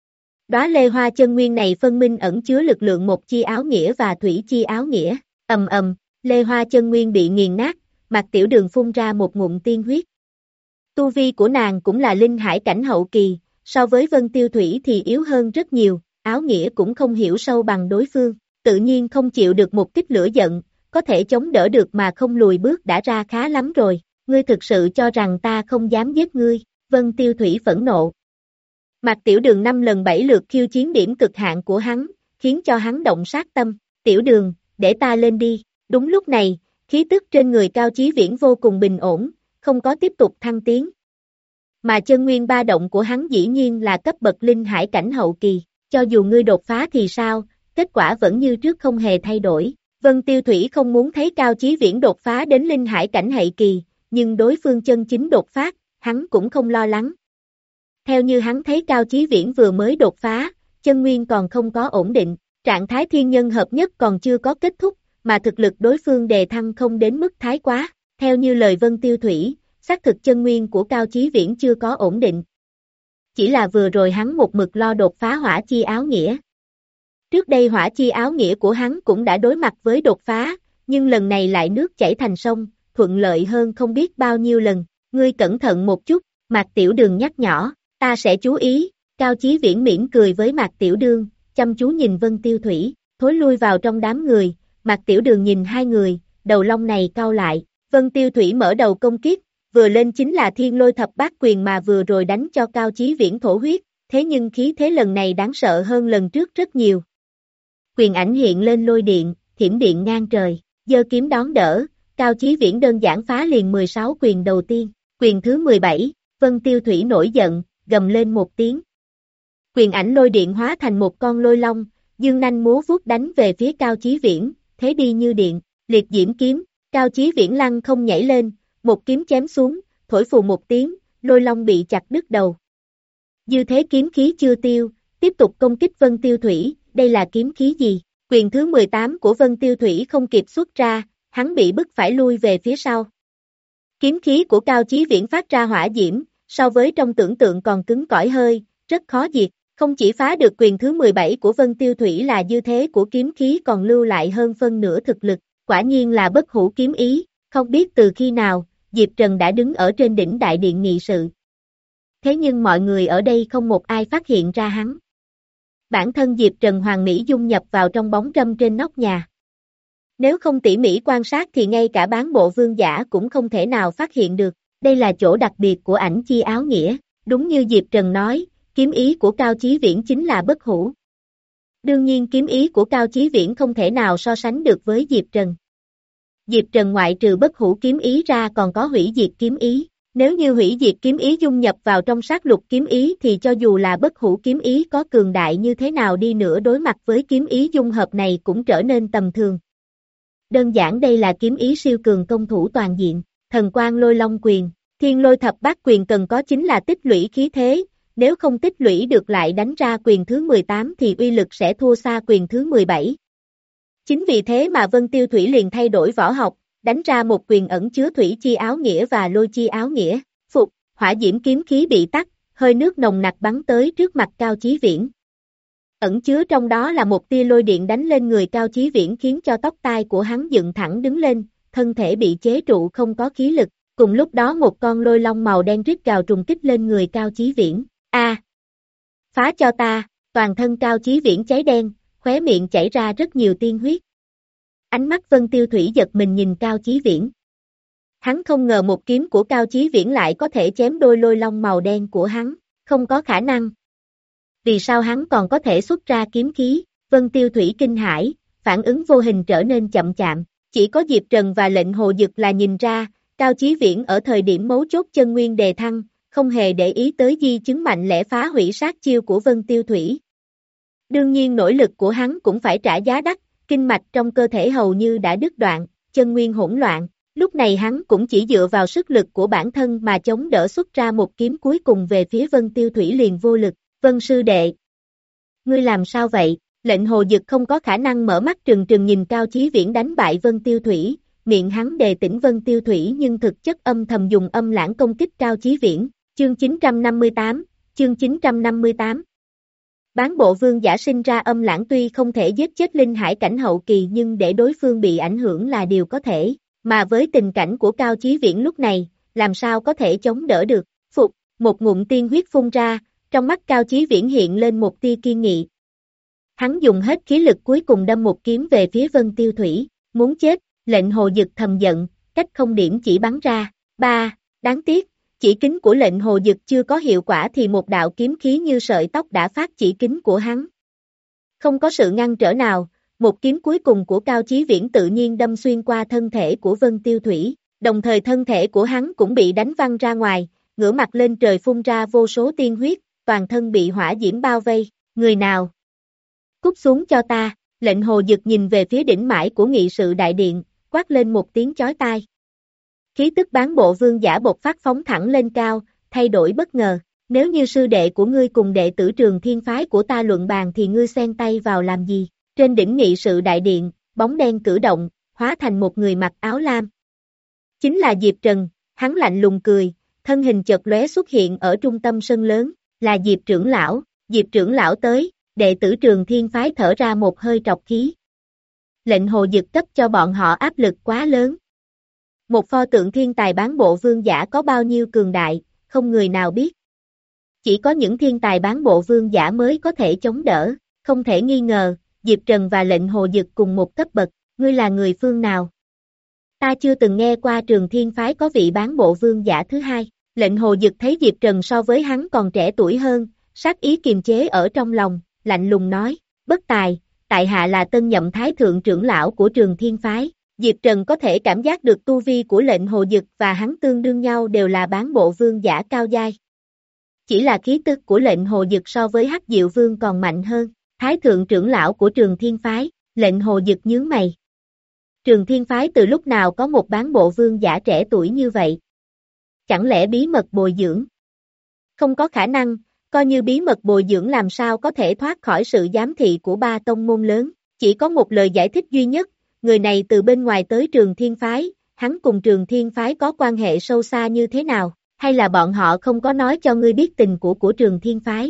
Đóa lê hoa chân nguyên này phân minh ẩn chứa lực lượng một chi áo nghĩa và thủy chi áo nghĩa, ầm ầm, lê hoa chân nguyên bị nghiền nát, Mạc Tiểu Đường phun ra một ngụm tiên huyết. Tu vi của nàng cũng là linh hải cảnh hậu kỳ, so với Vân Tiêu Thủy thì yếu hơn rất nhiều, áo nghĩa cũng không hiểu sâu bằng đối phương, tự nhiên không chịu được một kích lửa giận, có thể chống đỡ được mà không lùi bước đã ra khá lắm rồi, ngươi thực sự cho rằng ta không dám giết ngươi, Vân Tiêu Thủy phẫn nộ. Mạc Tiểu Đường năm lần bảy lượt khiêu chiến điểm cực hạn của hắn, khiến cho hắn động sát tâm, Tiểu Đường, để ta lên đi, đúng lúc này, khí tức trên người Cao Chí Viễn vô cùng bình ổn, không có tiếp tục thăng tiến. Mà chân nguyên ba động của hắn dĩ nhiên là cấp bậc linh hải cảnh hậu kỳ, cho dù ngươi đột phá thì sao, kết quả vẫn như trước không hề thay đổi. Vân Tiêu Thủy không muốn thấy Cao Chí Viễn đột phá đến linh hải cảnh hậu kỳ, nhưng đối phương chân chính đột phá, hắn cũng không lo lắng. Theo như hắn thấy Cao Chí Viễn vừa mới đột phá, chân nguyên còn không có ổn định, trạng thái thiên nhân hợp nhất còn chưa có kết thúc, mà thực lực đối phương đề thăng không đến mức thái quá. Theo như lời Vân Tiêu Thủy, xác thực chân nguyên của Cao Chí Viễn chưa có ổn định. Chỉ là vừa rồi hắn một mực lo đột phá hỏa chi áo nghĩa. Trước đây hỏa chi áo nghĩa của hắn cũng đã đối mặt với đột phá, nhưng lần này lại nước chảy thành sông, thuận lợi hơn không biết bao nhiêu lần. Ngươi cẩn thận một chút, Mạc Tiểu Đường nhắc nhỏ, ta sẽ chú ý. Cao Chí Viễn mỉm cười với Mạc Tiểu Đường, chăm chú nhìn Vân Tiêu Thủy, thối lui vào trong đám người. Mạc Tiểu Đường nhìn hai người, đầu lông này cau lại. Vân Tiêu Thủy mở đầu công kích, vừa lên chính là Thiên Lôi Thập Bát Quyền mà vừa rồi đánh cho Cao Chí Viễn thổ huyết, thế nhưng khí thế lần này đáng sợ hơn lần trước rất nhiều. Quyền ảnh hiện lên lôi điện, thiểm điện ngang trời, giơ kiếm đón đỡ, Cao Chí Viễn đơn giản phá liền mười sáu quyền đầu tiên, quyền thứ mười bảy, Vân Tiêu Thủy nổi giận, gầm lên một tiếng. Quyền ảnh lôi điện hóa thành một con lôi long, dương nanh múa vuốt đánh về phía Cao Chí Viễn, thế đi như điện, liệt diễm kiếm, Cao Chí Viễn lăng không nhảy lên, một kiếm chém xuống, thổi phù một tiếng, lôi long bị chặt đứt đầu. Dư thế kiếm khí chưa tiêu, tiếp tục công kích Vân Tiêu Thủy, đây là kiếm khí gì? Quyền thứ mười tám của Vân Tiêu Thủy không kịp xuất ra, hắn bị bức phải lui về phía sau. Kiếm khí của Cao Chí Viễn phát ra hỏa diễm, so với trong tưởng tượng còn cứng cỏi hơi, rất khó diệt, không chỉ phá được quyền thứ mười bảy của Vân Tiêu Thủy là dư thế của kiếm khí còn lưu lại hơn phân nửa thực lực, quả nhiên là bất hủ kiếm ý, không biết từ khi nào, Diệp Trần đã đứng ở trên đỉnh đại điện nghị sự. Thế nhưng mọi người ở đây không một ai phát hiện ra hắn. Bản thân Diệp Trần hoàn mỹ dung nhập vào trong bóng râm trên nóc nhà. Nếu không tỉ mỉ quan sát thì ngay cả bán bộ vương giả cũng không thể nào phát hiện được, đây là chỗ đặc biệt của ảnh chi áo nghĩa, đúng như Diệp Trần nói, kiếm ý của Cao Chí Viễn chính là bất hủ. Đương nhiên kiếm ý của Cao Chí Viễn không thể nào so sánh được với Diệp Trần. Diệp Trần ngoại trừ bất hủ kiếm ý ra còn có hủy diệt kiếm ý, nếu như hủy diệt kiếm ý dung nhập vào trong sát lục kiếm ý thì cho dù là bất hủ kiếm ý có cường đại như thế nào đi nữa đối mặt với kiếm ý dung hợp này cũng trở nên tầm thường. Đơn giản đây là kiếm ý siêu cường công thủ toàn diện, thần quang lôi long quyền, thiên lôi thập bát quyền cần có chính là tích lũy khí thế, nếu không tích lũy được lại đánh ra quyền thứ mười tám thì uy lực sẽ thua xa quyền thứ mười bảy. Chính vì thế mà Vân Tiêu Thủy liền thay đổi võ học, đánh ra một quyền ẩn chứa thủy chi áo nghĩa và lôi chi áo nghĩa, phục, hỏa diễm kiếm khí bị tắt, hơi nước nồng nặc bắn tới trước mặt Cao Chí Viễn. Ẩn chứa trong đó là một tia lôi điện đánh lên người Cao Chí Viễn khiến cho tóc tai của hắn dựng thẳng đứng lên, thân thể bị chế trụ không có khí lực, cùng lúc đó một con lôi long màu đen rít gào trùng kích lên người Cao Chí Viễn. A! Phá cho ta, toàn thân Cao Chí Viễn cháy đen, khóe miệng chảy ra rất nhiều tiên huyết. Ánh mắt Vân Tiêu Thủy giật mình nhìn Cao Chí Viễn. Hắn không ngờ một kiếm của Cao Chí Viễn lại có thể chém đôi lôi long màu đen của hắn, không có khả năng. Vì sao hắn còn có thể xuất ra kiếm khí? Vân Tiêu Thủy kinh hãi, phản ứng vô hình trở nên chậm chạm, chỉ có Diệp Trần và lệnh Hồ Dực là nhìn ra, Cao Chí Viễn ở thời điểm mấu chốt chân nguyên đề thăng, không hề để ý tới di chứng mạnh lẽ phá hủy sát chiêu của Vân Tiêu Thủy. Đương nhiên nỗ lực của hắn cũng phải trả giá đắt, kinh mạch trong cơ thể hầu như đã đứt đoạn, chân nguyên hỗn loạn, lúc này hắn cũng chỉ dựa vào sức lực của bản thân mà chống đỡ xuất ra một kiếm cuối cùng về phía Vân Tiêu Thủy liền vô lực. Vân sư đệ, ngươi làm sao vậy? Lệnh Hồ Dực không có khả năng mở mắt trừng trừng nhìn Cao Chí Viễn đánh bại Vân Tiêu Thủy, miệng hắn đề tỉnh Vân Tiêu Thủy nhưng thực chất âm thầm dùng âm lãng công kích Cao Chí Viễn. Chương chín trăm năm mươi tám, chương chín trăm năm mươi tám. Bán bộ vương giả sinh ra âm lãng tuy không thể giết chết linh hải cảnh hậu kỳ nhưng để đối phương bị ảnh hưởng là điều có thể, mà với tình cảnh của Cao Chí Viễn lúc này, làm sao có thể chống đỡ được. Phục, một ngụm tiên huyết phun ra, trong mắt Cao Chí Viễn hiện lên một tia kiên nghị. Hắn dùng hết khí lực cuối cùng đâm một kiếm về phía Vân Tiêu Thủy, muốn chết. Lệnh Hồ Dực thầm giận, cách không điểm chỉ bắn ra. Ba, đáng tiếc, chỉ kính của lệnh Hồ Dực chưa có hiệu quả thì một đạo kiếm khí như sợi tóc đã phát chỉ kính của hắn. Không có sự ngăn trở nào, một kiếm cuối cùng của Cao Chí Viễn tự nhiên đâm xuyên qua thân thể của Vân Tiêu Thủy, đồng thời thân thể của hắn cũng bị đánh văng ra ngoài, ngửa mặt lên trời phun ra vô số tiên huyết, toàn thân bị hỏa diễm bao vây. Người nào? Cút xuống cho ta. Lệnh Hồ Dực nhìn về phía đỉnh mãi của nghị sự đại điện, quát lên một tiếng chói tai. Khí tức bán bộ vương giả bộc phát phóng thẳng lên cao, thay đổi bất ngờ. Nếu như sư đệ của ngươi cùng đệ tử Trường Thiên phái của ta luận bàn thì ngươi xen tay vào làm gì? Trên đỉnh nghị sự đại điện, bóng đen cử động, hóa thành một người mặc áo lam. Chính là Diệp Trần, hắn lạnh lùng cười, thân hình chợt lóe xuất hiện ở trung tâm sân lớn, là Diệp trưởng lão. Diệp trưởng lão tới, đệ tử Trường Thiên phái thở ra một hơi trọc khí. Lệnh Hồ Dực cấp cho bọn họ áp lực quá lớn. Một pho tượng thiên tài bán bộ vương giả có bao nhiêu cường đại, không người nào biết. Chỉ có những thiên tài bán bộ vương giả mới có thể chống đỡ, không thể nghi ngờ, Diệp Trần và lệnh Hồ Dực cùng một cấp bậc, ngươi là người phương nào? Ta chưa từng nghe qua Trường Thiên phái có vị bán bộ vương giả thứ hai. Lệnh Hồ Dực thấy Diệp Trần so với hắn còn trẻ tuổi hơn, sát ý kiềm chế ở trong lòng, lạnh lùng nói, bất tài, tại hạ là tân nhậm thái thượng trưởng lão của Trường Thiên phái. Diệp Trần có thể cảm giác được tu vi của lệnh Hồ Dực và hắn tương đương nhau đều là bán bộ vương giả cao giai. Chỉ là khí tức của lệnh Hồ Dực so với Hắc Diệu Vương còn mạnh hơn. Thái thượng trưởng lão của Trường Thiên phái, lệnh Hồ Dực nhướng mày. Trường Thiên phái từ lúc nào có một bán bộ vương giả trẻ tuổi như vậy? Chẳng lẽ bí mật bồi dưỡng? Không có khả năng, coi như bí mật bồi dưỡng làm sao có thể thoát khỏi sự giám thị của ba tông môn lớn. Chỉ có một lời giải thích duy nhất, người này từ bên ngoài tới Trường Thiên phái, hắn cùng Trường Thiên phái có quan hệ sâu xa như thế nào, hay là bọn họ không có nói cho ngươi biết tình của của Trường Thiên phái?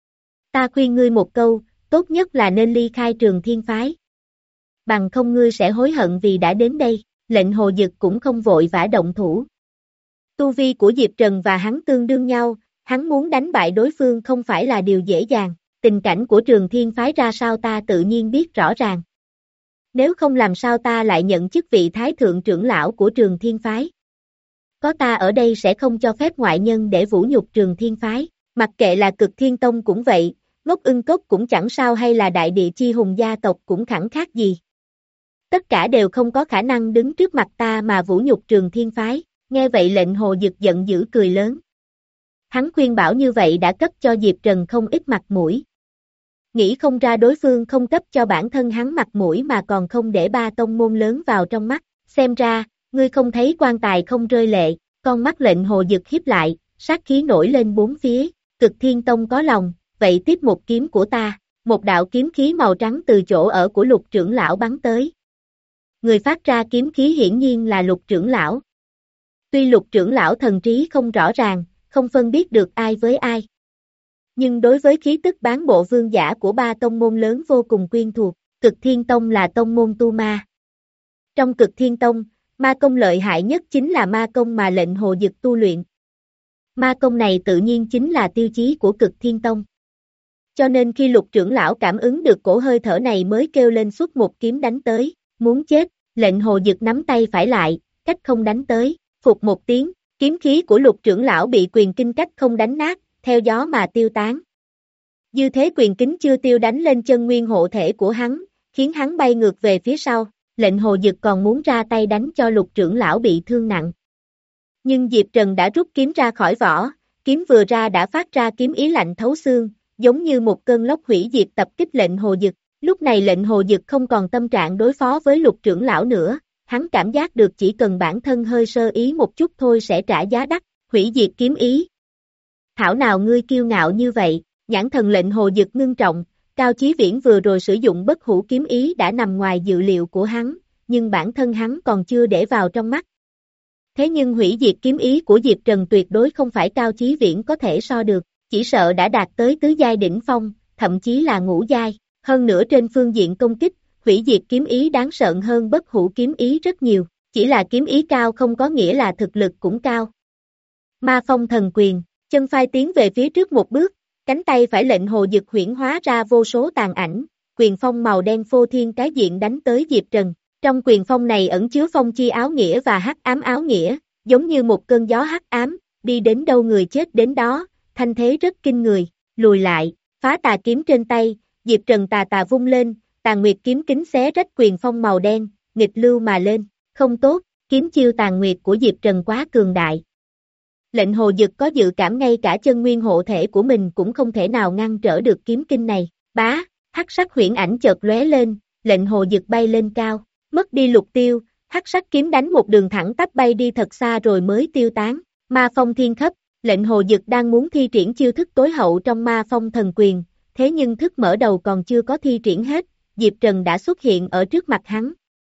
Ta khuyên ngươi một câu, tốt nhất là nên ly khai Trường Thiên phái. Bằng không ngươi sẽ hối hận vì đã đến đây. Lệnh Hồ Dực cũng không vội vã động thủ. Tu vi của Diệp Trần và hắn tương đương nhau, hắn muốn đánh bại đối phương không phải là điều dễ dàng. Tình cảnh của Trường Thiên phái ra sao ta tự nhiên biết rõ ràng. Nếu không làm sao ta lại nhận chức vị thái thượng trưởng lão của Trường Thiên phái. Có ta ở đây sẽ không cho phép ngoại nhân để vũ nhục Trường Thiên phái. Mặc kệ là Cực Thiên Tông cũng vậy, Ngốc Ưng Cốc cũng chẳng sao hay là Đại Địa Chi Hùng gia tộc cũng chẳng khác gì. Tất cả đều không có khả năng đứng trước mặt ta mà vũ nhục Trường Thiên phái. Nghe vậy lệnh Hồ Dực giận dữ cười lớn. Hắn khuyên bảo như vậy đã cấp cho Diệp Trần không ít mặt mũi. Nghĩ không ra đối phương không cấp cho bản thân hắn mặt mũi mà còn không để ba tông môn lớn vào trong mắt. Xem ra, ngươi không thấy quan tài không rơi lệ. Con mắt lệnh Hồ Dực hiếp lại, sát khí nổi lên bốn phía. Cực Thiên Tông có lòng, vậy tiếp một kiếm của ta. Một đạo kiếm khí màu trắng từ chỗ ở của Lục trưởng lão bắn tới. Người phát ra kiếm khí hiển nhiên là Lục trưởng lão. Tuy Lục trưởng lão thần trí không rõ ràng, không phân biết được ai với ai. Nhưng đối với khí tức bán bộ vương giả của ba tông môn lớn vô cùng quen thuộc. Cực Thiên Tông là tông môn tu ma. Trong Cực Thiên Tông, ma công lợi hại nhất chính là ma công mà lệnh Hồ Dực tu luyện. Ma công này tự nhiên chính là tiêu chí của Cực Thiên Tông. Cho nên khi Lục trưởng lão cảm ứng được cổ hơi thở này mới kêu lên xuất một kiếm đánh tới. Muốn chết, lệnh Hồ Dực nắm tay phải lại, cách không đánh tới. Phục một tiếng, kiếm khí của Lục trưởng lão bị quyền kinh cách không đánh nát, theo gió mà tiêu tán. Dư thế quyền kính chưa tiêu đánh lên chân nguyên hộ thể của hắn, khiến hắn bay ngược về phía sau. Lệnh Hồ Dực còn muốn ra tay đánh cho Lục trưởng lão bị thương nặng. Nhưng Diệp Trần đã rút kiếm ra khỏi vỏ, kiếm vừa ra đã phát ra kiếm ý lạnh thấu xương, giống như một cơn lốc hủy diệt tập kích lệnh Hồ Dực. Lúc này lệnh Hồ Dực không còn tâm trạng đối phó với Lục trưởng lão nữa, hắn cảm giác được chỉ cần bản thân hơi sơ ý một chút thôi sẽ trả giá đắt, hủy diệt kiếm ý. Thảo nào ngươi kiêu ngạo như vậy, nhãn thần lệnh Hồ Dực ngưng trọng, Cao Chí Viễn vừa rồi sử dụng bất hủ kiếm ý đã nằm ngoài dự liệu của hắn, nhưng bản thân hắn còn chưa để vào trong mắt. Thế nhưng hủy diệt kiếm ý của Diệp Trần tuyệt đối không phải Cao Chí Viễn có thể so được, chỉ sợ đã đạt tới tứ giai đỉnh phong, thậm chí là ngũ giai. Hơn nữa trên phương diện công kích, hủy diệt kiếm ý đáng sợ hơn bất hủ kiếm ý rất nhiều, chỉ là kiếm ý cao không có nghĩa là thực lực cũng cao. Ma phong thần quyền, chân phai tiến về phía trước một bước, cánh tay phải lệnh Hồ Dực huyễn hóa ra vô số tàn ảnh, quyền phong màu đen phô thiên cái diện đánh tới Diệp Trần. Trong quyền phong này ẩn chứa phong chi áo nghĩa và hắc ám áo nghĩa, giống như một cơn gió hắc ám, đi đến đâu người chết đến đó, thanh thế rất kinh người, lùi lại, phá tà kiếm trên tay, Diệp Trần tà tà vung lên, tàn nguyệt kiếm kính xé rách quyền phong màu đen, nghịch lưu mà lên, không tốt, kiếm chiêu tàn nguyệt của Diệp Trần quá cường đại. Lệnh Hồ Dực có dự cảm ngay cả chân nguyên hộ thể của mình cũng không thể nào ngăn trở được kiếm kinh này, bá, hắc sắc huyễn ảnh chợt lóe lên, lệnh Hồ Dực bay lên cao, mất đi lục tiêu, hắc sắc kiếm đánh một đường thẳng tắp bay đi thật xa rồi mới tiêu tán, ma phong thiên khấp, lệnh Hồ Dực đang muốn thi triển chiêu thức tối hậu trong ma phong thần quyền, thế nhưng thức mở đầu còn chưa có thi triển hết, Diệp Trần đã xuất hiện ở trước mặt hắn.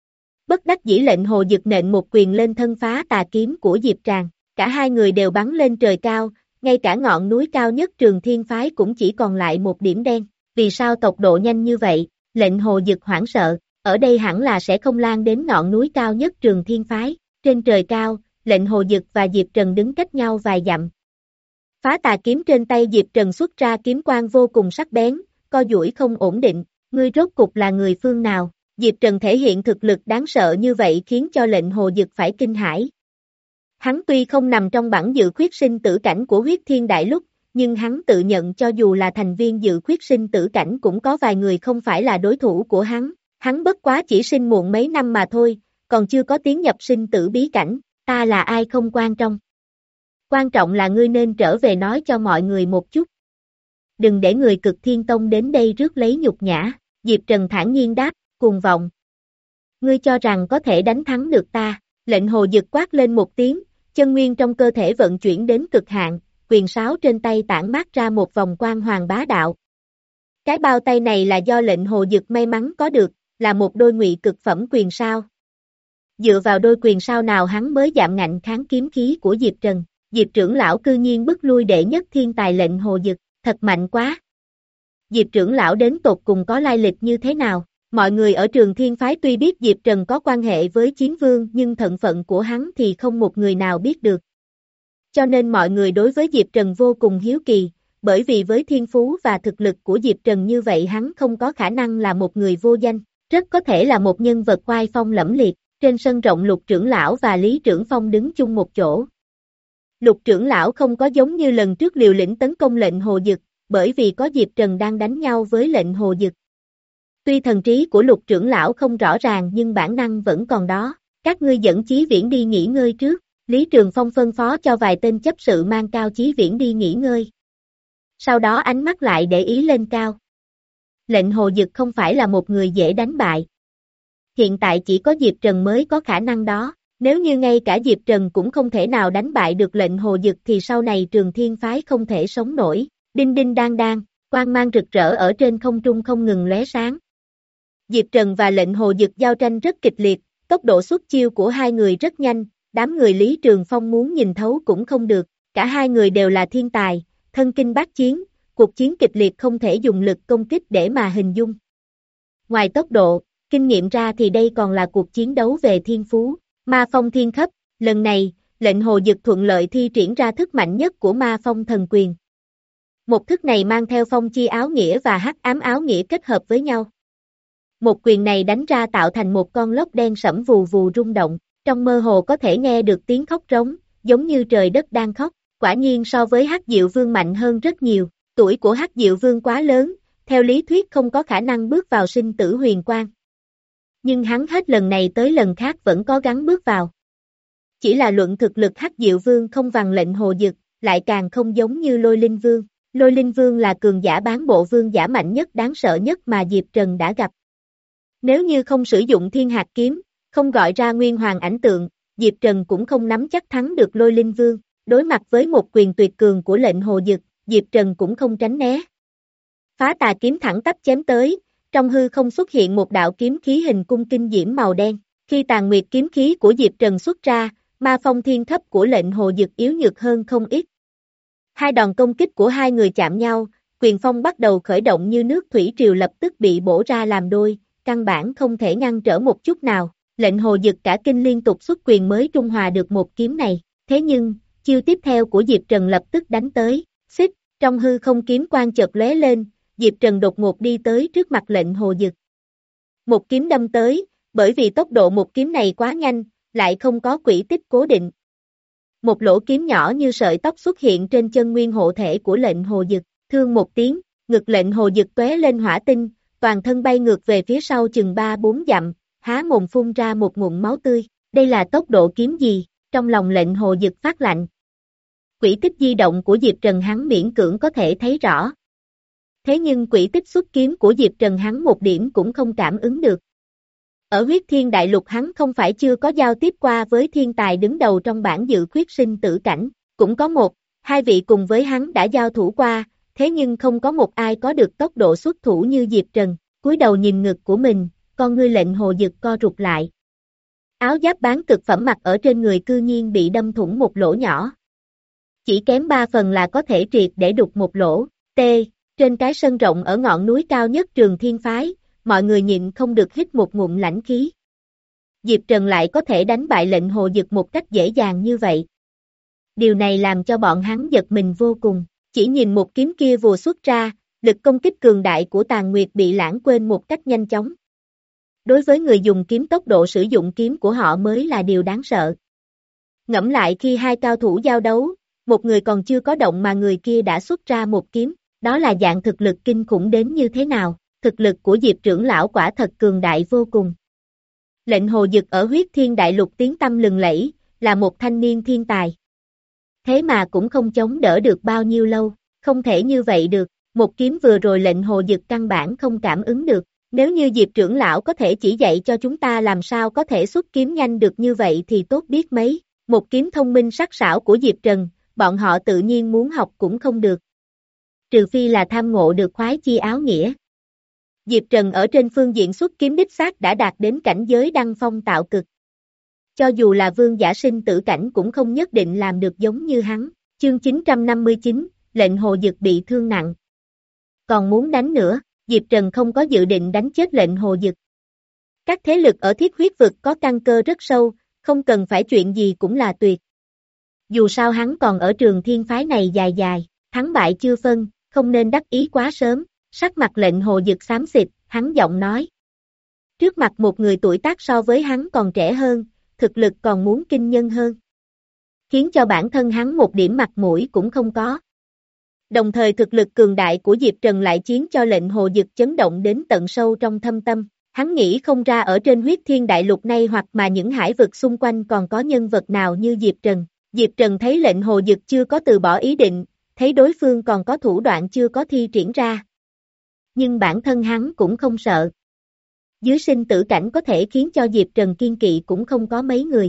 Bất đắc dĩ lệnh Hồ Dực nện một quyền lên thân phá tà kiếm của Diệp Tràng, cả hai người đều bắn lên trời cao, ngay cả ngọn núi cao nhất Trường Thiên Phái cũng chỉ còn lại một điểm đen, vì sao tốc độ nhanh như vậy, lệnh Hồ Dực hoảng sợ, ở đây hẳn là sẽ không lan đến ngọn núi cao nhất Trường Thiên Phái, trên trời cao, lệnh Hồ Dực và Diệp Trần đứng cách nhau vài dặm. Phá tà kiếm trên tay Diệp Trần xuất ra kiếm quang vô cùng sắc bén, co duỗi không ổn định, ngươi rốt cục là người phương nào, Diệp Trần thể hiện thực lực đáng sợ như vậy khiến cho lệnh Hồ Dực phải kinh hãi. Hắn tuy không nằm trong bảng dự khuyết sinh tử cảnh của huyết thiên đại lúc, nhưng hắn tự nhận cho dù là thành viên dự khuyết sinh tử cảnh cũng có vài người không phải là đối thủ của hắn, hắn bất quá chỉ sinh muộn mấy năm mà thôi, còn chưa có tiến nhập sinh tử bí cảnh, ta là ai không quan trọng. Quan trọng là ngươi nên trở về nói cho mọi người một chút. Đừng để người Cực Thiên Tông đến đây rước lấy nhục nhã, Diệp Trần thản nhiên đáp, cuồng vọng. Ngươi cho rằng có thể đánh thắng được ta, lệnh Hồ Dực quát lên một tiếng, chân nguyên trong cơ thể vận chuyển đến cực hạn, quyền sáo trên tay tản mát ra một vòng quang hoàng bá đạo. Cái bao tay này là do lệnh Hồ Dực may mắn có được, là một đôi ngụy cực phẩm quyền sao. Dựa vào đôi quyền sao nào hắn mới dạm ngạnh kháng kiếm khí của Diệp Trần. Diệp trưởng lão cư nhiên bức lui đệ nhất thiên tài lệnh Hồ Dực, thật mạnh quá. Diệp trưởng lão đến tột cùng có lai lịch như thế nào? Mọi người ở Trường Thiên Phái tuy biết Diệp Trần có quan hệ với Chiến Vương nhưng thân phận của hắn thì không một người nào biết được. Cho nên mọi người đối với Diệp Trần vô cùng hiếu kỳ, bởi vì với thiên phú và thực lực của Diệp Trần như vậy hắn không có khả năng là một người vô danh, rất có thể là một nhân vật oai phong lẫm liệt. Trên sân rộng Lục trưởng lão và Lý Trưởng Phong đứng chung một chỗ. Lục trưởng lão không có giống như lần trước liều lĩnh tấn công lệnh Hồ Dực, bởi vì có Diệp Trần đang đánh nhau với lệnh Hồ Dực. Tuy thần trí của Lục trưởng lão không rõ ràng nhưng bản năng vẫn còn đó, các ngươi dẫn Chí Viễn đi nghỉ ngơi trước, Lý Trường Phong phân phó cho vài tên chấp sự mang Cao Chí Viễn đi nghỉ ngơi. Sau đó ánh mắt lại để ý lên Cao. Lệnh Hồ Dực không phải là một người dễ đánh bại. Hiện tại chỉ có Diệp Trần mới có khả năng đó. Nếu như ngay cả Diệp Trần cũng không thể nào đánh bại được lệnh Hồ Dực thì sau này Trường Thiên Phái không thể sống nổi. Đinh đinh đang đang, quang mang rực rỡ ở trên không trung không ngừng lóe sáng. Diệp Trần và lệnh Hồ Dực giao tranh rất kịch liệt, tốc độ xuất chiêu của hai người rất nhanh, đám người Lý Trường Phong muốn nhìn thấu cũng không được, cả hai người đều là thiên tài, thân kinh bát chiến, cuộc chiến kịch liệt không thể dùng lực công kích để mà hình dung. Ngoài tốc độ, kinh nghiệm ra thì đây còn là cuộc chiến đấu về thiên phú. Ma phong thiên khấp, lần này, lệnh Hồ Dực thuận lợi thi triển ra thức mạnh nhất của ma phong thần quyền. Một thức này mang theo phong chi áo nghĩa và hắc ám áo nghĩa kết hợp với nhau. Một quyền này đánh ra tạo thành một con lốc đen sẫm vù vù rung động, trong mơ hồ có thể nghe được tiếng khóc rống, giống như trời đất đang khóc, quả nhiên so với Hắc Diệu Vương mạnh hơn rất nhiều, tuổi của Hắc Diệu Vương quá lớn, theo lý thuyết không có khả năng bước vào sinh tử huyền quang. Nhưng hắn hết lần này tới lần khác vẫn có gắng bước vào. Chỉ là luận thực lực Hắc Diệu Vương không bằng lệnh Hồ Dực, lại càng không giống như Lôi Linh Vương. Lôi Linh Vương là cường giả bán bộ vương giả mạnh nhất đáng sợ nhất mà Diệp Trần đã gặp. Nếu như không sử dụng thiên hạt kiếm, không gọi ra nguyên hoàng ảnh tượng, Diệp Trần cũng không nắm chắc thắng được Lôi Linh Vương. Đối mặt với một quyền tuyệt cường của lệnh Hồ Dực, Diệp Trần cũng không tránh né. Phá tà kiếm thẳng tắp chém tới, trong hư không xuất hiện một đạo kiếm khí hình cung kinh diễm màu đen. Khi tàn nguyệt kiếm khí của Diệp Trần xuất ra, ma phong thiên thấp của lệnh Hồ Dực yếu nhược hơn không ít. Hai đòn công kích của hai người chạm nhau, quyền phong bắt đầu khởi động như nước thủy triều lập tức bị bổ ra làm đôi, căn bản không thể ngăn trở một chút nào. Lệnh Hồ Dực cả kinh liên tục xuất quyền mới trung hòa được một kiếm này. Thế nhưng, chiêu tiếp theo của Diệp Trần lập tức đánh tới. Xích, trong hư không kiếm quang chợt lóe lên, Diệp Trần đột ngột đi tới trước mặt lệnh Hồ Dực. Một kiếm đâm tới, bởi vì tốc độ một kiếm này quá nhanh, lại không có quỹ tích cố định. Một lỗ kiếm nhỏ như sợi tóc xuất hiện trên chân nguyên hộ thể của lệnh Hồ Dực, thương một tiếng, ngực lệnh Hồ Dực tóe lên hỏa tinh, toàn thân bay ngược về phía sau chừng ba bốn dặm, há mồm phun ra một ngụm máu tươi. Đây là tốc độ kiếm gì? Trong lòng lệnh Hồ Dực phát lạnh. Quỹ tích di động của Diệp Trần hắn miễn cưỡng có thể thấy rõ. Thế nhưng quỹ tích xuất kiếm của Diệp Trần hắn một điểm cũng không cảm ứng được. Ở huyết thiên đại lục hắn không phải chưa có giao tiếp qua với thiên tài đứng đầu trong bảng dự khuyết sinh tử cảnh, cũng có một, hai vị cùng với hắn đã giao thủ qua, thế nhưng không có một ai có được tốc độ xuất thủ như Diệp Trần. Cúi đầu nhìn ngực của mình, con ngươi lệnh Hồ Dực co rụt lại. Áo giáp bán cực phẩm mặc ở trên người cư nhiên bị đâm thủng một lỗ nhỏ. Chỉ kém ba phần là có thể triệt để đục một lỗ. T. Trên cái sân rộng ở ngọn núi cao nhất Trường Thiên Phái, mọi người nhịn không được hít một ngụm lãnh khí. Diệp Trần lại có thể đánh bại lệnh Hồ Dực một cách dễ dàng như vậy. Điều này làm cho bọn hắn giật mình vô cùng. Chỉ nhìn một kiếm kia vùa xuất ra, lực công kích cường đại của Tàn Nguyệt bị lãng quên một cách nhanh chóng. Đối với người dùng kiếm tốc độ sử dụng kiếm của họ mới là điều đáng sợ. Ngẫm lại khi hai cao thủ giao đấu, một người còn chưa có động mà người kia đã xuất ra một kiếm, đó là dạng thực lực kinh khủng đến như thế nào, thực lực của Diệp trưởng lão quả thật cường đại vô cùng. Lệnh Hồ Dực ở huyết thiên đại lục tiếng tăm lừng lẫy, là một thanh niên thiên tài. Thế mà cũng không chống đỡ được bao nhiêu lâu, không thể như vậy được, một kiếm vừa rồi lệnh Hồ Dực căn bản không cảm ứng được. Nếu như Diệp trưởng lão có thể chỉ dạy cho chúng ta làm sao có thể xuất kiếm nhanh được như vậy thì tốt biết mấy. Một kiếm thông minh sắc sảo của Diệp Trần, bọn họ tự nhiên muốn học cũng không được. Trừ phi là tham ngộ được khoái chi áo nghĩa. Diệp Trần ở trên phương diện xuất kiếm đích xác đã đạt đến cảnh giới đăng phong tạo cực. Cho dù là vương giả sinh tử cảnh cũng không nhất định làm được giống như hắn. Chương chín trăm năm mươi chín, lệnh Hồ Dực bị thương nặng. Còn muốn đánh nữa, Diệp Trần không có dự định đánh chết lệnh Hồ Dực. Các thế lực ở thiết huyết vực có căn cơ rất sâu, không cần phải chuyện gì cũng là tuyệt. Dù sao hắn còn ở Trường Thiên Phái này dài dài, thắng bại chưa phân, không nên đắc ý quá sớm. Sắc mặt lệnh Hồ Dực xám xịt, hắn giọng nói. Trước mặt một người tuổi tác so với hắn còn trẻ hơn, thực lực còn muốn kinh nhân hơn. Khiến cho bản thân hắn một điểm mặt mũi cũng không có. Đồng thời thực lực cường đại của Diệp Trần lại khiến cho lệnh Hồ Dực chấn động đến tận sâu trong thâm tâm. Hắn nghĩ không ra ở trên huyết thiên đại lục này hoặc mà những hải vực xung quanh còn có nhân vật nào như Diệp Trần. Diệp Trần thấy lệnh Hồ Dực chưa có từ bỏ ý định, thấy đối phương còn có thủ đoạn chưa có thi triển ra. Nhưng bản thân hắn cũng không sợ. Dưới sinh tử cảnh có thể khiến cho Diệp Trần kiên kỵ cũng không có mấy người.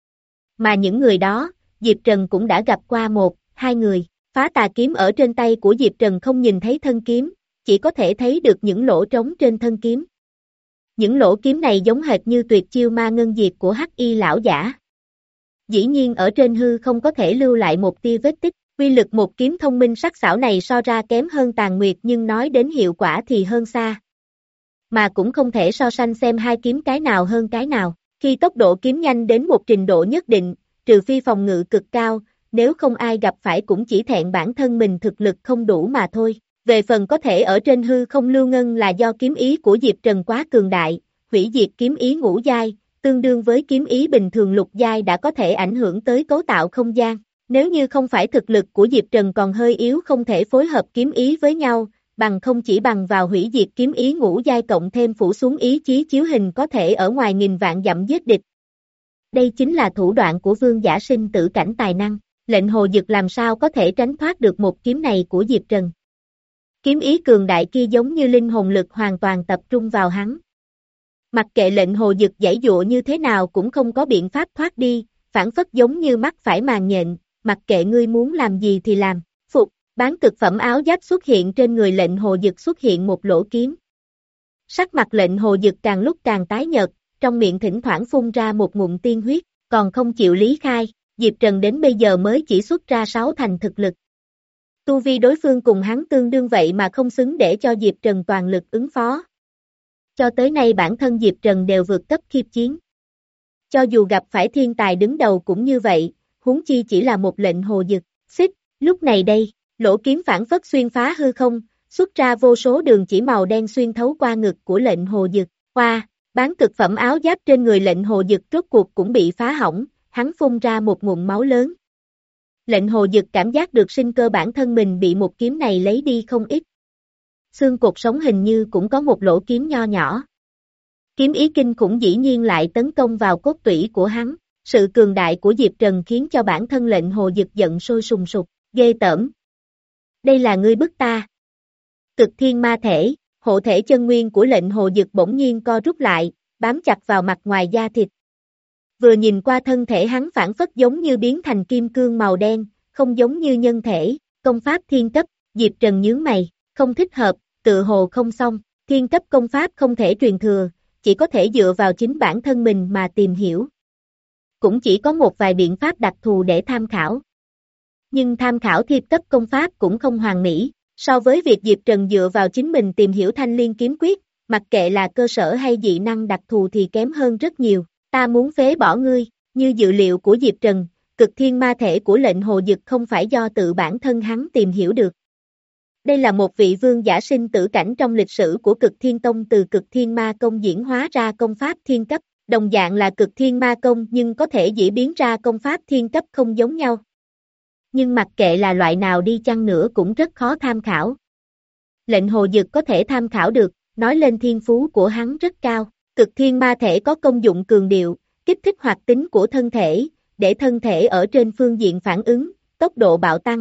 Mà những người đó, Diệp Trần cũng đã gặp qua một, hai người. Phá tà kiếm ở trên tay của Diệp Trần không nhìn thấy thân kiếm, chỉ có thể thấy được những lỗ trống trên thân kiếm. Những lỗ kiếm này giống hệt như tuyệt chiêu ma ngân diệt của Hắc Y lão giả. Dĩ nhiên ở trên hư không có thể lưu lại một tia vết tích, quy lực một kiếm thông minh sắc sảo này so ra kém hơn Tàn Nguyệt nhưng nói đến hiệu quả thì hơn xa. Mà cũng không thể so sánh xem hai kiếm cái nào hơn cái nào, khi tốc độ kiếm nhanh đến một trình độ nhất định, trừ phi phòng ngự cực cao, nếu không ai gặp phải cũng chỉ thẹn bản thân mình thực lực không đủ mà thôi. Về phần có thể ở trên hư không lưu ngân là do kiếm ý của Diệp Trần quá cường đại, hủy diệt kiếm ý ngũ giai, tương đương với kiếm ý bình thường lục giai đã có thể ảnh hưởng tới cấu tạo không gian. Nếu như không phải thực lực của Diệp Trần còn hơi yếu không thể phối hợp kiếm ý với nhau, bằng không chỉ bằng vào hủy diệt kiếm ý ngũ giai cộng thêm phủ xuống ý chí chiếu hình có thể ở ngoài nghìn vạn dặm giết địch. Đây chính là thủ đoạn của vương giả sinh tử cảnh tài năng. Lệnh Hồ Dực làm sao có thể tránh thoát được một kiếm này của Diệp Trần. Kiếm ý cường đại kia giống như linh hồn lực hoàn toàn tập trung vào hắn. Mặc kệ Lệnh Hồ Dực giãy giụa như thế nào cũng không có biện pháp thoát đi, phản phất giống như mắc phải màn nhện, mặc kệ ngươi muốn làm gì thì làm. Phục, bán cực phẩm áo giáp xuất hiện trên người Lệnh Hồ Dực xuất hiện một lỗ kiếm. Sắc mặt Lệnh Hồ Dực càng lúc càng tái nhợt, trong miệng thỉnh thoảng phun ra một ngụm tiên huyết, còn không chịu lý khai, Diệp Trần đến bây giờ mới chỉ xuất ra sáu thành thực lực. Tu vi đối phương cùng hắn tương đương vậy mà không xứng để cho Diệp Trần toàn lực ứng phó. Cho tới nay bản thân Diệp Trần đều vượt cấp khiêu chiến. Cho dù gặp phải thiên tài đứng đầu cũng như vậy, huống chi chỉ là một Lệnh Hồ Dực. Xích, lúc này đây, lỗ kiếm phản phất xuyên phá hư không, xuất ra vô số đường chỉ màu đen xuyên thấu qua ngực của Lệnh Hồ Dực. Qua, bán cực phẩm áo giáp trên người Lệnh Hồ Dực rốt cuộc cũng bị phá hỏng, hắn phun ra một ngụm máu lớn. Lệnh Hồ Dực cảm giác được sinh cơ bản thân mình bị một kiếm này lấy đi không ít. Xương cột sống hình như cũng có một lỗ kiếm nho nhỏ. Kiếm ý kinh khủng dĩ nhiên lại tấn công vào cốt tủy của hắn. Sự cường đại của Diệp Trần khiến cho bản thân Lệnh Hồ Dực giận sôi sùng sục, ghê tởm. Đây là ngươi bức ta. Cực thiên ma thể, hộ thể chân nguyên của Lệnh Hồ Dực bỗng nhiên co rút lại, bám chặt vào mặt ngoài da thịt. Vừa nhìn qua thân thể hắn phản phất giống như biến thành kim cương màu đen, không giống như nhân thể, công pháp thiên cấp, Diệp Trần nhướng mày, không thích hợp, tự hồ không xong, thiên cấp công pháp không thể truyền thừa, chỉ có thể dựa vào chính bản thân mình mà tìm hiểu. Cũng chỉ có một vài biện pháp đặc thù để tham khảo. Nhưng tham khảo thiên cấp công pháp cũng không hoàn mỹ, so với việc Diệp Trần dựa vào chính mình tìm hiểu Thanh Liên kiếm quyết, mặc kệ là cơ sở hay dị năng đặc thù thì kém hơn rất nhiều. Ta muốn phế bỏ ngươi, như dự liệu của Diệp Trần, cực thiên ma thể của Lệnh Hồ Dực không phải do tự bản thân hắn tìm hiểu được. Đây là một vị vương giả sinh tử cảnh trong lịch sử của cực thiên tông từ cực thiên ma công diễn hóa ra công pháp thiên cấp, đồng dạng là cực thiên ma công nhưng có thể diễn biến ra công pháp thiên cấp không giống nhau. Nhưng mặc kệ là loại nào đi chăng nữa cũng rất khó tham khảo. Lệnh Hồ Dực có thể tham khảo được, nói lên thiên phú của hắn rất cao. Cực thiên ma thể có công dụng cường điệu, kích thích hoạt tính của thân thể, để thân thể ở trên phương diện phản ứng, tốc độ bạo tăng.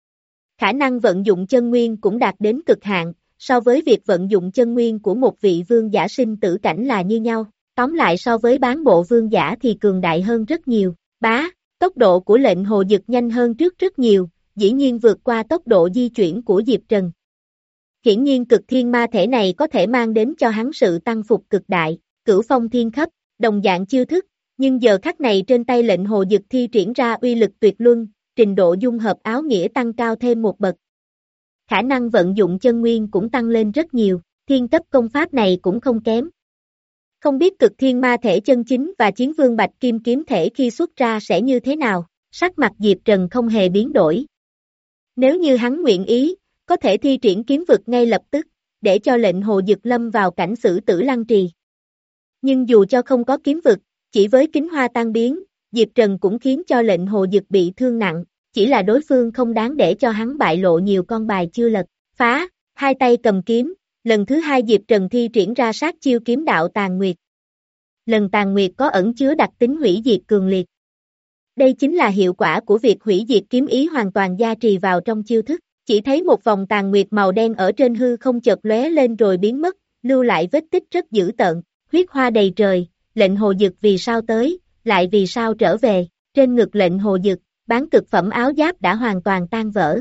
Khả năng vận dụng chân nguyên cũng đạt đến cực hạn, so với việc vận dụng chân nguyên của một vị vương giả sinh tử cảnh là như nhau. Tóm lại so với bán bộ vương giả thì cường đại hơn rất nhiều. Bá, tốc độ của Lệnh Hồ Dực nhanh hơn trước rất nhiều, dĩ nhiên vượt qua tốc độ di chuyển của Diệp Trần. Hiển nhiên cực thiên ma thể này có thể mang đến cho hắn sự tăng phục cực đại. Cửu phong thiên khắp, đồng dạng chiêu thức, nhưng giờ khắc này trên tay Lệnh Hồ Dực thi triển ra uy lực tuyệt luân, trình độ dung hợp áo nghĩa tăng cao thêm một bậc. Khả năng vận dụng chân nguyên cũng tăng lên rất nhiều, thiên cấp công pháp này cũng không kém. Không biết cực thiên ma thể chân chính và chiến vương bạch kim kiếm thể khi xuất ra sẽ như thế nào, sắc mặt Diệp Trần không hề biến đổi. Nếu như hắn nguyện ý, có thể thi triển kiếm vực ngay lập tức, để cho Lệnh Hồ Dực lâm vào cảnh xử tử lăng trì. Nhưng dù cho không có kiếm vực, chỉ với kính hoa tan biến, Diệp Trần cũng khiến cho Lệnh Hồ Dực bị thương nặng, chỉ là đối phương không đáng để cho hắn bại lộ nhiều con bài chưa lật. Phá, hai tay cầm kiếm, lần thứ hai Diệp Trần thi triển ra sát chiêu kiếm đạo tàn nguyệt. Lần tàn nguyệt có ẩn chứa đặc tính hủy diệt cường liệt. Đây chính là hiệu quả của việc hủy diệt kiếm ý hoàn toàn gia trì vào trong chiêu thức, chỉ thấy một vòng tàn nguyệt màu đen ở trên hư không chợt lóe lên rồi biến mất, lưu lại vết tích rất dữ tợn. Huyết hoa đầy trời, Lệnh Hồ Dực vì sao tới, lại vì sao trở về, trên ngực Lệnh Hồ Dực, bán cực phẩm áo giáp đã hoàn toàn tan vỡ.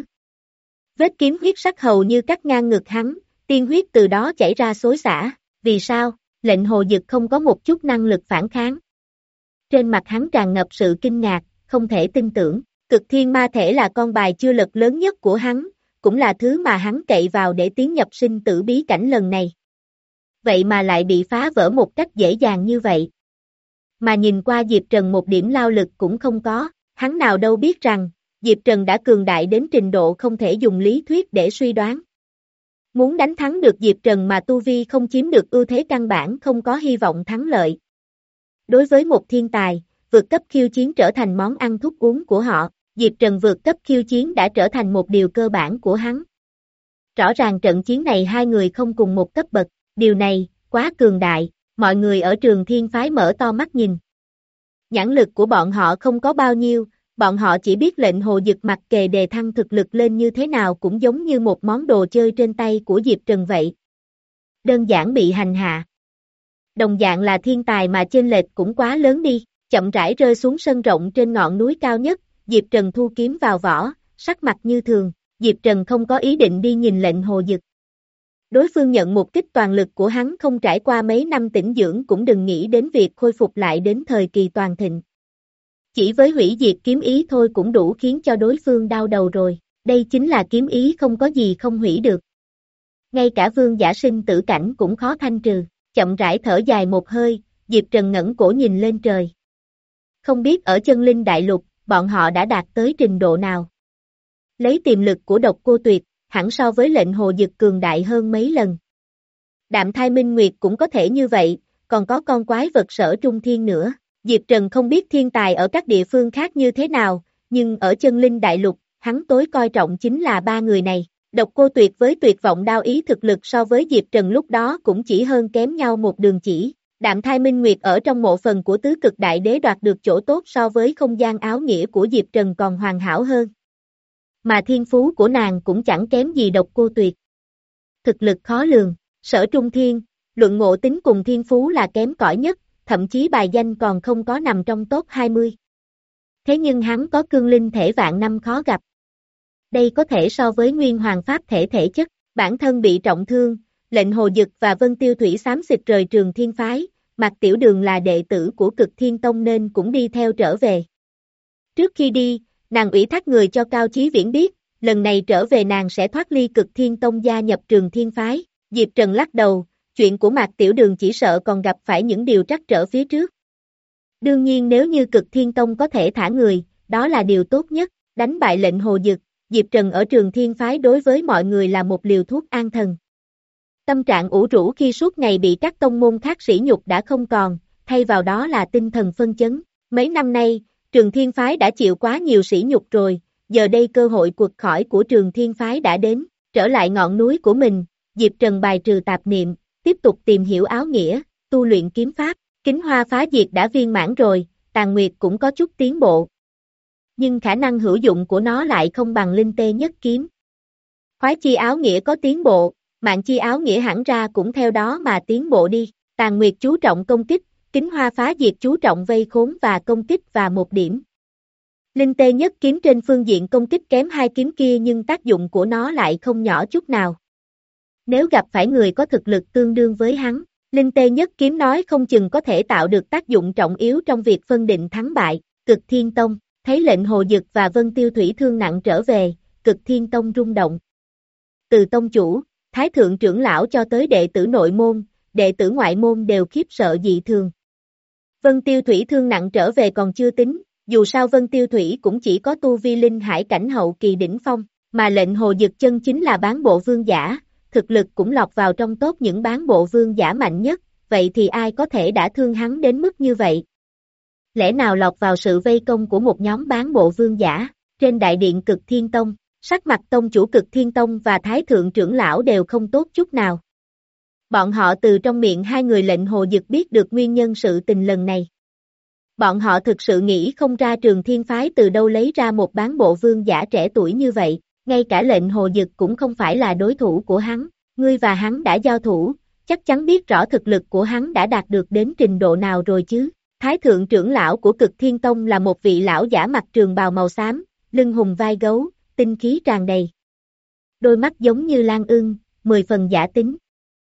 Vết kiếm huyết sắc hầu như cắt ngang ngực hắn, tiên huyết từ đó chảy ra xối xả, vì sao, Lệnh Hồ Dực không có một chút năng lực phản kháng. Trên mặt hắn tràn ngập sự kinh ngạc, không thể tin tưởng, cực thiên ma thể là con bài chưa lật lớn nhất của hắn, cũng là thứ mà hắn cậy vào để tiến nhập sinh tử bí cảnh lần này. Vậy mà lại bị phá vỡ một cách dễ dàng như vậy. Mà nhìn qua Diệp Trần một điểm lao lực cũng không có, hắn nào đâu biết rằng, Diệp Trần đã cường đại đến trình độ không thể dùng lý thuyết để suy đoán. Muốn đánh thắng được Diệp Trần mà Tu Vi không chiếm được ưu thế căn bản không có hy vọng thắng lợi. Đối với một thiên tài, vượt cấp khiêu chiến trở thành món ăn thuốc uống của họ, Diệp Trần vượt cấp khiêu chiến đã trở thành một điều cơ bản của hắn. Rõ ràng trận chiến này hai người không cùng một cấp bậc, điều này, quá cường đại, mọi người ở Trường Thiên Phái mở to mắt nhìn. Nhãn lực của bọn họ không có bao nhiêu, bọn họ chỉ biết lệnh Hồ Dực mặc kệ đề thăng thực lực lên như thế nào cũng giống như một món đồ chơi trên tay của Diệp Trần vậy. Đơn giản bị hành hạ. Đồng dạng là thiên tài mà chênh lệch cũng quá lớn đi, chậm rãi rơi xuống sân rộng trên ngọn núi cao nhất, Diệp Trần thu kiếm vào vỏ, sắc mặt như thường, Diệp Trần không có ý định đi nhìn lệnh Hồ Dực. Đối phương nhận một kích toàn lực của hắn không trải qua mấy năm tĩnh dưỡng cũng đừng nghĩ đến việc khôi phục lại đến thời kỳ toàn thịnh. Chỉ với hủy diệt kiếm ý thôi cũng đủ khiến cho đối phương đau đầu rồi, đây chính là kiếm ý không có gì không hủy được. Ngay cả vương giả sinh tử cảnh cũng khó thanh trừ, chậm rãi thở dài một hơi, Diệp Trần ngẩng cổ nhìn lên trời. Không biết ở chân linh đại lục, bọn họ đã đạt tới trình độ nào. Lấy tiềm lực của Độc Cô Tuyệt, hẳn so với lệnh Hồ Dực cường đại hơn mấy lần. Đạm Thai Minh Nguyệt cũng có thể như vậy, còn có con quái vật Sở Trung Thiên nữa. Diệp Trần không biết thiên tài ở các địa phương khác như thế nào, nhưng ở chân linh đại lục, hắn tối coi trọng chính là ba người này. Độc Cô Tuyệt với tuyệt vọng đao ý thực lực so với Diệp Trần lúc đó cũng chỉ hơn kém nhau một đường chỉ. Đạm Thai Minh Nguyệt ở trong mộ phần của tứ cực đại đế đoạt được chỗ tốt so với không gian áo nghĩa của Diệp Trần còn hoàn hảo hơn. Mà thiên phú của nàng cũng chẳng kém gì Độc Cô Tuyệt. Thực lực khó lường, Sở Trung Thiên, luận ngộ tính cùng thiên phú là kém cỏi nhất, thậm chí bài danh còn không có nằm trong top hai mươi. Thế nhưng hắn có cương linh thể vạn năm khó gặp. Đây có thể so với Nguyên Hoàng Pháp thể thể chất, bản thân bị trọng thương, lệnh Hồ Dực và Vân Tiêu Thủy xám xịt rời Trường Thiên Phái, Mạc Tiểu Đường là đệ tử của Cực Thiên Tông nên cũng đi theo trở về. Trước khi đi, nàng ủy thác người cho Cao Chí Viễn biết, lần này trở về nàng sẽ thoát ly Cực Thiên Tông gia nhập Trường Thiên Phái. Diệp Trần lắc đầu, chuyện của Mạc Tiểu Đường chỉ sợ còn gặp phải những điều trắc trở phía trước. Đương nhiên nếu như Cực Thiên Tông có thể thả người, đó là điều tốt nhất, đánh bại lệnh Hồ Dực, Diệp Trần ở Trường Thiên Phái đối với mọi người là một liều thuốc an thần. Tâm trạng ủ rũ khi suốt ngày bị các tông môn khác sỉ nhục đã không còn, thay vào đó là tinh thần phân chấn. Mấy năm nay, Trường Thiên Phái đã chịu quá nhiều sỉ nhục rồi, giờ đây cơ hội quật khỏi của Trường Thiên Phái đã đến, trở lại ngọn núi của mình, Diệp Trần bài trừ tạp niệm, tiếp tục tìm hiểu áo nghĩa, tu luyện kiếm pháp, Kính Hoa Phá Diệt đã viên mãn rồi, Tàn Nguyệt cũng có chút tiến bộ. Nhưng khả năng hữu dụng của nó lại không bằng Linh Tê Nhất Kiếm. Khoái chi áo nghĩa có tiến bộ, Mạng chi áo nghĩa hẳn ra cũng theo đó mà tiến bộ đi, Tàn Nguyệt chú trọng công kích, Kính Hoa Phá Diệt chú trọng vây khốn và công kích và một điểm. Linh Tê Nhất Kiếm trên phương diện công kích kém hai kiếm kia nhưng tác dụng của nó lại không nhỏ chút nào. Nếu gặp phải người có thực lực tương đương với hắn, Linh Tê Nhất Kiếm nói không chừng có thể tạo được tác dụng trọng yếu trong việc phân định thắng bại. Cực Thiên Tông, thấy lệnh Hồ Dực và Vân Tiêu Thủy thương nặng trở về, Cực Thiên Tông rung động. Từ tông chủ, Thái thượng trưởng lão cho tới đệ tử nội môn, đệ tử ngoại môn đều khiếp sợ dị thường. Vân Tiêu Thủy thương nặng trở về còn chưa tính, dù sao Vân Tiêu Thủy cũng chỉ có tu vi linh hải cảnh hậu kỳ đỉnh phong, mà lệnh Hồ Dực chân chính là bán bộ vương giả, thực lực cũng lọt vào trong top những bán bộ vương giả mạnh nhất, vậy thì ai có thể đã thương hắn đến mức như vậy? Lẽ nào lọt vào sự vây công của một nhóm bán bộ vương giả, trên đại điện Cực Thiên Tông, sắc mặt tông chủ Cực Thiên Tông và Thái thượng trưởng lão đều không tốt chút nào. Bọn họ từ trong miệng hai người lệnh Hồ Dực biết được nguyên nhân sự tình lần này. Bọn họ thực sự nghĩ không ra Trường Thiên Phái từ đâu lấy ra một bán bộ vương giả trẻ tuổi như vậy, ngay cả lệnh Hồ Dực cũng không phải là đối thủ của hắn, ngươi và hắn đã giao thủ, chắc chắn biết rõ thực lực của hắn đã đạt được đến trình độ nào rồi chứ. Thái thượng trưởng lão của Cực Thiên Tông là một vị lão giả mặc trường bào màu xám, lưng hùng vai gấu, tinh khí tràn đầy. Đôi mắt giống như lan ưng, mười phần giả tính.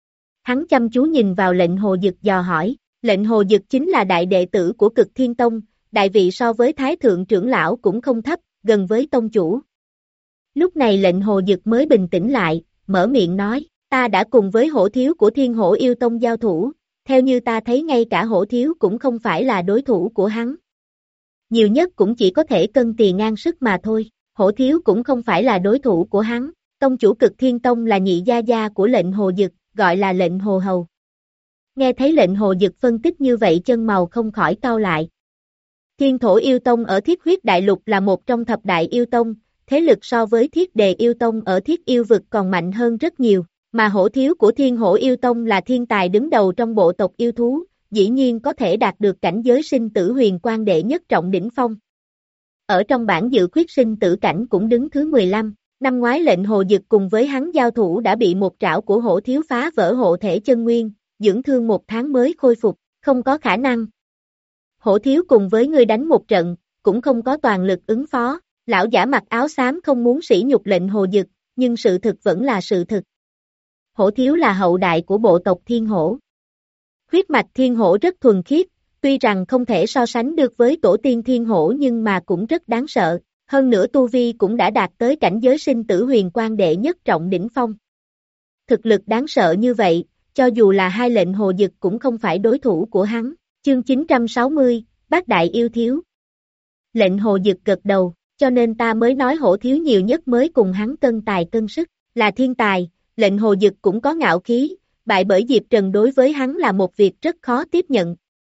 Hắn chăm chú nhìn vào lệnh Hồ Dực dò hỏi, lệnh Hồ Dực chính là đại đệ tử của Cực Thiên Tông, đại vị so với Thái thượng trưởng lão cũng không thấp, gần với tông chủ. Lúc này lệnh Hồ Dực mới bình tĩnh lại, mở miệng nói, ta đã cùng với hổ thiếu của Thiên Hổ Yêu Tông giao thủ, theo như ta thấy ngay cả hổ thiếu cũng không phải là đối thủ của hắn. Nhiều nhất cũng chỉ có thể cân tiền ngang sức mà thôi, hổ thiếu cũng không phải là đối thủ của hắn, tông chủ Cực Thiên Tông là nhị gia gia của lệnh Hồ Dực, gọi là lệnh Hồ Hầu. Nghe thấy lệnh Hồ Dực phân tích như vậy chân màu không khỏi cau lại. Thiên Thổ Yêu Tông ở Thiết Huyết Đại Lục là một trong thập đại yêu tông, thế lực so với Thiết Đề Yêu Tông ở Thiết Yêu Vực còn mạnh hơn rất nhiều, mà hổ thiếu của Thiên Hổ Yêu Tông là thiên tài đứng đầu trong bộ tộc yêu thú, dĩ nhiên có thể đạt được cảnh giới sinh tử huyền quan đệ nhất trọng đỉnh phong. ở trong bảng dự khuyết sinh tử cảnh cũng đứng thứ mười lăm. Năm ngoái lệnh Hồ Dực cùng với hắn giao thủ đã bị một trảo của Hổ Thiếu phá vỡ hộ thể chân nguyên, dưỡng thương một tháng mới khôi phục, không có khả năng. Hổ Thiếu cùng với ngươi đánh một trận, cũng không có toàn lực ứng phó, lão giả mặc áo xám không muốn sỉ nhục lệnh Hồ Dực, nhưng sự thực vẫn là sự thực. Hổ Thiếu là hậu đại của bộ tộc Thiên Hổ. Huyết mạch Thiên Hổ rất thuần khiết, tuy rằng không thể so sánh được với tổ tiên Thiên Hổ nhưng mà cũng rất đáng sợ, hơn nữa tu vi cũng đã đạt tới cảnh giới sinh tử huyền quan đệ nhất trọng đỉnh phong. Thực lực đáng sợ như vậy, cho dù là hai lệnh Hồ Dực cũng không phải đối thủ của hắn. Chương chín trăm sáu mươi, Bát Đại Yêu Thiếu. Lệnh Hồ Dực gật đầu, cho nên ta mới nói Hổ Thiếu nhiều nhất mới cùng hắn cân tài cân sức, là thiên tài, lệnh Hồ Dực cũng có ngạo khí, bại bởi Diệp Trần đối với hắn là một việc rất khó tiếp nhận.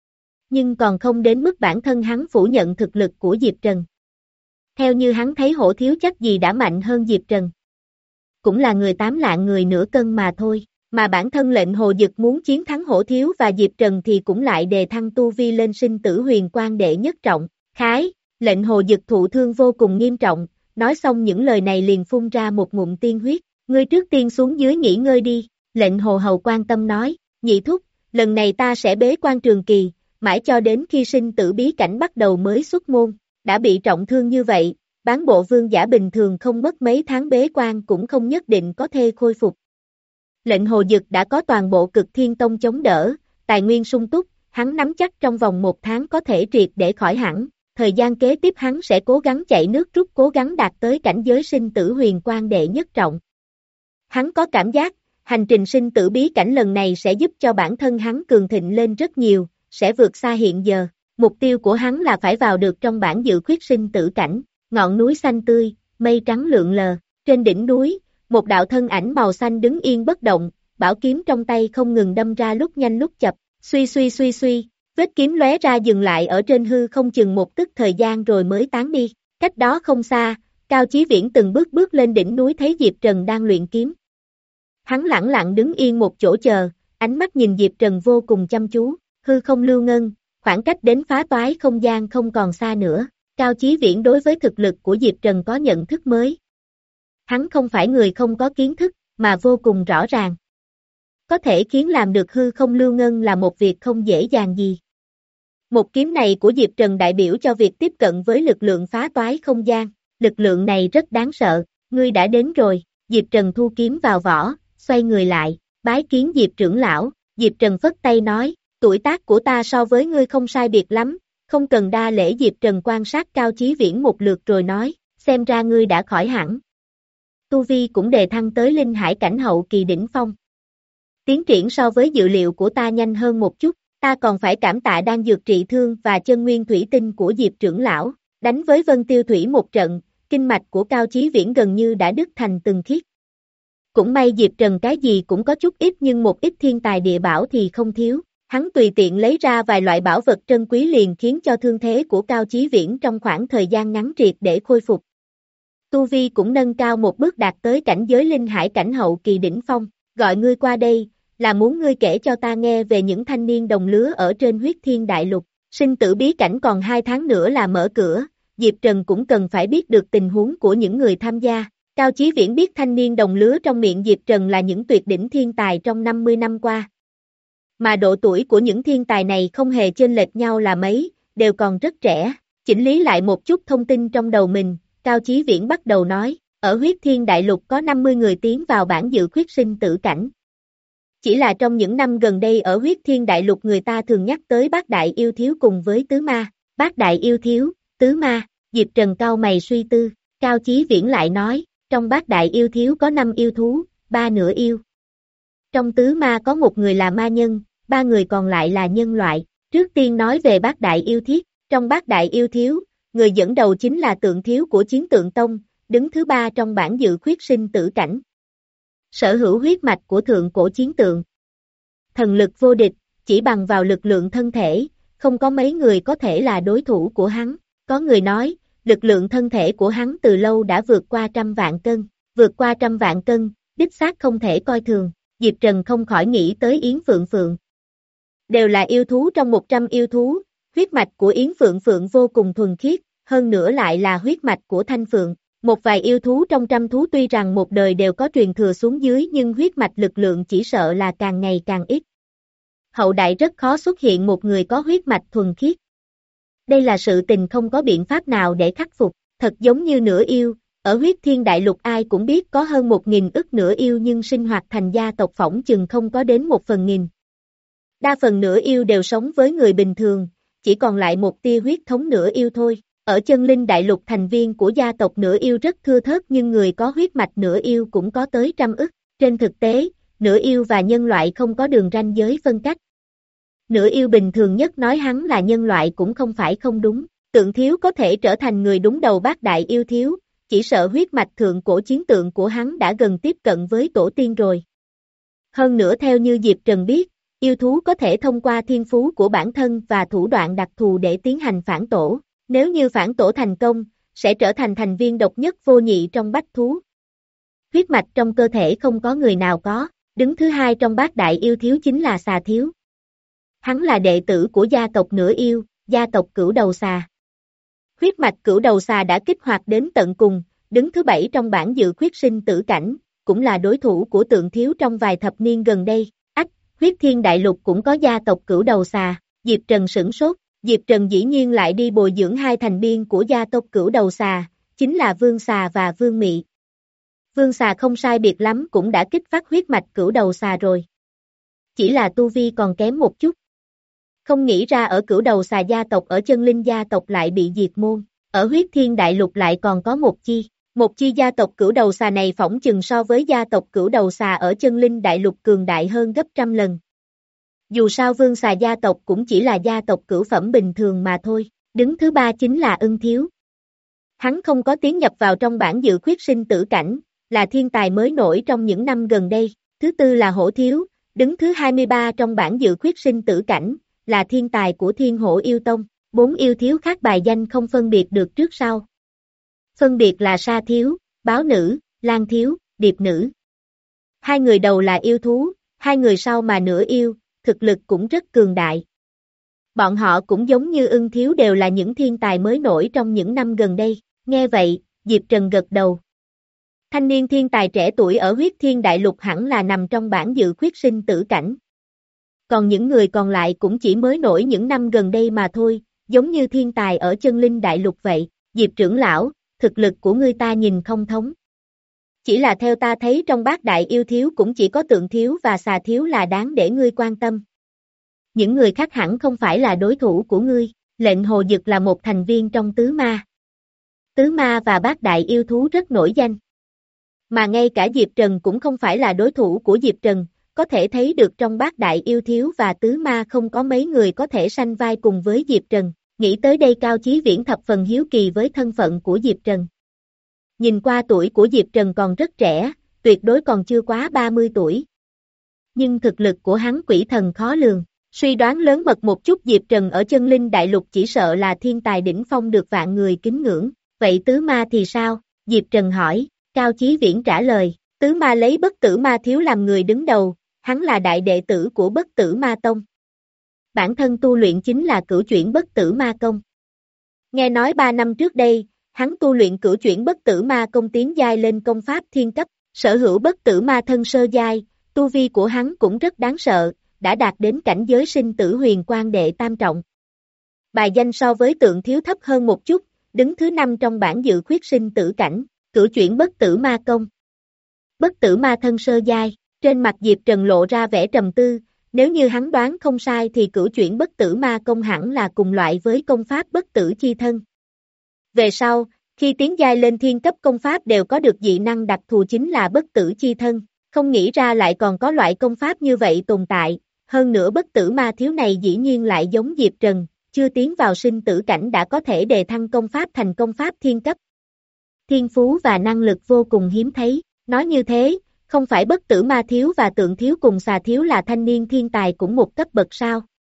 Nhưng còn không đến mức bản thân hắn phủ nhận thực lực của Diệp Trần. Theo như hắn thấy Hổ Thiếu chắc gì đã mạnh hơn Diệp Trần. Cũng là người tám lạng người nửa cân mà thôi, mà bản thân lệnh Hồ Dực muốn chiến thắng Hổ Thiếu và Diệp Trần thì cũng lại đề thăng tu vi lên sinh tử huyền quan đệ nhất trọng. Khái, lệnh Hồ Dực thụ thương vô cùng nghiêm trọng, nói xong những lời này liền phun ra một ngụm tiên huyết, ngươi trước tiên xuống dưới nghỉ ngơi đi, lệnh Hồ Hầu quan tâm nói, nhị thúc, lần này ta sẽ bế quan trường kỳ, mãi cho đến khi sinh tử bí cảnh bắt đầu mới xuất môn, đã bị trọng thương như vậy, bán bộ vương giả bình thường không mất mấy tháng bế quan cũng không nhất định có thể khôi phục. Lệnh Hồ Dực đã có toàn bộ Cực Thiên Tông chống đỡ, tài nguyên sung túc, hắn nắm chắc trong vòng một tháng có thể triệt để khỏi hẳn, thời gian kế tiếp hắn sẽ cố gắng chạy nước rút cố gắng đạt tới cảnh giới sinh tử huyền quan đệ nhất trọng. Hắn có cảm giác, hành trình sinh tử bí cảnh lần này sẽ giúp cho bản thân hắn cường thịnh lên rất nhiều, sẽ vượt xa hiện giờ. Mục tiêu của hắn là phải vào được trong bảng dự khuyết sinh tử cảnh, ngọn núi xanh tươi, mây trắng lượn lờ, trên đỉnh núi, một đạo thân ảnh màu xanh đứng yên bất động, bảo kiếm trong tay không ngừng đâm ra lúc nhanh lúc chậm, suy suy suy suy, vết kiếm lóe ra dừng lại ở trên hư không chừng một tức thời gian rồi mới tán đi, cách đó không xa, Cao Chí Viễn từng bước bước lên đỉnh núi thấy Diệp Trần đang luyện kiếm. Hắn lẳng lặng đứng yên một chỗ chờ, ánh mắt nhìn Diệp Trần vô cùng chăm chú, hư không lưu ngân, khoảng cách đến phá toái không gian không còn xa nữa, Cao Chí Viễn đối với thực lực của Diệp Trần có nhận thức mới. Hắn không phải người không có kiến thức, mà vô cùng rõ ràng. Có thể khiến làm được hư không lưu ngân là một việc không dễ dàng gì. Một kiếm này của Diệp Trần đại biểu cho việc tiếp cận với lực lượng phá toái không gian, lực lượng này rất đáng sợ, ngươi đã đến rồi, Diệp Trần thu kiếm vào vỏ, xoay người lại, bái kiến Diệp trưởng lão, Diệp Trần phất tay nói, tuổi tác của ta so với ngươi không sai biệt lắm, không cần đa lễ. Diệp Trần quan sát Cao Chí Viễn một lượt rồi nói, xem ra ngươi đã khỏi hẳn. Tu vi cũng đề thăng tới linh hải cảnh hậu kỳ đỉnh phong. Tiến triển so với dự liệu của ta nhanh hơn một chút, ta còn phải cảm tạ đan dược trị thương và chân nguyên thủy tinh của Diệp trưởng lão, đánh với Vân Tiêu Thủy một trận, kinh mạch của Cao Chí Viễn gần như đã đứt thành từng khiết. Cũng may Diệp Trần cái gì cũng có chút ít nhưng một ít thiên tài địa bảo thì không thiếu, hắn tùy tiện lấy ra vài loại bảo vật trân quý liền khiến cho thương thế của Cao Chí Viễn trong khoảng thời gian ngắn triệt để khôi phục. Tu vi cũng nâng cao một bước đạt tới cảnh giới linh hải cảnh hậu kỳ đỉnh phong, gọi ngươi qua đây, là muốn ngươi kể cho ta nghe về những thanh niên đồng lứa ở trên huyết thiên đại lục, sinh tử bí cảnh còn hai tháng nữa là mở cửa, Diệp Trần cũng cần phải biết được tình huống của những người tham gia. Cao Chí Viễn biết thanh niên đồng lứa trong miệng Diệp Trần là những tuyệt đỉnh thiên tài trong năm mươi năm qua. Mà độ tuổi của những thiên tài này không hề chênh lệch nhau là mấy, đều còn rất trẻ. Chỉnh lý lại một chút thông tin trong đầu mình, Cao Chí Viễn bắt đầu nói, ở huyết thiên đại lục có năm mươi người tiến vào bảng dự khuyết sinh tử cảnh. Chỉ là trong những năm gần đây ở huyết thiên đại lục người ta thường nhắc tới bát đại yêu thiếu cùng với tứ ma, bát đại yêu thiếu, tứ ma, Diệp Trần cau mày suy tư, Cao Chí Viễn lại nói, trong bát đại yêu thiếu có năm yêu thú, ba nửa yêu. Trong tứ ma có một người là ma nhân, ba người còn lại là nhân loại. Trước tiên nói về bát đại yêu thiết, trong bát đại yêu thiếu, người dẫn đầu chính là Tượng Thiếu của Chiến Tượng Tông, đứng thứ ba trong bảng dự khuyết sinh tử cảnh. Sở hữu huyết mạch của thượng cổ chiến tượng. Thần lực vô địch, chỉ bằng vào lực lượng thân thể, không có mấy người có thể là đối thủ của hắn. Có người nói, lực lượng thân thể của hắn từ lâu đã vượt qua trăm vạn cân, vượt qua trăm vạn cân, đích xác không thể coi thường. Diệp Trần không khỏi nghĩ tới Yến Phượng Phượng. Đều là yêu thú trong một trăm yêu thú, huyết mạch của Yến Phượng Phượng vô cùng thuần khiết, hơn nữa lại là huyết mạch của Thanh Phượng. Một vài yêu thú trong trăm thú tuy rằng một đời đều có truyền thừa xuống dưới nhưng huyết mạch lực lượng chỉ sợ là càng ngày càng ít. Hậu đại rất khó xuất hiện một người có huyết mạch thuần khiết. Đây là sự tình không có biện pháp nào để khắc phục, thật giống như nửa yêu, ở huyết thiên đại lục ai cũng biết có hơn một nghìn ức nửa yêu nhưng sinh hoạt thành gia tộc phỏng chừng không có đến một phần nghìn. Đa phần nửa yêu đều sống với người bình thường, chỉ còn lại một tia huyết thống nửa yêu thôi. Ở chân linh đại lục thành viên của gia tộc nửa yêu rất thưa thớt nhưng người có huyết mạch nửa yêu cũng có tới trăm ức. Trên thực tế, nửa yêu và nhân loại không có đường ranh giới phân cách. Nửa yêu bình thường nhất nói hắn là nhân loại cũng không phải không đúng. Tượng thiếu có thể trở thành người đúng đầu bát đại yêu thiếu, chỉ sợ huyết mạch thượng cổ chiến tượng của hắn đã gần tiếp cận với tổ tiên rồi. Hơn nữa theo như Diệp Trần biết, yêu thú có thể thông qua thiên phú của bản thân và thủ đoạn đặc thù để tiến hành phản tổ. Nếu như phản tổ thành công, sẽ trở thành thành viên độc nhất vô nhị trong bách thú. Huyết mạch trong cơ thể không có người nào có, đứng thứ hai trong bát đại yêu thiếu chính là xà thiếu. Hắn là đệ tử của gia tộc nửa yêu, gia tộc cửu đầu xà. Huyết mạch cửu đầu xà đã kích hoạt đến tận cùng, đứng thứ bảy trong bảng dự khuyết sinh tử cảnh, cũng là đối thủ của tượng thiếu trong vài thập niên gần đây. Ách, huyết thiên đại lục cũng có gia tộc cửu đầu xà, Diệp Trần sửng sốt. Diệp Trần dĩ nhiên lại đi bồi dưỡng hai thành viên của gia tộc cửu đầu xà, chính là Vương Xà và Vương Mị. Vương Xà không sai biệt lắm cũng đã kích phát huyết mạch cửu đầu xà rồi. Chỉ là tu vi còn kém một chút. Không nghĩ ra ở cửu đầu xà gia tộc ở chân linh gia tộc lại bị diệt môn, ở huyết thiên đại lục lại còn có một chi. Một chi gia tộc cửu đầu xà này phỏng chừng so với gia tộc cửu đầu xà ở chân linh đại lục cường đại hơn gấp trăm lần. Dù sao Vương Xà gia tộc cũng chỉ là gia tộc cửu phẩm bình thường mà thôi. Đứng thứ ba chính là Ưng Thiếu. Hắn không có tiến nhập vào trong bảng dự khuyết sinh tử cảnh, là thiên tài mới nổi trong những năm gần đây. Thứ tư là Hổ Thiếu, đứng thứ hai mươi ba trong bảng dự khuyết sinh tử cảnh, là thiên tài của Thiên Hổ Yêu Tông. Bốn yêu thiếu khác bài danh không phân biệt được trước sau. Phân biệt là Sa Thiếu, Báo Nữ, Lan Thiếu, Điệp Nữ. Hai người đầu là yêu thú, hai người sau mà nửa yêu, thực lực cũng rất cường đại. Bọn họ cũng giống như Ưng Thiếu đều là những thiên tài mới nổi trong những năm gần đây. Nghe vậy, Diệp Trần gật đầu. Thanh niên thiên tài trẻ tuổi ở huyết thiên đại lục hẳn là nằm trong bảng dự khuyết sinh tử cảnh. Còn những người còn lại cũng chỉ mới nổi những năm gần đây mà thôi, giống như thiên tài ở chân linh đại lục vậy. Diệp trưởng lão, thực lực của ngươi ta nhìn không thống. Chỉ là theo ta thấy trong bát đại yêu thiếu cũng chỉ có tượng thiếu và xà thiếu là đáng để ngươi quan tâm. Những người khác hẳn không phải là đối thủ của ngươi. Lệnh Hồ Dực là một thành viên trong tứ ma. Tứ ma và bát đại yêu thú rất nổi danh. Mà ngay cả Diệp Trần cũng không phải là đối thủ của Diệp Trần, có thể thấy được trong bát đại yêu thiếu và tứ ma không có mấy người có thể sánh vai cùng với Diệp Trần. Nghĩ tới đây Cao Chí Viễn thập phần hiếu kỳ với thân phận của Diệp Trần. Nhìn qua tuổi của Diệp Trần còn rất trẻ, tuyệt đối còn chưa quá ba mươi tuổi. Nhưng thực lực của hắn quỷ thần khó lường, suy đoán lớn mật một chút Diệp Trần ở chân linh đại lục chỉ sợ là thiên tài đỉnh phong được vạn người kính ngưỡng. Vậy tứ ma thì sao? Diệp Trần hỏi. Cao Chí Viễn trả lời, tứ ma lấy Bất Tử Ma Thiếu làm người đứng đầu, hắn là đại đệ tử của Bất Tử Ma Tông. Bản thân tu luyện chính là cửu chuyển Bất Tử Ma Công. Nghe nói ba năm trước đây, hắn tu luyện cửu chuyển Bất Tử Ma Công tiến giai lên công pháp thiên cấp, sở hữu Bất Tử Ma Thân sơ giai, tu vi của hắn cũng rất đáng sợ, đã đạt đến cảnh giới sinh tử huyền quang đệ tam trọng. Bài danh so với tượng thiếu thấp hơn một chút, đứng thứ năm trong bảng dự khuyết sinh tử cảnh, cửu chuyển Bất Tử Ma Công. Bất Tử Ma Thân sơ giai, trên mặt Diệp Trần lộ ra vẻ trầm tư, nếu như hắn đoán không sai thì cửu chuyển Bất Tử Ma Công hẳn là cùng loại với công pháp Bất Tử Chi Thân. Về sau, khi tiến giai lên thiên cấp công pháp đều có được dị năng đặc thù chính là Bất Tử Chi Thân, không nghĩ ra lại còn có loại công pháp như vậy tồn tại, hơn nữa Bất Tử Ma Thiếu này dĩ nhiên lại giống Diệp Trần, chưa tiến vào sinh tử cảnh đã có thể đề thăng công pháp thành công pháp thiên cấp. Thiên phú và năng lực vô cùng hiếm thấy, nói như thế, không phải Bất Tử Ma Thiếu và Tượng Thiếu cùng Xà Thiếu là thanh niên thiên tài cũng một cấp bậc sao?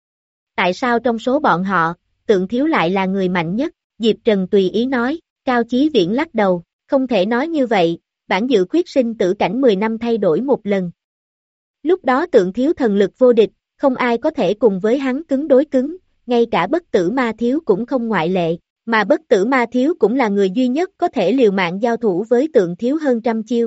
Tại sao trong số bọn họ, Tượng Thiếu lại là người mạnh nhất? Diệp Trần tùy ý nói. Cao Chí Viễn lắc đầu, không thể nói như vậy, bản dự khuyết sinh tử cảnh mười năm thay đổi một lần. Lúc đó Tượng Thiếu thần lực vô địch, không ai có thể cùng với hắn cứng đối cứng, ngay cả Bất Tử Ma Thiếu cũng không ngoại lệ. Mà bất tử ma thiếu cũng là người duy nhất có thể liều mạng giao thủ với Tượng Thiếu hơn trăm chiêu.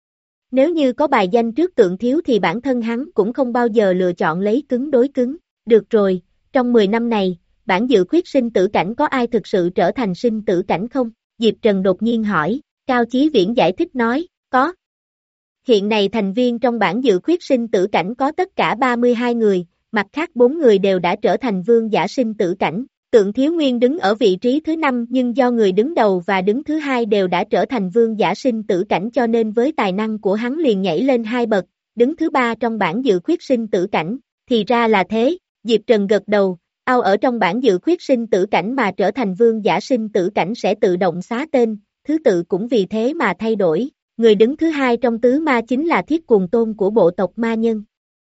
Nếu như có bài danh trước Tượng Thiếu thì bản thân hắn cũng không bao giờ lựa chọn lấy cứng đối cứng. Được rồi, trong mười năm này, bản dự khuyết sinh tử cảnh có ai thực sự trở thành sinh tử cảnh không? Diệp Trần đột nhiên hỏi, Cao Chí Viễn giải thích nói, có. Hiện này thành viên trong bản dự khuyết sinh tử cảnh có tất cả ba mươi hai người, mặt khác bốn người đều đã trở thành vương giả sinh tử cảnh. Tượng Thiếu Nguyên đứng ở vị trí thứ năm nhưng do người đứng đầu và đứng thứ hai đều đã trở thành vương giả sinh tử cảnh cho nên với tài năng của hắn liền nhảy lên hai bậc, đứng thứ ba trong bản dự khuyết sinh tử cảnh. Thì ra là thế, Diệp Trần gật đầu, ao ở trong bản dự khuyết sinh tử cảnh mà trở thành vương giả sinh tử cảnh sẽ tự động xóa tên, thứ tự cũng vì thế mà thay đổi. Người đứng thứ hai trong tứ ma chính là Thiết Cuồng Tôn của bộ tộc ma nhân.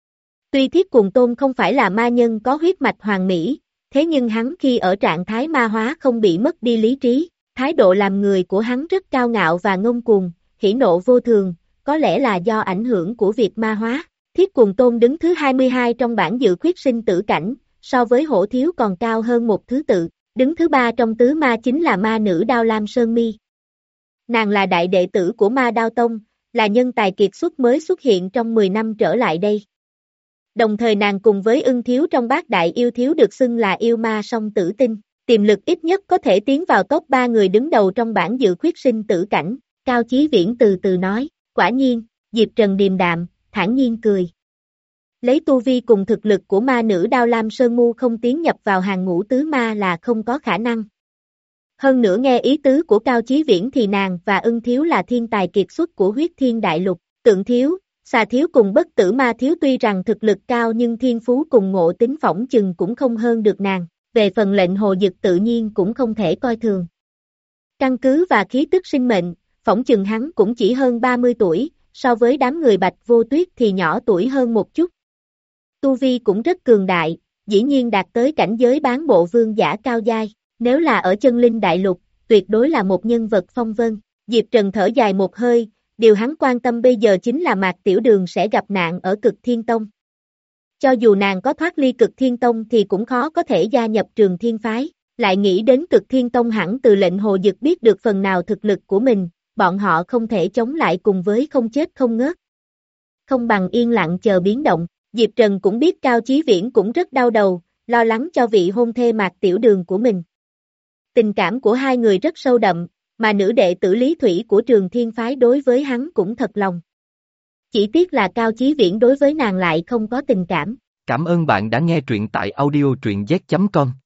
Tuy Thiết Cuồng Tôn không phải là ma nhân có huyết mạch hoàng mỹ, thế nhưng hắn khi ở trạng thái ma hóa không bị mất đi lý trí, thái độ làm người của hắn rất cao ngạo và ngông cuồng, hỉ nộ vô thường, có lẽ là do ảnh hưởng của việc ma hóa. Thiết Cuồng Tôn đứng thứ hai mươi hai trong bản dự khuyết sinh tử cảnh, so với Hổ Thiếu còn cao hơn một thứ tự, đứng thứ ba trong tứ ma chính là ma nữ Đao Lam Sơn Mi. Nàng là đại đệ tử của Ma Đao Tông, là nhân tài kiệt xuất mới xuất hiện trong mười năm trở lại đây. Đồng thời nàng cùng với Ưng Thiếu trong bát đại yêu thiếu được xưng là yêu ma song tử tinh, tiềm lực ít nhất có thể tiến vào top ba người đứng đầu trong bản dự khuyết sinh tử cảnh. Cao Chí Viễn từ từ nói, quả nhiên, Diệp Trần điềm đạm, thản nhiên cười. Lấy tu vi cùng thực lực của ma nữ Đao Lam Sơn Mu không tiến nhập vào hàng ngũ tứ ma là không có khả năng. Hơn nữa nghe ý tứ của Cao Chí Viễn thì nàng và Ưng Thiếu là thiên tài kiệt xuất của huyết thiên đại lục, Tượng Thiếu, Xà Thiếu cùng bất tử ma thiếu tuy rằng thực lực cao nhưng thiên phú cùng ngộ tính phỏng chừng cũng không hơn được nàng, về phần lệnh hồ dực tự nhiên cũng không thể coi thường. Căn cứ và khí tức sinh mệnh, phỏng chừng hắn cũng chỉ hơn ba mươi tuổi, so với đám người Bạch Vô Tuyết thì nhỏ tuổi hơn một chút. Tu vi cũng rất cường đại, dĩ nhiên đạt tới cảnh giới bán bộ vương giả cao giai, nếu là ở chân linh đại lục, tuyệt đối là một nhân vật phong vân. Diệp Trần thở dài một hơi, điều hắn quan tâm bây giờ chính là Mạc Tiểu Đường sẽ gặp nạn ở Cực Thiên Tông. Cho dù nàng có thoát ly Cực Thiên Tông thì cũng khó có thể gia nhập Trường Thiên Phái, lại nghĩ đến Cực Thiên Tông hẳn từ lệnh hồ dực biết được phần nào thực lực của mình, bọn họ không thể chống lại cùng với không chết không ngớt. Không bằng yên lặng chờ biến động, Diệp Trần cũng biết Cao Chí Viễn cũng rất đau đầu, lo lắng cho vị hôn thê Mạc Tiểu Đường của mình. Tình cảm của hai người rất sâu đậm, mà nữ đệ tử Lý Thủy của Trường Thiên Phái đối với hắn cũng thật lòng. Chỉ tiếc là Cao Chí Viễn đối với nàng lại không có tình cảm. Cảm ơn bạn đã nghe truyện tại audio truyện z chấm com.